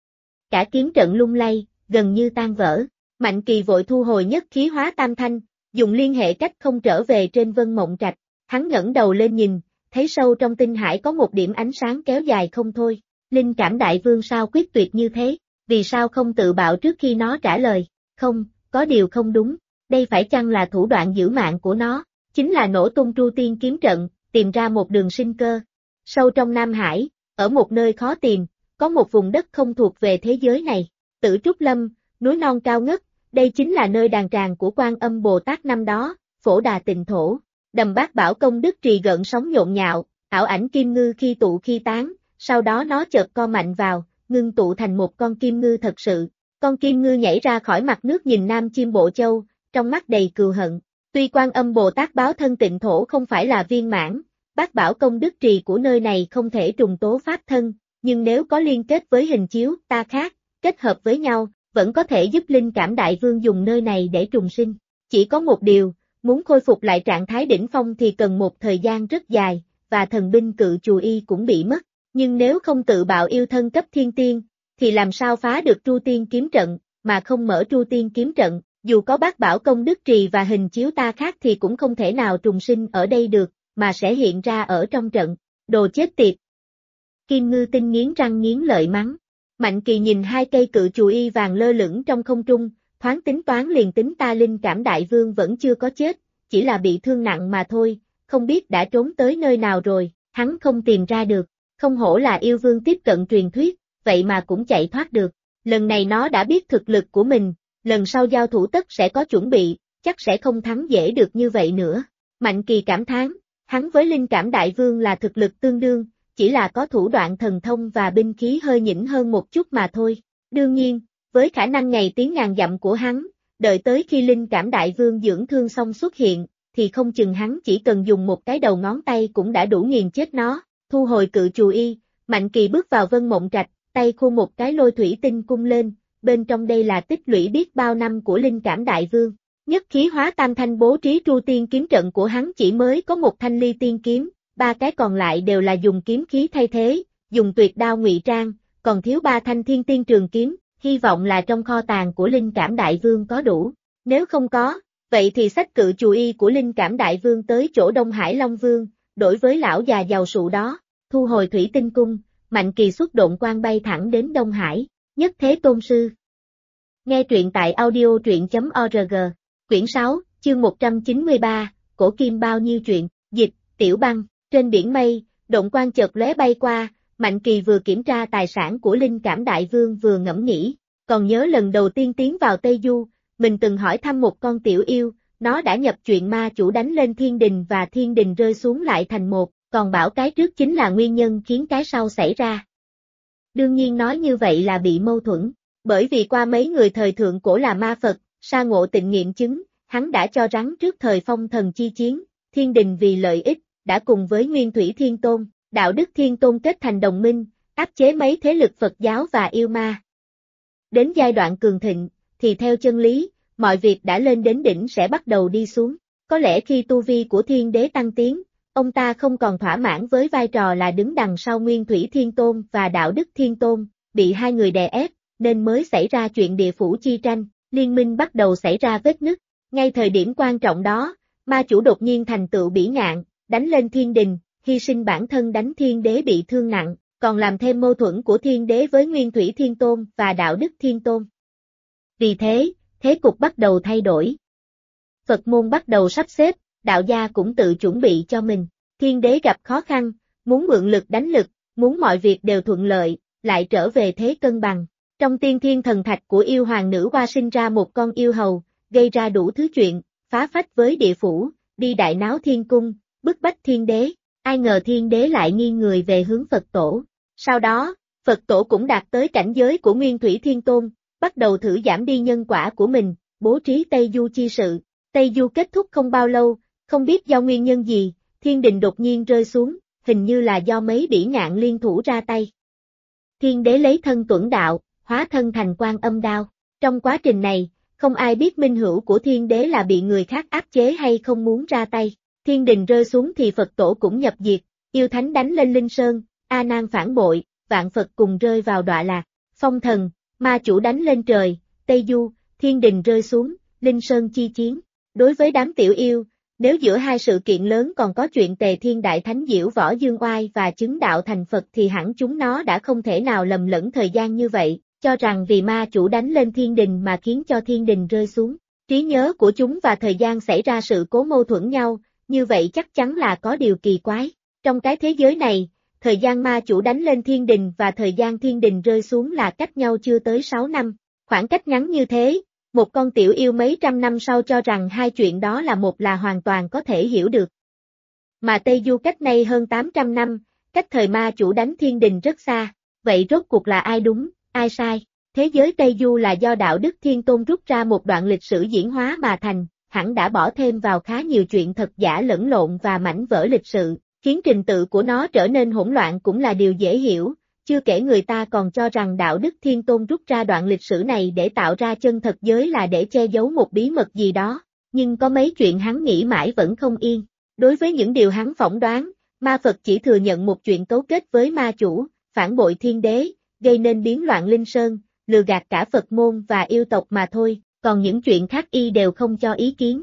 Cả kiếm trận lung lay, gần như tan vỡ, Mạnh Kỳ vội thu hồi nhất khí hóa tam thanh, dùng liên hệ cách không trở về trên Vân Mộng Trạch, hắn ngẩng đầu lên nhìn, thấy sâu trong tinh hải có một điểm ánh sáng kéo dài không thôi, Linh Cảm Đại Vương sao quyết tuyệt như thế, vì sao không tự bạo trước khi nó trả lời, không, có điều không đúng, đây phải chăng là thủ đoạn giữ mạng của nó, chính là nổ tung Tru Tiên kiếm trận, tìm ra một đường sinh cơ. Sâu trong Nam Hải, ở một nơi khó tìm, có một vùng đất không thuộc về thế giới này, Tử Trúc Lâm, núi non cao ngất, đây chính là nơi đàn tràng của Quan Âm Bồ Tát năm đó, Phổ Đà Tịnh Thổ, đầm Bát Bảo công đức trì gợn sóng nhộn nhạo, ảo ảnh kim ngư khi tụ khi tán, sau đó nó chợt co mạnh vào, ngưng tụ thành một con kim ngư thật sự, con kim ngư nhảy ra khỏi mặt nước nhìn Nam Chiêm Bộ Châu, trong mắt đầy cừu hận, tuy Quan Âm Bồ Tát báo thân Tịnh Thổ không phải là viên mãn, Bát Bảo công đức trì của nơi này không thể trùng tố pháp thân, nhưng nếu có liên kết với hình chiếu ta khác, kết hợp với nhau, vẫn có thể giúp Linh Cảm Đại Vương dùng nơi này để trùng sinh. Chỉ có một điều, muốn khôi phục lại trạng thái đỉnh phong thì cần một thời gian rất dài, và thần binh cự chù y cũng bị mất. Nhưng nếu không tự bạo yêu thân cấp thiên tiên, thì làm sao phá được Tru Tiên kiếm trận, mà không mở Tru Tiên kiếm trận, dù có Bát Bảo công đức trì và hình chiếu ta khác thì cũng không thể nào trùng sinh ở đây được, mà sẽ hiện ra ở trong trận. Đồ chết tiệt! Kim Ngư Tinh nghiến răng nghiến lợi mắng. Mạnh Kỳ nhìn hai cây cự chù y vàng lơ lửng trong không trung, thoáng tính toán liền tính ta Linh Cảm Đại Vương vẫn chưa có chết, chỉ là bị thương nặng mà thôi, không biết đã trốn tới nơi nào rồi, hắn không tìm ra được, không hổ là yêu vương tiếp cận truyền thuyết, vậy mà cũng chạy thoát được, lần này nó đã biết thực lực của mình, lần sau giao thủ tất sẽ có chuẩn bị, chắc sẽ không thắng dễ được như vậy nữa. Mạnh Kỳ cảm thán, hắn với Linh Cảm Đại Vương là thực lực tương đương, chỉ là có thủ đoạn thần thông và binh khí hơi nhỉnh hơn một chút mà thôi. Đương nhiên, với khả năng ngày tiến ngàn dặm của hắn, đợi tới khi Linh Cảm Đại Vương dưỡng thương xong xuất hiện, thì không chừng hắn chỉ cần dùng một cái đầu ngón tay cũng đã đủ nghiền chết nó. Thu hồi cự chù y, Mạnh Kỳ bước vào Vân Mộng Trạch, tay khu một cái lôi thủy tinh cung lên, bên trong đây là tích lũy biết bao năm của Linh Cảm Đại Vương. Nhất khí hóa tam thanh bố trí Tru Tiên kiếm trận của hắn chỉ mới có một thanh ly tiên kiếm, ba cái còn lại đều là dùng kiếm khí thay thế, dùng tuyệt đao ngụy trang, còn thiếu ba thanh thiên tiên trường kiếm, hy vọng là trong kho tàng của Linh Cảm Đại Vương có đủ. Nếu không có, vậy thì xách cự chù y của Linh Cảm Đại Vương tới chỗ Đông Hải Long Vương, đổi với lão già giàu sụ đó, thu hồi thủy tinh cung, Mạnh Kỳ xuất độn quang bay thẳng đến Đông Hải, Nhất Thế Tôn Sư. Nghe truyện tại audio.org, quyển 6, chương 193, Cổ Kim bao nhiêu chuyện, dịch, Tiểu Băng, trên biển mây, độn quang chợt lóe bay qua, Mạnh Kỳ vừa kiểm tra tài sản của Linh Cảm Đại Vương vừa ngẫm nghĩ, còn nhớ lần đầu tiên tiến vào Tây Du, mình từng hỏi thăm một con tiểu yêu, nó đã nhập chuyện ma chủ đánh lên thiên đình và thiên đình rơi xuống lại thành một, còn bảo cái trước chính là nguyên nhân khiến cái sau xảy ra. Đương nhiên nói như vậy là bị mâu thuẫn, bởi vì qua mấy người thời thượng cổ là ma Phật, Sa Ngộ Tịnh nghiệm chứng, hắn đã cho rắn trước thời phong thần chi chiến, thiên đình vì lợi ích, đã cùng với Nguyên Thủy Thiên Tôn, Đạo Đức Thiên Tôn kết thành đồng minh, áp chế mấy thế lực Phật giáo và yêu ma. Đến giai đoạn cường thịnh, thì theo chân lý, mọi việc đã lên đến đỉnh sẽ bắt đầu đi xuống. Có lẽ khi tu vi của thiên đế tăng tiến, ông ta không còn thỏa mãn với vai trò là đứng đằng sau Nguyên Thủy Thiên Tôn và Đạo Đức Thiên Tôn, bị hai người đè ép, nên mới xảy ra chuyện địa phủ chi tranh, liên minh bắt đầu xảy ra vết nứt. Ngay thời điểm quan trọng đó, ma chủ đột nhiên thành tựu bỉ ngạn, đánh lên thiên đình, hy sinh bản thân đánh thiên đế bị thương nặng, còn làm thêm mâu thuẫn của thiên đế với Nguyên Thủy Thiên Tôn và Đạo Đức Thiên Tôn. Vì thế, thế cục bắt đầu thay đổi. Phật môn bắt đầu sắp xếp, đạo gia cũng tự chuẩn bị cho mình. Thiên đế gặp khó khăn, muốn mượn lực đánh lực, muốn mọi việc đều thuận lợi, lại trở về thế cân bằng. Trong tiên thiên thần thạch của yêu hoàng nữ hoa sinh ra một con yêu hầu, gây ra đủ thứ chuyện, phá phách với địa phủ, đi đại náo thiên cung, bức bách thiên đế. Ai ngờ thiên đế lại nghiêng người về hướng Phật tổ. Sau đó, Phật tổ cũng đạt tới cảnh giới của Nguyên Thủy Thiên Tôn, bắt đầu thử giảm đi nhân quả của mình, bố trí Tây Du chi sự. Tây Du kết thúc không bao lâu, không biết do nguyên nhân gì, thiên đình đột nhiên rơi xuống, hình như là do mấy bỉ ngạn liên thủ ra tay. Thiên đế lấy thân tuẫn đạo, hóa thân thành Quan Âm Đao. Trong quá trình này, không ai biết minh hữu của thiên đế là bị người khác áp chế hay không muốn ra tay. Thiên đình rơi xuống thì Phật tổ cũng nhập diệt, yêu thánh đánh lên Linh Sơn, A Nan phản bội, vạn Phật cùng rơi vào đọa lạc. Phong thần, ma chủ đánh lên trời, Tây Du, thiên đình rơi xuống, Linh Sơn chi chiến. Đối với đám tiểu yêu, nếu giữa hai sự kiện lớn còn có chuyện Tề Thiên Đại Thánh diễu võ dương oai và chứng đạo thành Phật thì hẳn chúng nó đã không thể nào lầm lẫn thời gian như vậy, cho rằng vì ma chủ đánh lên thiên đình mà khiến cho thiên đình rơi xuống. Trí nhớ của chúng và thời gian xảy ra sự cố mâu thuẫn nhau, như vậy chắc chắn là có điều kỳ quái. Trong cái thế giới này, thời gian ma chủ đánh lên thiên đình và thời gian thiên đình rơi xuống là cách nhau chưa tới 6 năm. Khoảng cách ngắn như thế, một con tiểu yêu mấy trăm năm sau cho rằng hai chuyện đó là một là hoàn toàn có thể hiểu được. Mà Tây Du cách nay hơn 800 năm, cách thời ma chủ đánh thiên đình rất xa, vậy rốt cuộc là ai đúng, ai sai? Thế giới Tây Du là do Đạo Đức Thiên Tôn rút ra một đoạn lịch sử diễn hóa mà thành, hẳn đã bỏ thêm vào khá nhiều chuyện thật giả lẫn lộn và mảnh vỡ lịch sự, khiến trình tự của nó trở nên hỗn loạn cũng là điều dễ hiểu, chưa kể người ta còn cho rằng Đạo Đức Thiên Tôn rút ra đoạn lịch sử này để tạo ra chân thật giới là để che giấu một bí mật gì đó, nhưng có mấy chuyện hắn nghĩ mãi vẫn không yên. Đối với những điều hắn phỏng đoán, ma Phật chỉ thừa nhận một chuyện cấu kết với ma chủ, phản bội thiên đế, gây nên biến loạn Linh Sơn, lừa gạt cả Phật môn và yêu tộc mà thôi, còn những chuyện khác y đều không cho ý kiến.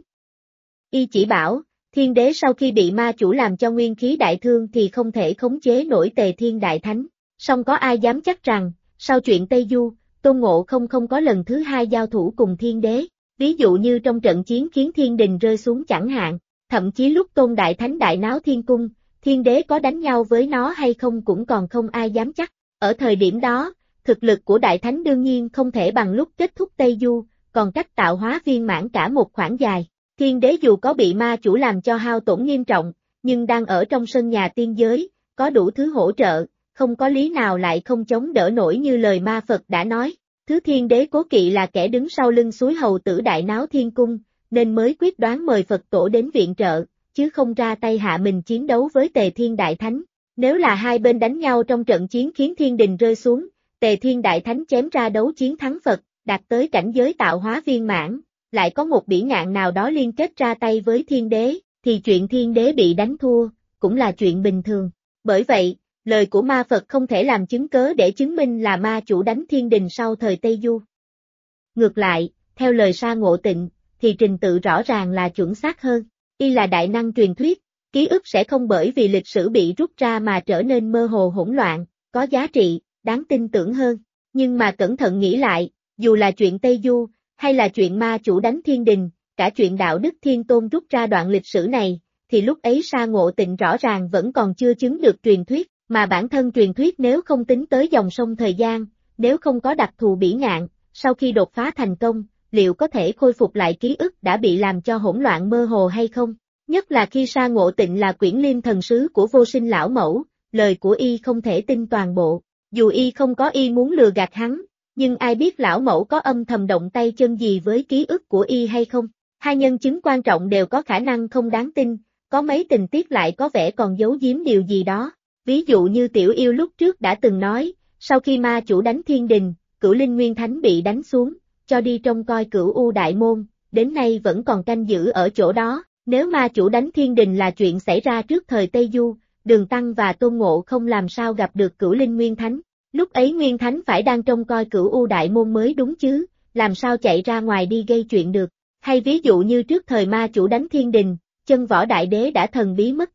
Y chỉ bảo, thiên đế sau khi bị ma chủ làm cho nguyên khí đại thương thì không thể khống chế nổi Tề Thiên Đại Thánh, song có ai dám chắc rằng, sau chuyện Tây Du, Tôn Ngộ không có lần thứ hai giao thủ cùng thiên đế, ví dụ như trong trận chiến khiến thiên đình rơi xuống chẳng hạn, thậm chí lúc Tôn Đại Thánh đại náo thiên cung, thiên đế có đánh nhau với nó hay không cũng còn không ai dám chắc. Ở thời điểm đó, thực lực của Đại Thánh đương nhiên không thể bằng lúc kết thúc Tây Du, còn cách tạo hóa viên mãn cả một khoảng dài. Thiên đế dù có bị ma chủ làm cho hao tổn nghiêm trọng, nhưng đang ở trong sân nhà tiên giới, có đủ thứ hỗ trợ, không có lý nào lại không chống đỡ nổi như lời ma Phật đã nói. Thứ thiên đế cố kỵ là kẻ đứng sau lưng suối hầu tử đại náo thiên cung, nên mới quyết đoán mời Phật tổ đến viện trợ, chứ không ra tay hạ mình chiến đấu với Tề Thiên Đại Thánh. Nếu là hai bên đánh nhau trong trận chiến khiến thiên đình rơi xuống, Tề Thiên Đại Thánh chém ra đấu chiến thắng Phật, đạt tới cảnh giới tạo hóa viên mãn, lại có một bỉ ngạn nào đó liên kết ra tay với thiên đế, thì chuyện thiên đế bị đánh thua, cũng là chuyện bình thường. Bởi vậy, lời của ma Phật không thể làm chứng cớ để chứng minh là ma chủ đánh thiên đình sau thời Tây Du. Ngược lại, theo lời Sa Ngộ Tịnh, thì trình tự rõ ràng là chuẩn xác hơn. Y là đại năng truyền thuyết, ký ức sẽ không bởi vì lịch sử bị rút ra mà trở nên mơ hồ hỗn loạn, có giá trị, đáng tin tưởng hơn. Nhưng mà cẩn thận nghĩ lại, dù là chuyện Tây Du, hay là chuyện ma chủ đánh thiên đình, cả chuyện Đạo Đức Thiên Tôn rút ra đoạn lịch sử này, thì lúc ấy Sa Ngộ Tịnh rõ ràng vẫn còn chưa chứng được truyền thuyết, mà bản thân truyền thuyết nếu không tính tới dòng sông thời gian, nếu không có đặc thù bỉ ngạn, sau khi đột phá thành công, liệu có thể khôi phục lại ký ức đã bị làm cho hỗn loạn mơ hồ hay không? Nhất là khi Sa Ngộ Tịnh là Quyển Liêm thần sứ của Vô Sinh lão mẫu, lời của y không thể tin toàn bộ. Dù y không có ý muốn lừa gạt hắn, nhưng ai biết lão mẫu có âm thầm động tay chân gì với ký ức của y hay không? Hai nhân chứng quan trọng đều có khả năng không đáng tin, có mấy tình tiết lại có vẻ còn giấu giếm điều gì đó. Ví dụ như tiểu yêu lúc trước đã từng nói, sau khi ma chủ đánh thiên đình, Cửu Linh Nguyên Thánh bị đánh xuống, cho đi trông coi Cửu U Đại Môn, đến nay vẫn còn canh giữ ở chỗ đó. Nếu ma chủ đánh thiên đình là chuyện xảy ra trước thời Tây Du, Đường Tăng và Tôn Ngộ không làm sao gặp được Cửu Linh Nguyên Thánh. Lúc ấy Nguyên Thánh phải đang trông coi Cửu U Đại Môn mới đúng chứ, làm sao chạy ra ngoài đi gây chuyện được. Hay ví dụ như trước thời ma chủ đánh thiên đình, Chân Võ Đại Đế đã thần bí mất tích,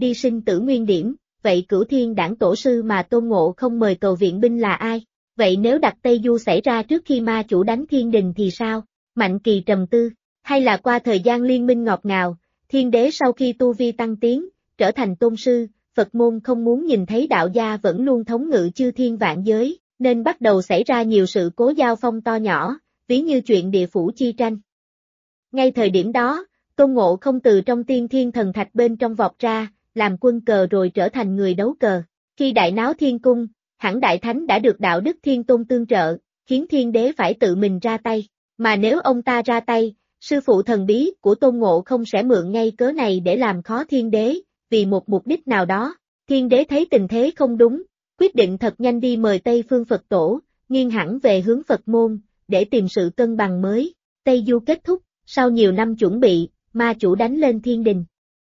đi sinh tử nguyên điểm, vậy Cửu Thiên Đảng tổ sư mà Tôn Ngộ không mời cầu viện binh là ai? Vậy nếu đặt Tây Du xảy ra trước khi ma chủ đánh thiên đình thì sao? Mạnh Kỳ trầm tư, hay là qua thời gian liên minh ngọt ngào, thiên đế sau khi tu vi tăng tiến, trở thành tôn sư, Phật môn không muốn nhìn thấy đạo gia vẫn luôn thống ngự chư thiên vạn giới, nên bắt đầu xảy ra nhiều sự cố giao phong to nhỏ, ví như chuyện địa phủ chi tranh. Ngay thời điểm đó, Tôn Ngộ không từ trong tiên thiên thần thạch bên trong vọt ra, làm quân cờ rồi trở thành người đấu cờ. Khi đại náo thiên cung, hẳn đại thánh đã được đạo đức thiên tôn tương trợ, khiến thiên đế phải tự mình ra tay. Mà nếu ông ta ra tay, sư phụ thần bí của Tôn Ngộ không sẽ mượn ngay cớ này để làm khó thiên đế, vì một mục đích nào đó. Thiên đế thấy tình thế không đúng, quyết định thật nhanh đi mời Tây Phương Phật Tổ, nghiêng hẳn về hướng Phật môn, để tìm sự cân bằng mới. Tây Du kết thúc, sau nhiều năm chuẩn bị, ma chủ đánh lên thiên đình.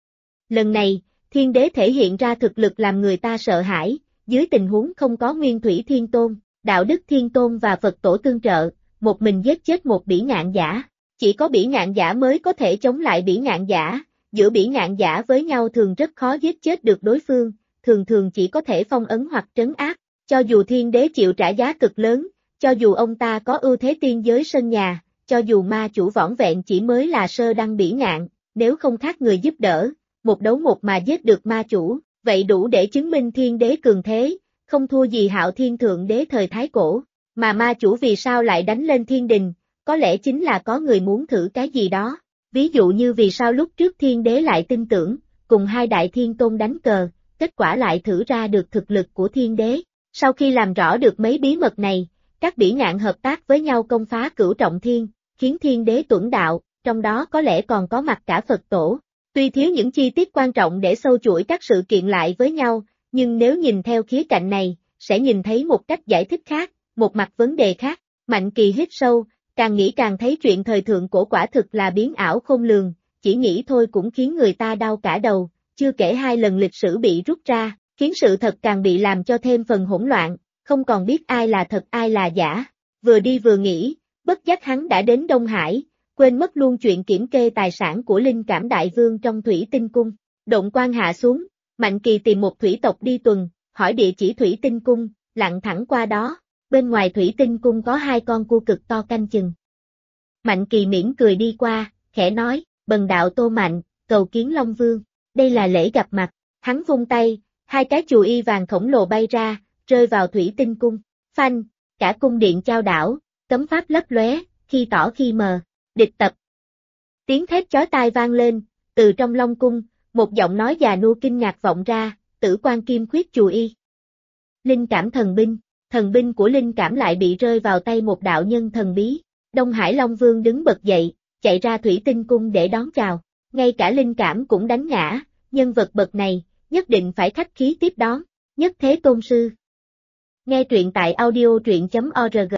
Lần này, thiên đế thể hiện ra thực lực làm người ta sợ hãi, dưới tình huống không có Nguyên Thủy Thiên Tôn, Đạo Đức Thiên Tôn và Phật Tổ tương trợ, một mình giết chết một bỉ ngạn giả. Chỉ có bỉ ngạn giả mới có thể chống lại bỉ ngạn giả, giữa bỉ ngạn giả với nhau thường rất khó giết chết được đối phương, thường chỉ có thể phong ấn hoặc trấn áp. Cho dù thiên đế chịu trả giá cực lớn, cho dù ông ta có ưu thế tiên giới sân nhà, cho dù ma chủ vỏn vẹn chỉ mới là sơ đăng bỉ ngạn, nếu không khác người giúp đỡ, một đấu một mà giết được ma chủ, vậy đủ để chứng minh thiên đế cường thế, không thua gì Hạo Thiên Thượng Đế thời Thái Cổ. Mà ma chủ vì sao lại đánh lên thiên đình, có lẽ chính là có người muốn thử cái gì đó. Ví dụ như vì sao lúc trước thiên đế lại tin tưởng, cùng hai đại thiên tôn đánh cờ, kết quả lại thử ra được thực lực của thiên đế. Sau khi làm rõ được mấy bí mật này, các bỉ ngạn hợp tác với nhau công phá Cửu Trọng Thiên, khiến thiên đế tuẫn đạo, trong đó có lẽ còn có mặt cả Phật Tổ. Tuy thiếu những chi tiết quan trọng để sâu chuỗi các sự kiện lại với nhau, nhưng nếu nhìn theo khía cạnh này, sẽ nhìn thấy một cách giải thích khác, một mặt vấn đề khác. Mạnh Kỳ hít sâu, càng nghĩ càng thấy chuyện thời thượng cổ quả thực là biến ảo khôn lường, chỉ nghĩ thôi cũng khiến người ta đau cả đầu, chưa kể 2 lần lịch sử bị rút ra, khiến sự thật càng bị làm cho thêm phần hỗn loạn, không còn biết ai là thật ai là giả. Vừa đi vừa nghĩ, bất giác hắn đã đến Đông Hải, quên mất luôn chuyện kiểm kê tài sản của Linh Cảm Đại Vương trong Thủy Tinh Cung. Động quan hạ xuống, Mạnh Kỳ tìm một thủy tộc đi tuần, hỏi địa chỉ Thủy Tinh Cung, lặn thẳng qua đó. Bên ngoài Thủy Tinh Cung có 2 con cua cực to canh chừng. Mạnh Kỳ mỉm cười đi qua, khẽ nói, bần đạo Tô Mạnh, cầu kiến Long Vương. Đây là lễ gặp mặt. Hắn vung tay, 2 cái chù y vàng khổng lồ bay ra, rơi vào Thủy Tinh Cung. Phanh, cả cung điện chao đảo, cấm pháp lấp lóe, khi tỏ khi mờ. Địch tập. Tiếng thét chói tai vang lên, từ trong Long Cung, một giọng nói già nua kinh ngạc vọng ra, Tử Quan Kim Khuyết chù y. Linh Cảm thần binh. Thần binh của Linh Cảm lại bị rơi vào tay một đạo nhân thần bí. Đông Hải Long Vương đứng bật dậy, chạy ra Thủy Tinh Cung để đón chào. Ngay cả Linh Cảm cũng đánh ngã, nhân vật bậc này, nhất định phải khách khí tiếp đón. Nhất Thế Tôn Sư. Nghe truyện tại audio truyện.org